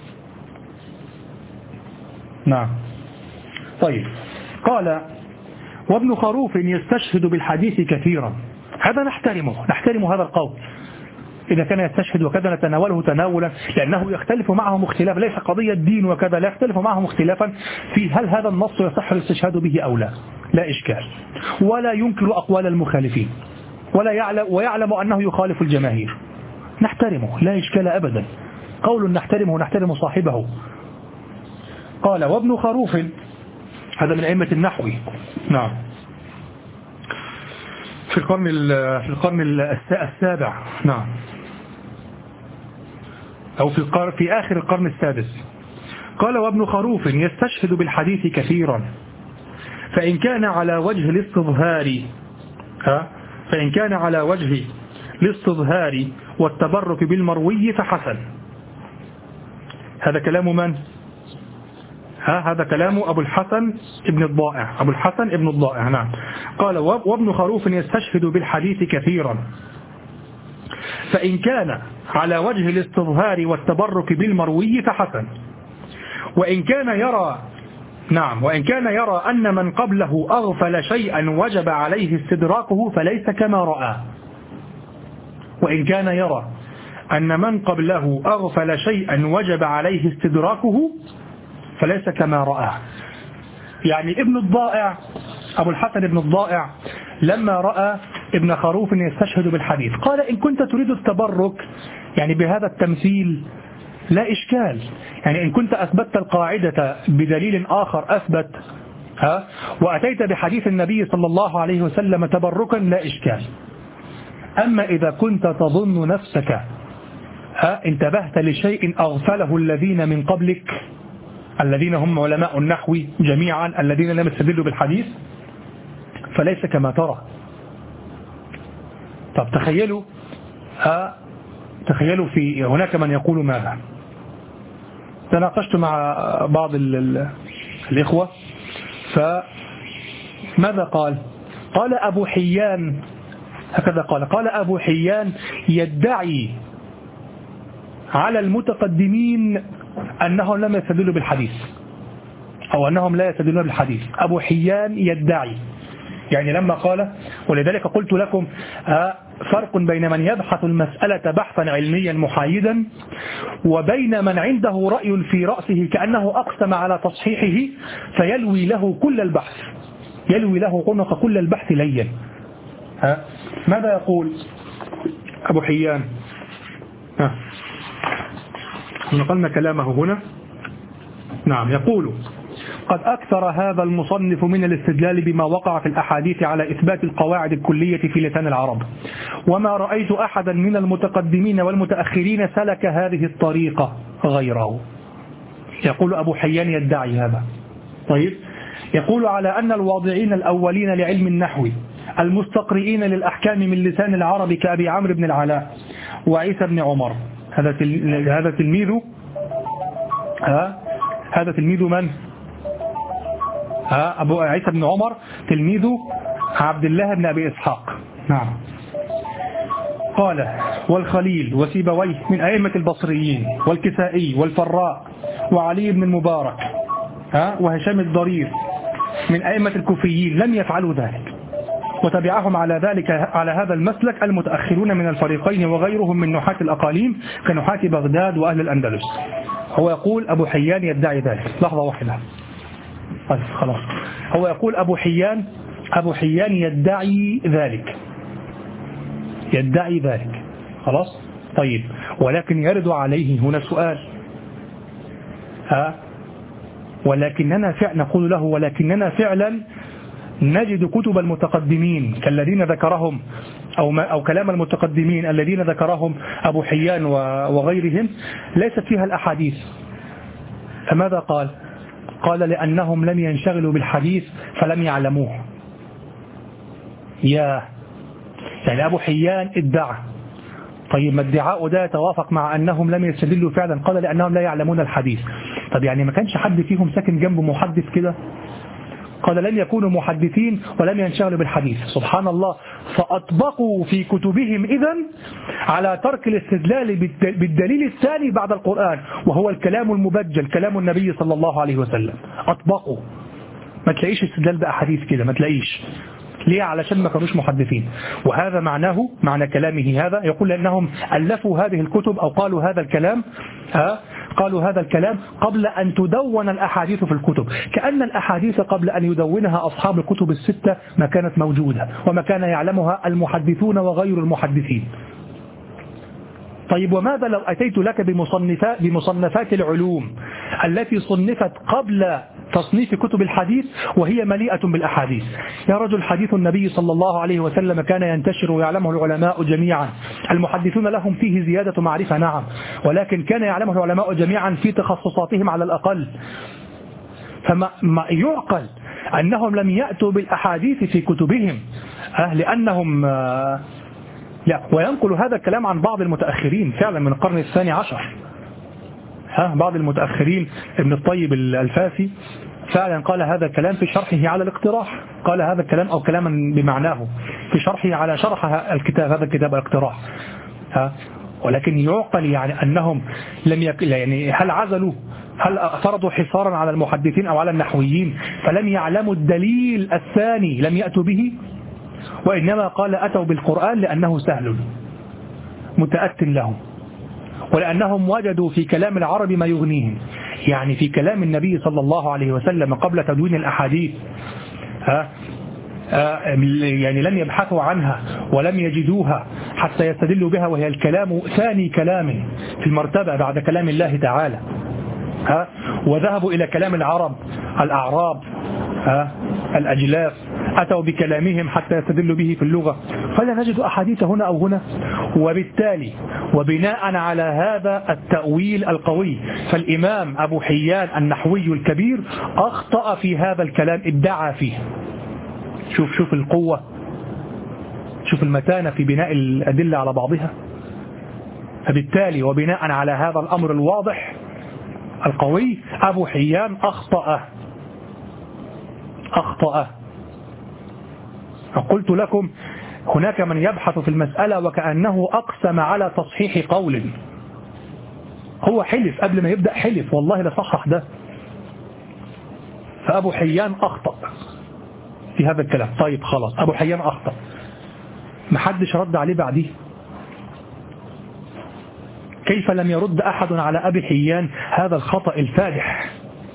نعم. طيب، قال وابن خروف يستشهد بالحديث كثيرا، هذا نحترمه، نحترم هذا القول إذا كان يستشهد، وكذا نتناوله تناولا، لأنه يختلف معهم اختلاف، ليس قضية دين وكذا، لا، يختلف معهم اختلافا في هل هذا النص يصح الاستشهاد به أو لا، لا إشكال، ولا ينكر أقوال المخالفين، ولا يعلم ويعلم أنه يخالف الجماهير، نحترمه، لا إشكال أبدا، قول نحترمه ونحترم صاحبه. قال وابن خروف، هذا من أئمة النحو، نعم، في القرن في القرن السابع، نعم، أو في القرن في آخر القرن السادس. قال وابن خروف يستشهد بالحديث كثيرا، فإن كان على وجه الاستظهار ها فإن كان على وجه الاستظهار والتبرك بالمروي فحسن. هذا كلام من؟ ها هذا كلام أبو الحسن ابن الضائع، أبو الحسن ابن الضائع، نعم. قال وابن خروف يستشهد بالحديث كثيرا، فإن كان على وجه الاستظهار والتبرك بالمروي فحسن، وإن كان يرى نعم وإن كان يرى أن من قبله أغفل شيئا وجب عليه استدراكه فليس كما رأى. وإن كان يرى أن من قبله أغفل شيئا وجب عليه استدراكه فليس كما رأى. يعني ابن الضائع، أبو الحسن ابن الضائع، لما رأى ابن خروف يستشهد بالحديث قال إن كنت تريد التبرك يعني بهذا التمثيل لا إشكال، يعني إن كنت أثبتت القاعدة بدليل آخر أثبت ها وأتيت بحديث النبي صلى الله عليه وسلم تبركا لا إشكال. أما إذا كنت تظن نفسك ها انتبهت لشيء أغفله الذين من قبلك الذين هم علماء النحو جميعا الذين لم يستدلوا بالحديث فليس كما ترى. طب تخيلوا ها تخيلوا في هناك من يقول ماذا؟ تناقشت مع بعض الإخوة فماذا قال؟ قال أبو حيان هكذا قال قال أبو حيان يدعي على المتقدمين أنهم لم يستدلوا بالحديث أو أنهم لا يستدلون بالحديث. أبو حيان يدعي، يعني لما قال، ولذلك قلت لكم فرق بين من يبحث المسألة بحثا علميا محايدا وبين من عنده رأي في رأسه كأنه أقسم على تصحيحه فيلوي له كل البحث يلوي له عنق كل البحث ليا. ها ماذا يقول أبو حيان؟ ها نقلنا كلامه هنا. نعم، يقول قد أكثر هذا المصنف من الاستدلال بما وقع في الأحاديث على إثبات القواعد الكلية في لسان العرب، وما رأيت أحدا من المتقدمين والمتأخرين سلك هذه الطريقة غيره. يقول أبو حيان يدعي هذا. طيب، يقول على أن الواضعين الأولين لعلم النحو المستقرئين للأحكام من لسان العرب كأبي عمرو بن العلاء وعيسى بن عمر، هذا هذا تلميذه ها هذا تلميذ من؟ ها أبو عيسى بن عمر تلميذ عبد الله بن أبي إسحاق. نعم. قال والخليل وسيبويه من أئمة البصريين، والكسائي والفراء وعلي بن المبارك ها وهشام الضرير من أئمة الكوفيين لم يفعلوا ذلك، وتبعهم على ذلك على هذا المسلك المتأخرون من الفريقين وغيرهم من نحاة الأقاليم كنحاة بغداد وأهل الأندلس. هو يقول أبو حيان يدعي ذلك. لحظة واحدة طيب خلاص. هو يقول أبو حيان أبو حيان يدعي ذلك يدعي ذلك خلاص. طيب، ولكن يرد عليه هنا سؤال، ها ولكننا فعلا نقول له ولكننا فعلا نجد كتب المتقدمين كالذين ذكرهم أو, ما أو كلام المتقدمين الذين ذكرهم أبو حيان وغيرهم ليست فيها الأحاديث. فماذا قال؟ قال لأنهم لم ينشغلوا بالحديث فلم يعلموه. يا يعني أبو حيان ادعى. طيب، ما ادعاء ده يتوافق مع أنهم لم يستدلوا فعلا؟ قال لأنهم لا يعلمون الحديث. طب يعني ما كانش حد فيهم ساكن جنبه محدث كده؟ قال لم يكونوا محدثين ولم ينشغلوا بالحديث. سبحان الله. فأطبقوا في كتبهم إذن على ترك الاستدلال بالدليل الثاني بعد القرآن وهو الكلام المبجل كلام النبي صلى الله عليه وسلم. أطبقوا. ما تلاقيش استدلال بأحاديث كده، ما تلاقيش. ليه؟ علشان ما كانوش محدثين. وهذا معناه معنى كلامه هذا. يقول أنهم ألفوا هذه الكتب أو قالوا هذا الكلام ها قالوا هذا الكلام قبل أن تدون الأحاديث في الكتب، كأن الأحاديث قبل أن يدونها أصحاب الكتب الستة ما كانت موجودة وما كان يعلمها المحدثون وغير المحدثين. طيب، وماذا لو أتيت لك بمصنفات, بمصنفات العلوم التي صنفت قبل تصنيف كتب الحديث وهي مليئة بالأحاديث؟ يا رجل، حديث النبي صلى الله عليه وسلم كان ينتشر ويعلمه العلماء جميعا. المحدثون لهم فيه زيادة معرفة نعم، ولكن كان يعلمه العلماء جميعا في تخصصاتهم على الأقل. فما ما يعقل أنهم لم يأتوا بالأحاديث في كتبهم أه لأنهم آه لا. وينقل هذا الكلام عن بعض المتأخرين فعلا من القرن الثاني عشر. ها بعض المتأخرين، ابن الطيب الفاسي فعلا قال هذا الكلام في شرحه على الاقتراح، قال هذا الكلام أو كلاما بمعناه في شرحه على شرح الكتاب هذا الكتاب الاقتراح. ها ولكن يعقل يعني أنهم لم يك... يعني هل عزلوا هل فرضوا حصارا على المحدثين أو على النحويين فلم يعلموا الدليل الثاني لم يأتوا به؟ وإنما قال أتوا بالقرآن لأنه سهل متأت لهم، ولأنهم وجدوا في كلام العرب ما يغنيهم. يعني في كلام النبي صلى الله عليه وسلم قبل تدوين الأحاديث ها يعني لم يبحثوا عنها ولم يجدوها حتى يستدلوا بها، وهي الكلام ثاني كلام في المرتبة بعد كلام الله تعالى. ها وذهبوا إلى كلام العرب الأعراب ها الأجلاف، أتوا بكلامهم حتى يستدلوا به في اللغة، فلا نجد أحاديث هنا أو هنا. وبالتالي وبناء على هذا التأويل القوي فالإمام أبو حيان النحوي الكبير أخطأ في هذا الكلام، ادعى فيه. شوف شوف القوة، شوف المتانة في بناء الأدلة على بعضها. فبالتالي وبناء على هذا الأمر الواضح القوي أبو حيان أخطأ أخطأ قلت لكم هناك من يبحث في المسألة وكأنه أقسم على تصحيح قول. هو حلف قبل ما يبدأ، حلف والله لصحح ده. فأبو حيان أخطأ في هذا الكلام. طيب خلاص، أبو حيان أخطأ، محدش رد عليه بعديه. كيف لم يرد أحد على أبي حيان هذا الخطأ الفادح؟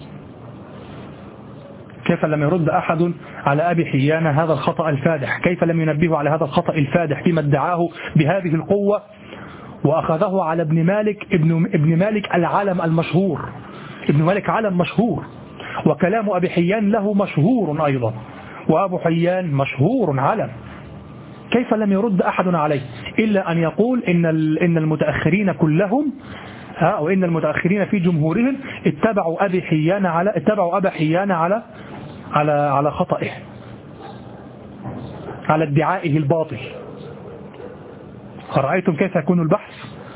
كيف لم يرد أحد على أبي حيان هذا الخطأ الفادح؟ كيف لم ينبهه على هذا الخطأ الفادح فيما ادعاه بهذه القوة وأخذه على ابن مالك ابن, ابن مالك العالم المشهور. ابن مالك عالم مشهور، وكلام أبي حيان له مشهور أيضا، وأبو حيان مشهور عالم. كيف لم يرد أحد عليه إلا أن يقول إن إن المتأخرين كلهم ها وإن المتأخرين في جمهورهم اتبعوا أبي حيان على اتبعوا أبا حيان على على على خطئه، على ادعائه الباطل. أرأيتم كيف يكون البحث؟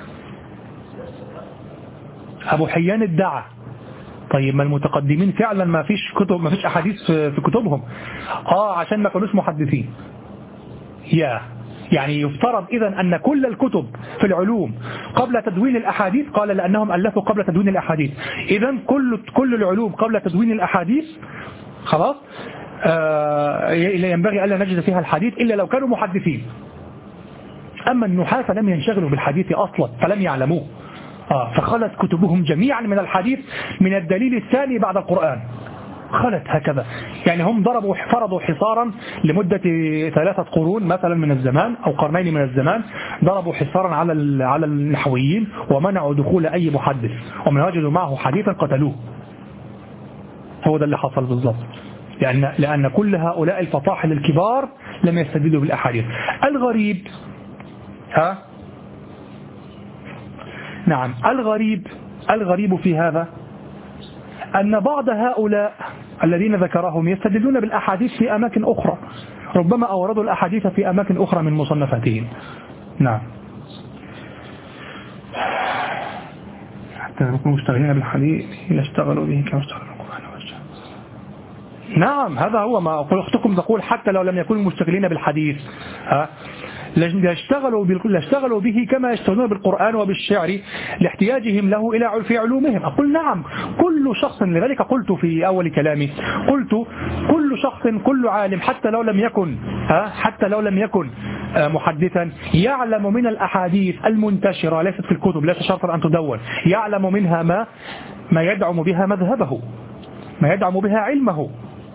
أبو حيان ادعى، طيب ما المتقدمين فعلا ما فيش كتب، ما فيش أحاديث في كتبهم، آه عشان ما كانوش محدثين. يا يعني يفترض إذن أن كل الكتب في العلوم قبل تدوين الأحاديث، قال لأنهم ألفوا قبل تدوين الأحاديث، إذن كل كل العلوم قبل تدوين الأحاديث خلاص آه ينبغي ألا نجد فيها الحديث إلا لو كانوا محدثين. أما النحاة فلم ينشغلوا بالحديث أصلا فلم يعلموه، آه فخلت كتبهم جميعا من الحديث من الدليل الثاني بعد القرآن، خلت هكذا. يعني هم ضربوا فرضوا حصارا لمدة ثلاثة قرون مثلا من الزمان أو قرنين من الزمان، ضربوا حصارا على على النحويين ومنعوا دخول أي محدث، ومن وجدوا معه حديثا قتلوه. هو ده اللي حصل بالضبط، لأن لأن كل هؤلاء الفطاحل الكبار لم يستدلوا بالأحاديث. الغريب ها نعم الغريب الغريب في هذا أن بعض هؤلاء الذين ذكرهم يستدلون بالأحاديث في أماكن أخرى، ربما أوردوا الأحاديث في أماكن أخرى من مصنفاتهم. نعم حتى نكون مشتغلين بالحديث لاشتغلوا به كما اشتغلوا القرآن والسنة. نعم هذا هو ما أختكم تقول، حتى لو لم يكونوا مشتغلين بالحديث ها يشتغلوا يشتغلوا به كما يشتغلون بالقرآن وبالشعر لاحتياجهم له إلى في علومهم. أقول نعم كل شخص، لذلك قلت في أول كلامي قلت كل شخص كل عالم حتى لو لم يكن حتى لو لم يكن محدثا يعلم من الأحاديث المنتشرة ليست في الكتب، ليس شرطا أن تدون، يعلم منها ما ما يدعم بها مذهبه، ما يدعم بها علمه.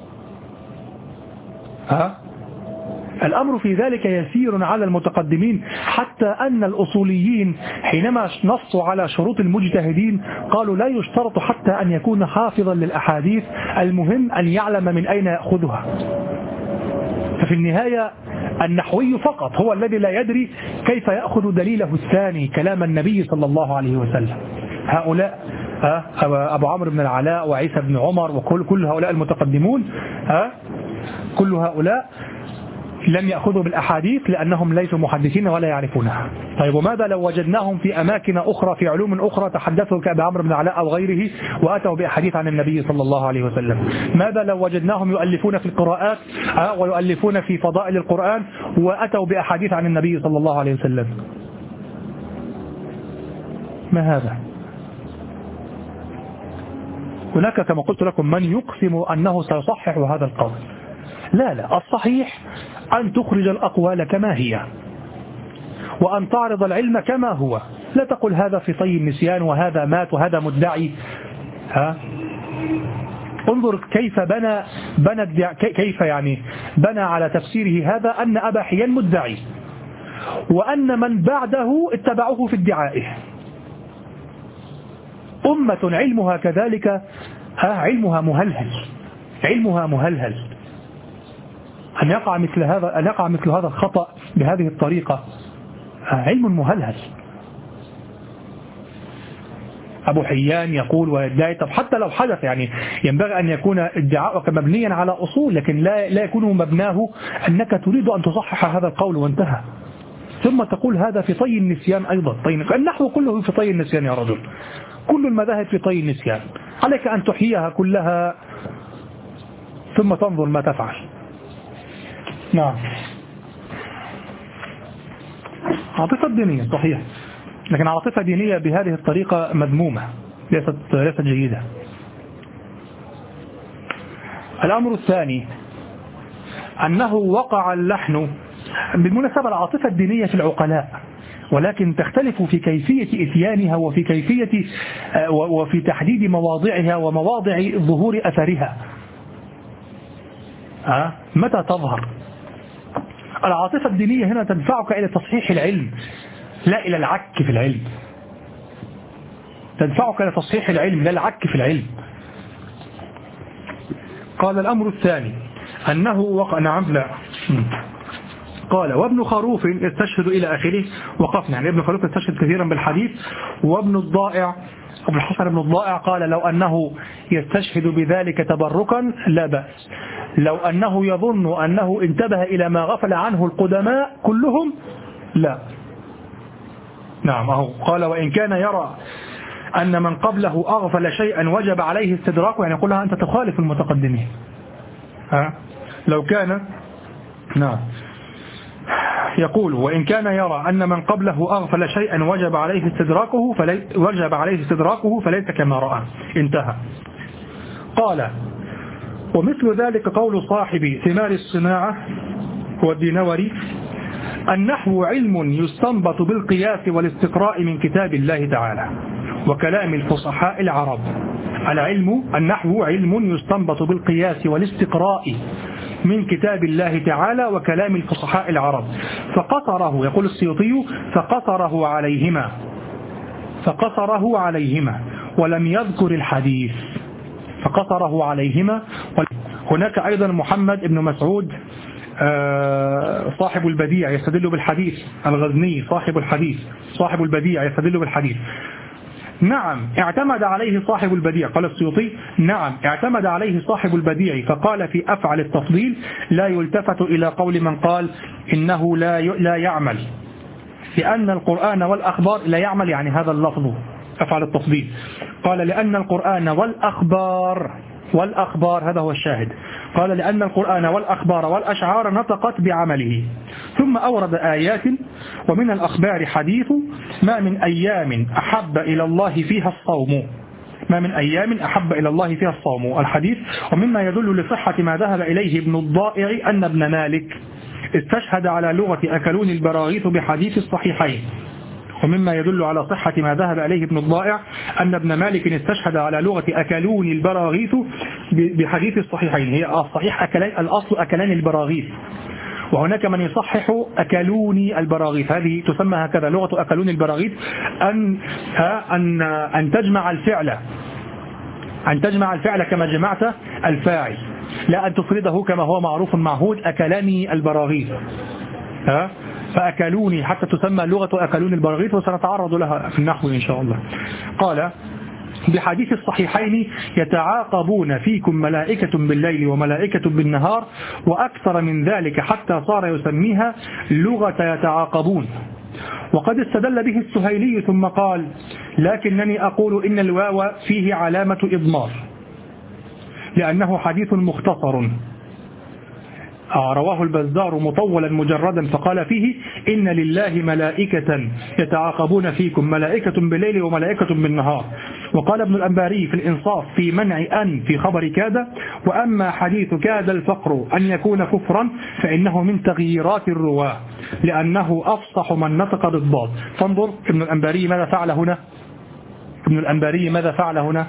ها الأمر في ذلك يسير على المتقدمين، حتى أن الأصوليين حينما نصوا على شروط المجتهدين قالوا لا يشترط حتى أن يكون حافظا للأحاديث، المهم أن يعلم من أين يأخذها. ففي النهاية النحوي فقط هو الذي لا يدري كيف يأخذ دليله الثاني كلام النبي صلى الله عليه وسلم. هؤلاء أبو عمرو بن العلاء وعيسى بن عمر وكل كل هؤلاء المتقدمون كل هؤلاء لم يأخذوا بالأحاديث لأنهم ليسوا محدثين ولا يعرفونها. طيب وماذا لو وجدناهم في أماكن أخرى في علوم أخرى تحدثوا كأبي عمرو بن العلاء أو غيره وأتوا بأحاديث عن النبي صلى الله عليه وسلم؟ ماذا لو وجدناهم يؤلفون في القراءات ويؤلفون في فضائل القرآن وأتوا بأحاديث عن النبي صلى الله عليه وسلم؟ ما هذا؟ هناك كما قلت لكم من يقسم أنه سيصحح هذا القول. لا لا الصحيح أن تخرج الأقوال كما هي وأن تعرض العلم كما هو، لا تقل هذا في طي النسيان وهذا مات وهذا مدعي. ها انظر كيف بنى بنى كيف يعني بنى على تفسيره هذا أن أبا حيان مدعي وأن من بعده اتبعوه في ادعائه. أمة علمها كذلك، ها علمها مهلهل، علمها مهلهل. أن يقع مثل هذا أن يقع مثل هذا الخطأ بهذه الطريقة علم مهلهل. أبو حيان يقول ويدعي، طب حتى لو حدث يعني ينبغي أن يكون ادعاؤك مبنيا على أصول، لكن لا لا يكون مبناه أنك تريد أن تصحح هذا القول وانتهى، ثم تقول هذا في طي النسيان أيضا. طيب النحو كله في طي النسيان يا رجل، كل المذاهب في طي النسيان، عليك أن تحييها كلها ثم تنظر ما تفعل. نعم عاطفة دينية صحيح، لكن عاطفة دينية بهذه الطريقة مذمومة، ليست ليست جيدة. الأمر الثاني أنه وقع اللحن. بالمناسبة العاطفة الدينية في العقلاء، ولكن تختلف في كيفية إتيانها وفي كيفية وفي تحديد مواضعها ومواضع ظهور أثرها. أه؟ متى تظهر العاطفة الدينية؟ هنا تدفعك إلى تصحيح العلم لا إلى العك في العلم، تدفعك إلى تصحيح العلم لا العك في العلم. قال الأمر الثاني أنه وقع نعم لا قال وابن خروف استشهد إلى آخره. وقفنا يعني ابن خروف استشهد كثيرا بالحديث. وابن الضائع أبو الحسن بن الضائع قال لو أنه يستشهد بذلك تبركا لا بأس، لو أنه يظن أنه انتبه إلى ما غفل عنه القدماء كلهم لا. نعم أهو قال وإن كان يرى أن من قبله أغفل شيئا وجب عليه استدراكه، يعني يقولها أنت تخالف المتقدمين. ها لو كان نعم يقول وإن كان يرى أن من قبله أغفل شيئا وجب عليه استدراكه فلي وجب عليه استدراكه فليس كما رأى. انتهى. قال ومثل ذلك قول صاحب ثمار الصناعة والدينوري النحو علم يستنبط بالقياس والاستقراء من كتاب الله تعالى وكلام الفصحاء العرب. العلم النحو علم يستنبط بالقياس والاستقراء من كتاب الله تعالى وكلام الفصحاء العرب. فقصره يقول السيوطي فقصره عليهما فقصره عليهما ولم يذكر الحديث. فقصره عليهما. هناك أيضا محمد بن مسعود صاحب البديع يستدل بالحديث، الغزني صاحب الحديث صاحب البديع يستدل بالحديث. نعم اعتمد عليه صاحب البديع. قال السيوطي نعم اعتمد عليه صاحب البديع فقال في أفعل التفضيل لا يلتفت إلى قول من قال إنه لا لا يعمل، لأن القرآن والأخبار لا يعمل، يعني هذا اللفظ أفعل التفضيل. قال لأن القرآن والأخبار والأخبار هذا هو الشاهد. قال لأن القرآن والأخبار والأشعار نطقت بعمله. ثم أورد آيات ومن الأخبار حديث ما من أيام أحب إلى الله فيها الصوم ما من أيام أحب إلى الله فيها الصوم الحديث. ومما يدل لصحة ما ذهب إليه ابن الضائع أن ابن مالك استشهد على لغة أكلون البراغيث بحديث الصحيحين. ومما يدل على صحة ما ذهب إليه ابن الضائع أن ابن مالك استشهد على لغة أكلون البراغيث بحديث الصحيحين. هي الصحيح أكلان، الأصل أكلان البراغيث، وهناك من يصحح أكلوني البراغيث. هذه تسمى هكذا لغة أكلون البراغيث، أن أن أن تجمع الفعل أن تجمع الفعل كما جمعت الفاعل، لا أن تفرده كما هو معروف معهود أكلاني البراغيث. ها فأكلوني حتى تسمى لغة أكلون البراغيث، وسنتعرض لها في النحو إن شاء الله. قال بحديث الصحيحين يتعاقبون فيكم ملائكة بالليل وملائكة بالنهار وأكثر من ذلك حتى صار يسميها لغة يتعاقبون. وقد استدل به السهيلي ثم قال لكنني أقول إن الواو فيه علامة إضمار لأنه حديث مختصر. رواه البزار مطولا مجردا فقال فيه إن لله ملائكة يتعاقبون فيكم ملائكة بالليل وملائكة بالنهار. وقال ابن الأنباري في الإنصاف في منع أن في خبر كاد وأما حديث كاد الفقر أن يكون كفرا فإنه من تغييرات الرواة لأنه أفصح من نطق بالضاد. فانظر ابن الأنباري ماذا فعل هنا ابن الأنباري ماذا فعل هنا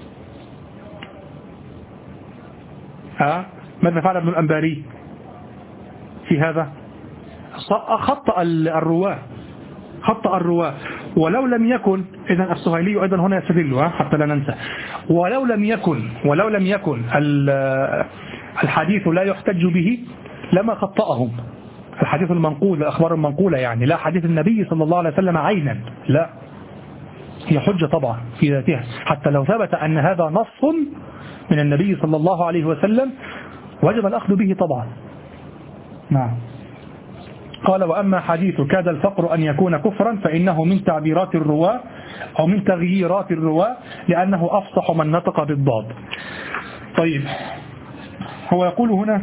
ها ماذا فعل ابن الأنباري في هذا؟ خطأ الرواة خطأ الرواة ولو لم يكن إذن السهيلي أيضا هنا يستدل حتى لا ننسى ولو لم يكن ولو لم يكن الحديث لا يحتج به لما خطأهم. الحديث المنقول الأخبار المنقولة يعني لا حديث النبي صلى الله عليه وسلم عينا، لا هي حجة طبعا في ذاتها حتى لو ثبت أن هذا نص من النبي صلى الله عليه وسلم وجب الأخذ به طبعا. نعم. قال وأما حديث كاد الفقر أن يكون كفرا فإنه من تعبيرات الرواة أو من تغييرات الرواة لأنه أفصح من نطق بالضاد. طيب هو يقول هنا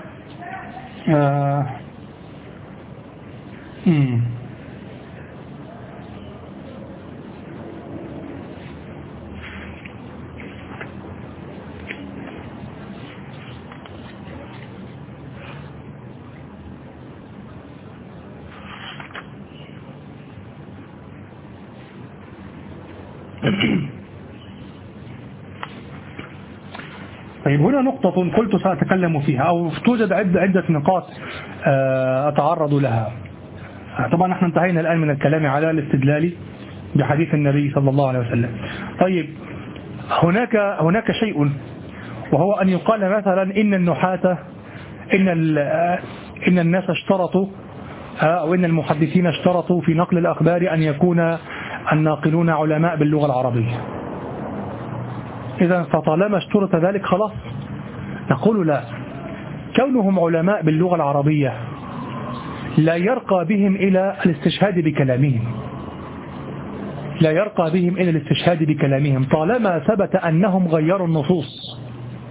آه مم. طيب هنا نقطة قلت سأتكلم فيها أو توجد عدة, عدة نقاط أتعرض لها. طبعا نحن انتهينا الآن من الكلام على الاستدلال بحديث النبي صلى الله عليه وسلم. طيب هناك هناك شيء وهو أن يقال مثلا إن النحاة إن إن الناس اشترطوا أو إن المحدثين اشترطوا في نقل الأخبار أن يكون الناقلون علماء باللغة العربية. إذا فطالما اشترط ذلك خلاص نقول لا، كونهم علماء باللغة العربية لا يرقى بهم إلى الاستشهاد بكلامهم، لا يرقى بهم إلى الاستشهاد بكلامهم طالما ثبت أنهم غيروا النصوص،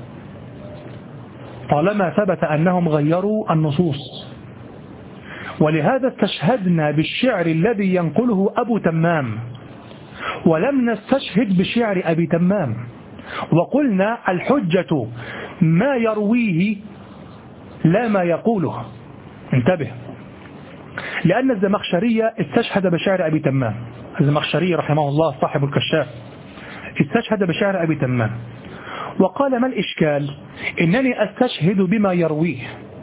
طالما ثبت أنهم غيروا النصوص. ولهذا استشهدنا بالشعر الذي ينقله أبو تمام، ولم نستشهد بشعر أبي تمام، وقلنا الحجة ما يرويه لا ما يقوله. انتبه، لأن الزمخشرية استشهد بشعر أبي تمام، الزمخشري رحمه الله صاحب الكشاف استشهد بشعر أبي تمام وقال ما الإشكال؟ إنني أستشهد بما يرويه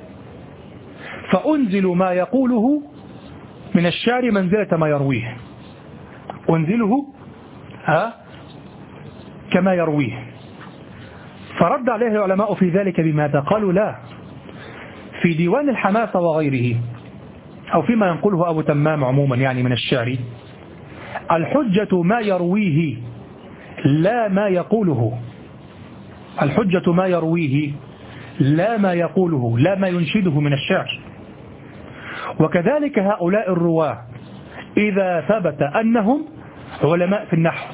فأنزل ما يقوله من الشعر منزلة ما يرويه، أنزله ها كما يرويه. فرد عليه العلماء في ذلك بماذا؟ قالوا لا، في ديوان الحماسة وغيره أو فيما ينقله أبو تمام عموما يعني من الشعر، الحجة ما يرويه لا ما يقوله، الحجة ما يرويه لا ما يقوله، لا ما ينشده من الشعر. وكذلك هؤلاء الرواة إذا ثبت أنهم علماء في النحو،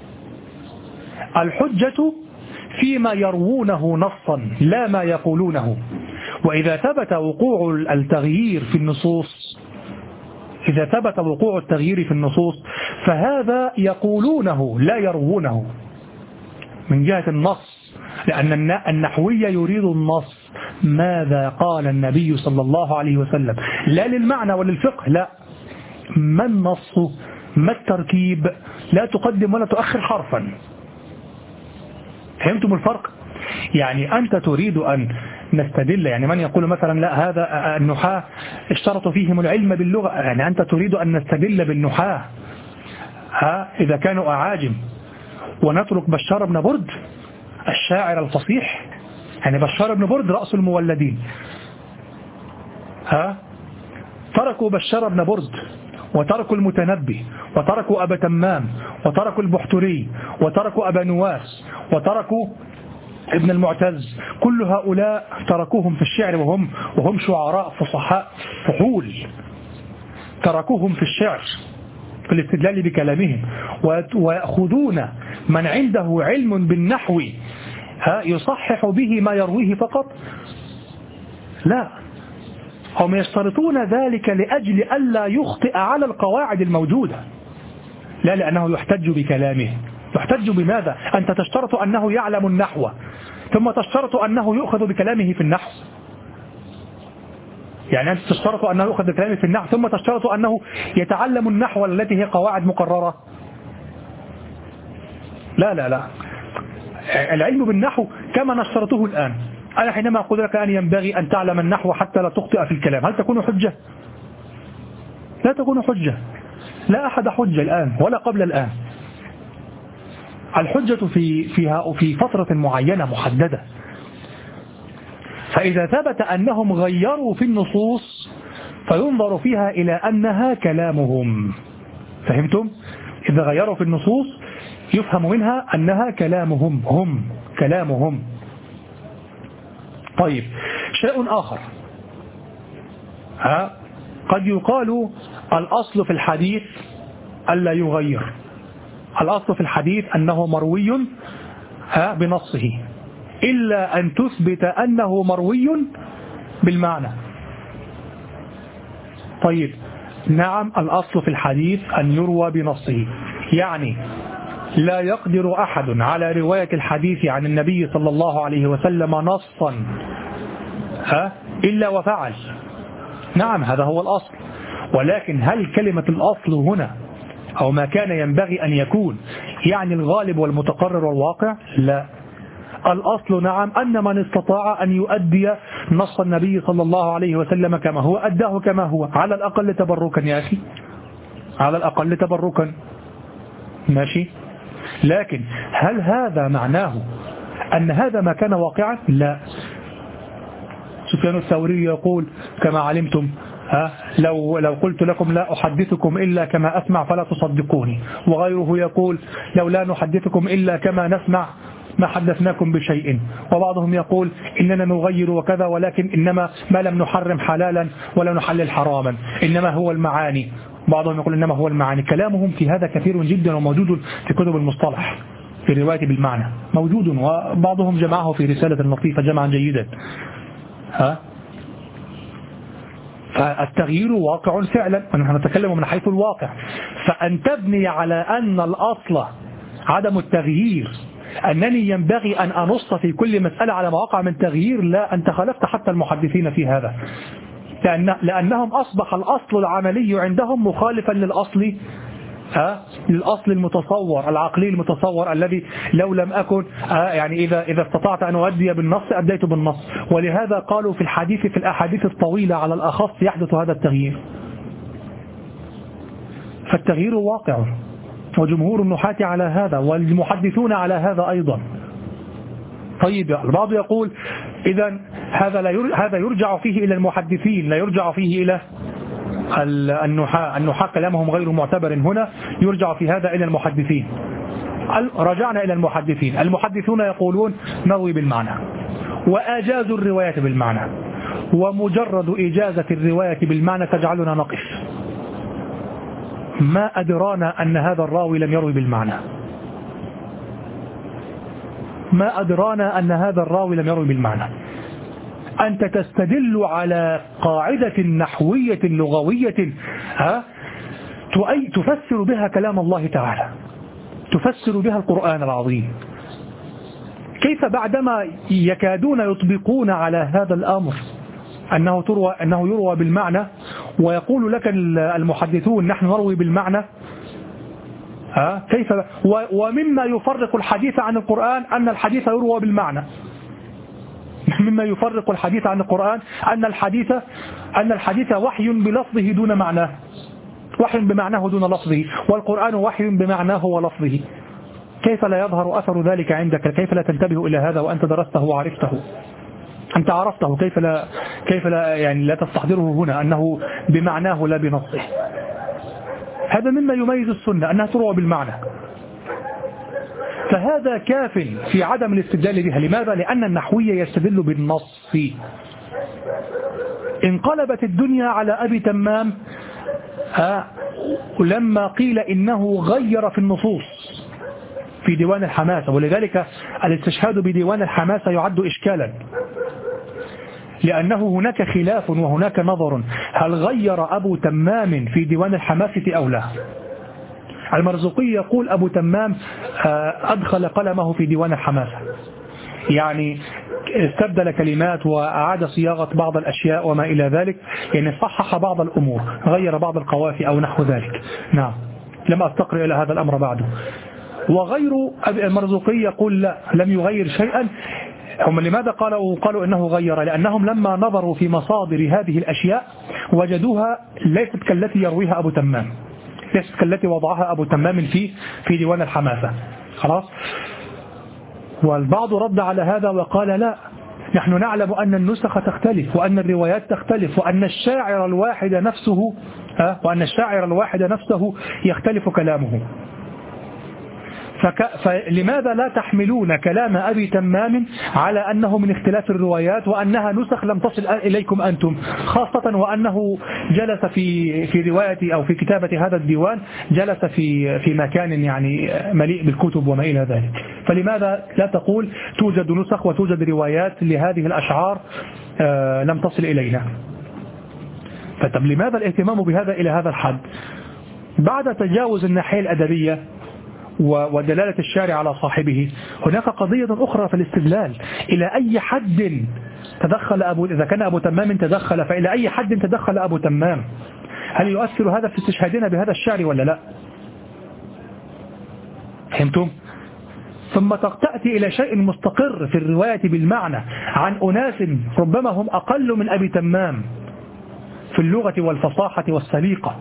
الحجة فيما يروونه نصا لا ما يقولونه. وإذا ثبت وقوع التغيير في النصوص، إذا ثبت وقوع التغيير في النصوص فهذا يقولونه لا يروونه من جهة النص، لأن النحوي يريد النص، ماذا قال النبي صلى الله عليه وسلم، لا للمعنى وللفقه، لا، ما النص، ما التركيب، لا تقدم ولا تؤخر حرفا. فهمتم الفرق؟ يعني أنت تريد أن نستدل، يعني من يقول مثلا لا هذا النحاة اشترطوا فيهم العلم باللغة، يعني أنت تريد أن نستدل بالنحاة ها إذا كانوا أعاجم ونترك بشار بن برد الشاعر الفصيح، يعني بشار بن برد رأس المولدين، ها تركوا بشار بن برد وتركوا المتنبي وتركوا أبا تمام وتركوا البحتري وتركوا أبا نواس وتركوا ابن المعتز، كل هؤلاء تركوهم في الشعر وهم وهم شعراء فصحاء فحول، تركوهم في الشعر في الاستدلال بكلامهم، ويأخذون من عنده علم بالنحو ها يصحح به ما يرويه فقط، لا، هم يشترطون ذلك لأجل ألا يخطئ على القواعد الموجودة، لا لأنه يحتج بكلامه. يحتج بماذا؟ أنت تشترط أنه يعلم النحو ثم تشترط أنه يؤخذ بكلامه في النحو، يعني أنت تشترط أنه يؤخذ بكلامه في النحو ثم تشترط أنه يتعلم النحو التي هي قواعد مقررة. لا لا لا، العلم بالنحو كما نشترطه الآن. أنا حينما أقول لك أن ينبغي أن تعلم النحو حتى لا تخطئ في الكلام، هل تكون حجة؟ لا تكون حجة، لا أحد حجة الآن ولا قبل الآن. الحجة في فيها في فترة معينة محددة، فإذا ثبت أنهم غيروا في النصوص فينظر فيها إلى أنها كلامهم. فهمتم؟ إذا غيروا في النصوص يفهم منها أنها كلامهم، هم كلامهم. طيب، شيء آخر، ها قد يقال الأصل في الحديث ألا يغير، الأصل في الحديث أنه مروي ها بنصه إلا أن تثبت أنه مروي بالمعنى. طيب نعم، الأصل في الحديث أن يروى بنصه، يعني لا يقدر أحد على رواية الحديث عن النبي صلى الله عليه وسلم نصا ها إلا وفعل. نعم هذا هو الأصل، ولكن هل كلمة الأصل هنا أو ما كان ينبغي أن يكون يعني الغالب والمتقرر والواقع؟ لا، الأصل نعم أن من استطاع أن يؤدي نص النبي صلى الله عليه وسلم كما هو أداه كما هو، على الأقل تبركا يا أخي، على الأقل تبركا، ماشي. لكن هل هذا معناه أن هذا ما كان واقعا؟ لا. سفيان الثوري يقول كما علمتم ها لو لو قلت لكم لا أحدثكم إلا كما أسمع فلا تصدقوني. وغيره يقول لو لا نحدثكم إلا كما نسمع ما حدثناكم بشيء. وبعضهم يقول إننا نغير وكذا، ولكن إنما ما لم نحرم حلالا ولا نحلل حراما، إنما هو المعاني. بعضهم يقول إنما هو المعاني. كلامهم في هذا كثير جدا وموجود في كتب المصطلح في الرواية بالمعنى موجود، وبعضهم جمعه في رسالة لطيفة جمعا جيدا. ها فالتغيير واقع فعلا، ونحن نتكلم من حيث الواقع. فأن تبني على أن الأصل عدم التغيير، أنني ينبغي أن أنص في كل مسألة على مواقع من تغيير، لا، أنت خالفت حتى المحدثين في هذا، لأن لأنهم أصبح الأصل العملي عندهم مخالفا للأصل ها للأصل المتصور العقلي المتصور الذي لو لم أكن يعني إذا إذا استطعت أن أؤدي بالنص أديت بالنص. ولهذا قالوا في الحديث في الأحاديث الطويلة على الأخص يحدث هذا التغيير. فالتغيير واقع، وجمهور النحاة على هذا، والمحدثون على هذا أيضا. طيب البعض يقول إذا هذا لا هذا يرجع فيه إلى المحدثين، لا يرجع فيه إلى النحاة. النحاة كلامهم غير معتبر هنا، يرجع في هذا إلى المحدثين. رجعنا إلى المحدثين. المحدثون يقولون نروي بالمعنى، وأجازوا الرواية بالمعنى، ومجرد إجازة الرواية بالمعنى تجعلنا نقف. ما أدرانا أن هذا الراوي لم يروي بالمعنى، ما أدرانا أن هذا الراوي لم يروي بالمعنى. أنت تستدل على قاعدة نحوية لغوية ها تفسر بها كلام الله تعالى، تفسر بها القرآن العظيم. كيف بعدما يكادون يطبقون على هذا الأمر أنه تروى أنه يروى بالمعنى، ويقول لك المحدثون نحن نروي بالمعنى؟ ها كيف؟ ومما يفرق الحديث عن القرآن أن الحديث يروى بالمعنى. مما يفرق الحديث عن القرآن أن الحديث أن الحديث وحي بلفظه دون معناه، وحي بمعناه دون لفظه، والقرآن وحي بمعناه ولفظه. كيف لا يظهر أثر ذلك عندك؟ كيف لا تنتبه إلى هذا وأنت درسته وعرفته؟ أنت عرفته، كيف لا كيف لا يعني لا تستحضره هنا أنه بمعناه لا بنصه؟ هذا مما يميز السنة أنها تروى بالمعنى. فهذا كاف في عدم الاستدلال بها. لماذا؟ لأن النحوية يستدل بالنص. انقلبت الدنيا على أبي تمام لما قيل إنه غير في النصوص في ديوان الحماسة، ولذلك الاستشهاد بديوان الحماسة يعد إشكالا، لأنه هناك خلاف وهناك نظر هل غير أبو تمام في ديوان الحماسة أو لا. المرزوقي يقول أبو تمام أدخل قلمه في ديوان الحماسة، يعني استبدل كلمات وأعاد صياغة بعض الأشياء وما إلى ذلك، يعني صحح بعض الأمور، غير بعض القوافي أو نحو ذلك. نعم، لم أستقر إلى هذا الأمر بعده. وغير المرزوقي يقول لا، لم يغير شيئا. هم لماذا قالوا قالوا إنه غير؟ لأنهم لما نظروا في مصادر هذه الأشياء وجدوها ليست كالتي يرويها أبو تمام، ليست كالتي وضعها أبو تمام في في ديوان الحماسة. خلاص. والبعض رد على هذا وقال لا، نحن نعلم أن النسخ تختلف، وأن الروايات تختلف، وأن الشاعر الواحد نفسه وأن الشاعر الواحد نفسه يختلف كلامه. فك... فلماذا لا تحملون كلام أبي تمام على أنه من اختلاف الروايات، وأنها نسخ لم تصل إليكم أنتم، خاصة وأنه جلس في في رواية أو في كتابة هذا الديوان جلس في في مكان يعني مليء بالكتب وما إلى ذلك. فلماذا لا تقول توجد نسخ وتوجد روايات لهذه الأشعار آه لم تصل إلينا؟ فطب لماذا الاهتمام بهذا إلى هذا الحد بعد تجاوز الناحية الأدبية ودلالة الشارع على صاحبه؟ هناك قضية أخرى في الاستدلال. إلى أي حد تدخل أبو إذا كان أبو تمام تدخل، فإلى أي حد تدخل أبو تمام؟ هل يؤثر هذا في استشهادنا بهذا الشعر ولا لا؟ فهمتم؟ ثم تأتي إلى شيء مستقر في الرواية بالمعنى عن أناس ربما هم أقل من أبي تمام في اللغة والفصاحة والسليقة،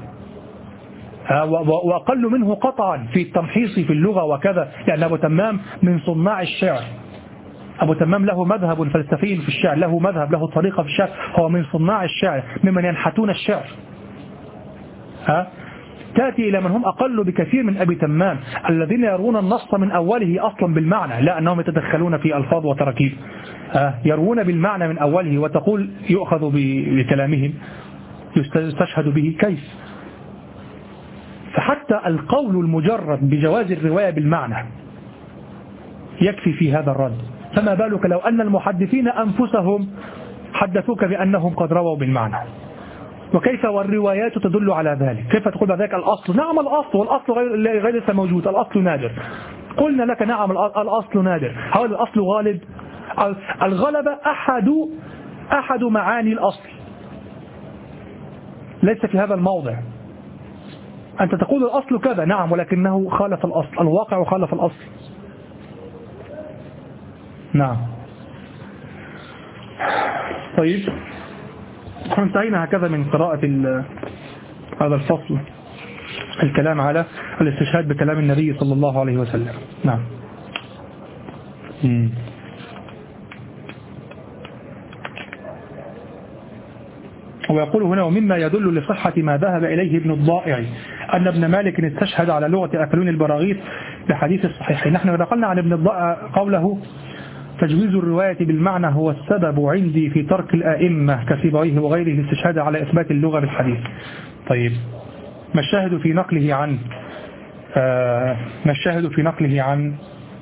وأقل منه قطعا في التمحيص في اللغة وكذا، لأن أبو تمام من صناع الشعر أبو تمام له مذهب فلسفي في الشعر، له مذهب، له طريقة في الشعر، هو من صناع الشعر ممن ينحتون الشعر. ها؟ تأتي إلى من هم أقل بكثير من أبي تمام الذين يرون النص من أوله أصلا بالمعنى، لا أنهم يتدخلون في ألفاظ وتراكيب، يرون بالمعنى من أوله، وتقول يؤخذ بكلامهم يستشهد به كيف؟ فحتى القول المجرد بجواز الرواية بالمعنى يكفي في هذا الرد، فما بالك لو أن المحدثين أنفسهم حدثوك بأنهم قد رووا بالمعنى؟ وكيف والروايات تدل على ذلك؟ كيف تقول ذلك الأصل؟ نعم الأصل، والأصل غير غير ليس موجود، الأصل نادر. قلنا لك نعم الأصل نادر، هل الأصل غالب؟ الغلبة أحد أحد معاني الأصل، ليس في هذا الموضع. أنت تقول الأصل كذا، نعم، ولكنه خالف الأصل، الواقع خالف الأصل. نعم. طيب، انتهينا هكذا من قراءة هذا الفصل، الكلام على الاستشهاد بكلام النبي صلى الله عليه وسلم. نعم. مم. ويقول هنا: ومما يدل لصحة ما ذهب إليه ابن الضائع أن ابن مالك استشهد على لغة أكلون البراغيث بحديث الصحيحين. نحن نقلنا عن ابن الضائع قوله: تجويز الرواية بالمعنى هو السبب عندي في ترك الآئمة كسيبويه وغيره الاستشهاد على إثبات اللغة بالحديث. طيب، ما الشاهد في نقله عن آه ما الشاهد في نقله عن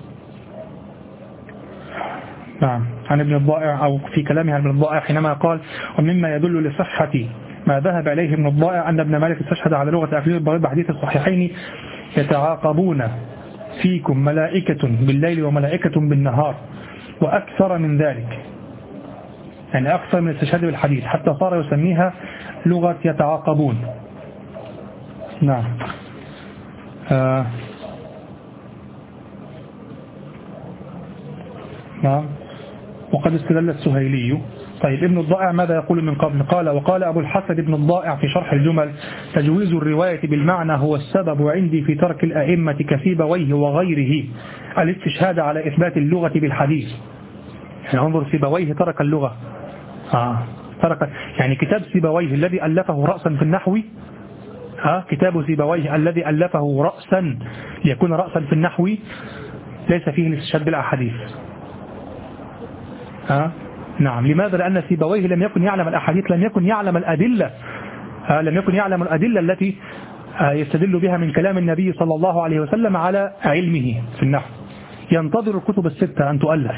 نعم عن ابن الضائع، أو في كلامه عن ابن الضائع حينما قال: ومما يدل لصحة ما ذهب إليه ابن الضائع أن ابن مالك استشهد على لغة أكلون البراغيث بحديث الصحيحين: يتعاقبون فيكم ملائكة بالليل وملائكة بالنهار، وأكثر من ذلك، يعني أكثر من الاستشهاد بالحديث، حتى صار يسميها لغة يتعاقبون. نعم. آه. نعم. وقد استدل السهيلي. طيب، ابن الضائع ماذا يقول من قبل؟ قال: وقال أبو الحسن ابن الضائع في شرح الجمل: تجويز الرواية بالمعنى هو السبب عندي في ترك الأئمة كسيبويه وغيره الاستشهاد على إثبات اللغة بالحديث. يعني انظر، سيبويه ترك اللغة، آه. ترك يعني كتاب سيبويه الذي ألفه رأسا في النحو، آه. كتاب سيبويه الذي ألفه رأسا ليكون رأسا في النحو ليس فيه الاستشهاد بالأحاديث. آه. نعم. لماذا؟ لأن سيبويه لم يكن يعلم الأحاديث، لم يكن يعلم الأدلة، آه. لم يكن يعلم الأدلة التي آه يستدل بها من كلام النبي صلى الله عليه وسلم على علمه في النحو. ينتظر الكتب الستة أن تؤلف.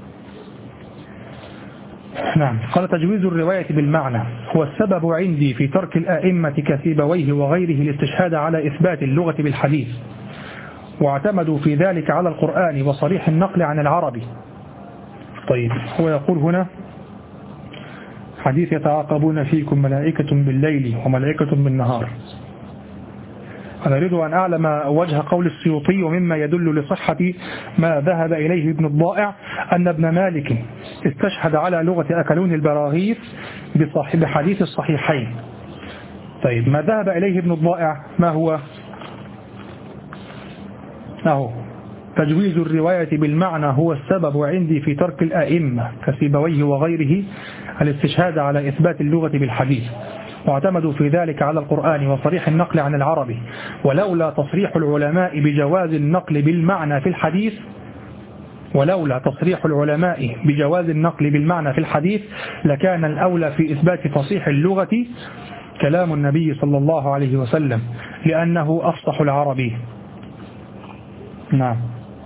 نعم. قال: تجويز الرواية بالمعنى هو السبب عندي في ترك الآئمة كسيبويه وغيره الاستشهاد على إثبات اللغة بالحديث، واعتمدوا في ذلك على القرآن وصريح النقل عن العربي. طيب، هو يقول هنا: حديث يتعاقبون فيكم ملائكة بالليل وملائكة بالنهار. أنا أريد أن أعلم وجه قول السيوطي: ومما يدل لصحة ما ذهب إليه ابن الضائع أن ابن مالك استشهد على لغة أكلون البراغيث بصاحب حديث الصحيحين. طيب، ما ذهب إليه ابن الضائع ما هو؟ أهو: تجويز الرواية بالمعنى هو السبب عندي في ترك الآئمة كسيبويه وغيره الاستشهاد على إثبات اللغة بالحديث، واعتمدوا في ذلك على القرآن وصريح النقل عن العربي، ولولا تصريح العلماء بجواز النقل بالمعنى في الحديث ولولا تصريح العلماء بجواز النقل بالمعنى في الحديث لكان الأولى في إثبات فصيح اللغة كلام النبي صلى الله عليه وسلم، لأنه أفصح العربي. نعم.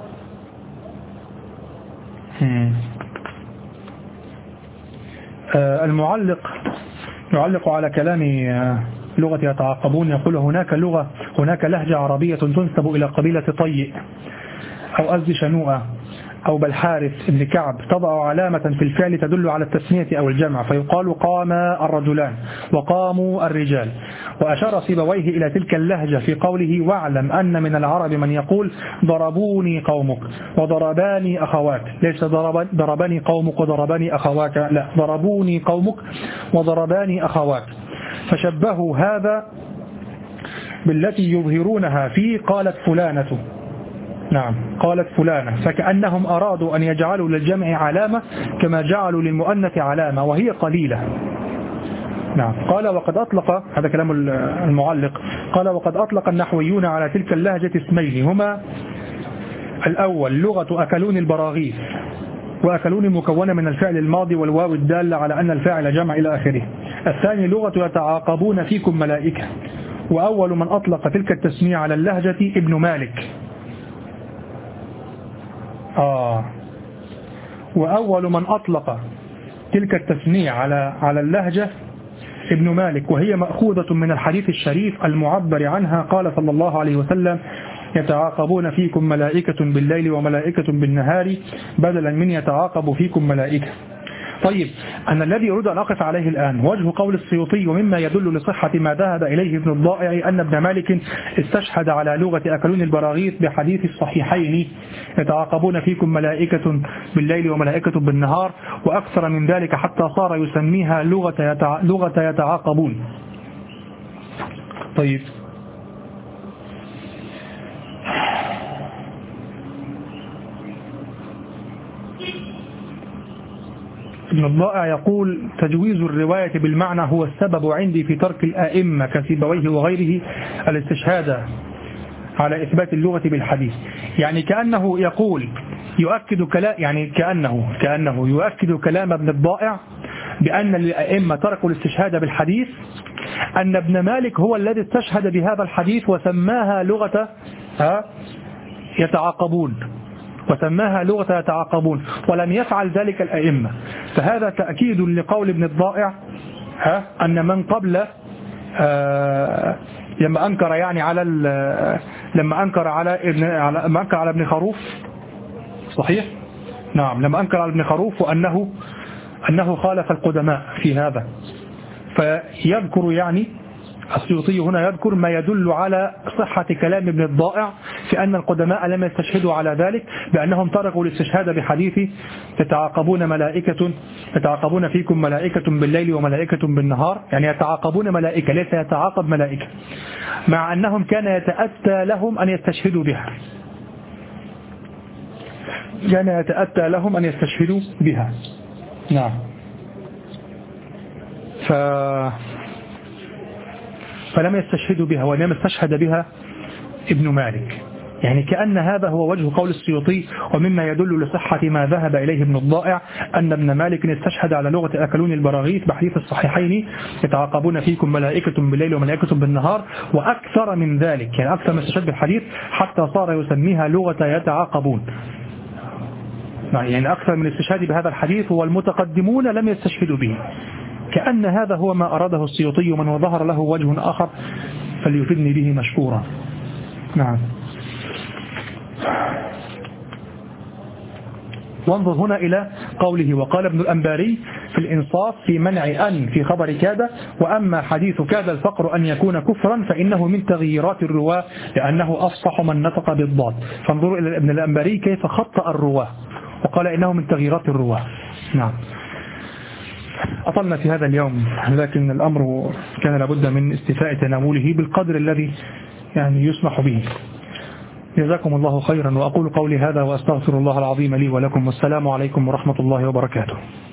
آه المعلق يعلق على كلام لغة يتعاقبون، يقول: هناك لغة هناك لهجة عربية تنسب إلى قبيلة طيء أو أزد شنوءة أو بالحارث بن كعب، تضع علامة في الفعل تدل على التثنية أو الجمع، فيقال: قام الرجلان وقاموا الرجال. وأشار سيبويه إلى تلك اللهجة في قوله: واعلم أن من العرب من يقول ضربوني قومك وضرباني أخواك، ليس ضربني قومك وضرباني أخواك، لا، ضربوني قومك وضرباني أخواك. فشبهوا هذا بالتي يظهرونها فيه، قالت فلانة نعم قالت فلانة، فكأنهم أرادوا أن يجعلوا للجمع علامة كما جعلوا للمؤنث علامة وهي قليلة. نعم. قال وقد أطلق، هذا كلام المعلق، قال وقد أطلق النحويون على تلك اللهجة اسمين هما: الأول لغة أكلون البراغيث، وأكلون مكونة من الفعل الماضي والواو الدالة على أن الفاعل جمع إلى آخره. الثاني لغة يتعاقبون فيكم ملائكة، وأول من أطلق تلك التسمية على اللهجة ابن مالك. آه وأول من أطلق تلك التسمية على على اللهجة ابن مالك، وهي مأخوذة من الحديث الشريف المعبر عنها. قال صلى الله عليه وسلم: يتعاقبون فيكم ملائكة بالليل وملائكة بالنهار، بدلا من يتعاقب فيكم ملائكة. طيب، أنا الذي أريد أن أقف عليه الآن وجه قول السيوطي، ومما يدل لصحة ما ذهب إليه ابن الضائع أن ابن مالك استشهد على لغة أكلون البراغيث بحديث الصحيحين: يتعاقبون فيكم ملائكة بالليل وملائكة بالنهار، وأكثر من ذلك حتى صار يسميها لغة يتع... لغة يتعاقبون. طيب، ابن الضائع يقول: تجويز الرواية بالمعنى هو السبب عندي في ترك الآئمة كسيبويه وغيره الاستشهاد على إثبات اللغة بالحديث. يعني كأنه يقول يؤكد كلام يعني كأنه كأنه يؤكد كلام ابن الضائع بأن الآئمة تركوا الاستشهاد بالحديث، أن ابن مالك هو الذي استشهد بهذا الحديث وسماها لغة يتعاقبون وسماها لغة يتعاقبون، ولم يفعل ذلك الأئمة. فهذا تأكيد لقول ابن الضائع ها أن من قبل آه لما أنكر يعني على لما أنكر على ابن على لما أنكر على ابن خروف، صحيح؟ نعم، لما أنكر على ابن خروف وأنه أنه خالف القدماء في هذا. فيذكر يعني السيوطي هنا يذكر ما يدل على صحة كلام ابن الضائع في أن القدماء لم يستشهدوا على ذلك، بأنهم تركوا الاستشهاد بحديث يتعاقبون ملائكة يتعاقبون فيكم ملائكة بالليل وملائكة بالنهار، يعني يتعاقبون ملائكة ليس يتعاقب ملائكة، مع أنهم كان يتأتى لهم أن يستشهدوا بها كان يتأتى لهم أن يستشهدوا بها. نعم. ف فلم يستشهدوا بها، وإنما استشهد بها ابن مالك. يعني كأن هذا هو وجه قول السيوطي، ومما يدل لصحة ما ذهب إليه ابن الضائع أن ابن مالك استشهد على لغة أكلون البراغيث بحديث الصحيحين: يتعاقبون فيكم ملائكة بالليل وملائكة بالنهار، وأكثر من ذلك، يعني أكثر من استشهاد بالحديث حتى صار يسميها لغة يتعاقبون. يعني أكثر من الاستشهاد بهذا الحديث، والمتقدمون لم يستشهدوا به. كأن هذا هو ما أراده السيوطي، ومن وظهر له وجه آخر فليفدني به مشكورا. نعم. وانظر هنا إلى قوله: وقال ابن الأنباري في الإنصاف في منع أن في خبر كاد: وأما حديث كاد الفقر أن يكون كفرا فإنه من تغييرات الرواة لأنه أفصح من نطق بالضاد. فانظروا إلى ابن الأنباري كيف خطأ الرواة وقال إنه من تغييرات الرواة. نعم. أطلنا في هذا اليوم، لكن الأمر كان لابد من استيفاء تناوله بالقدر الذي يعني يسمح به. جزاكم الله خيرا، وأقول قولي هذا وأستغفر الله العظيم لي ولكم، والسلام عليكم ورحمة الله وبركاته.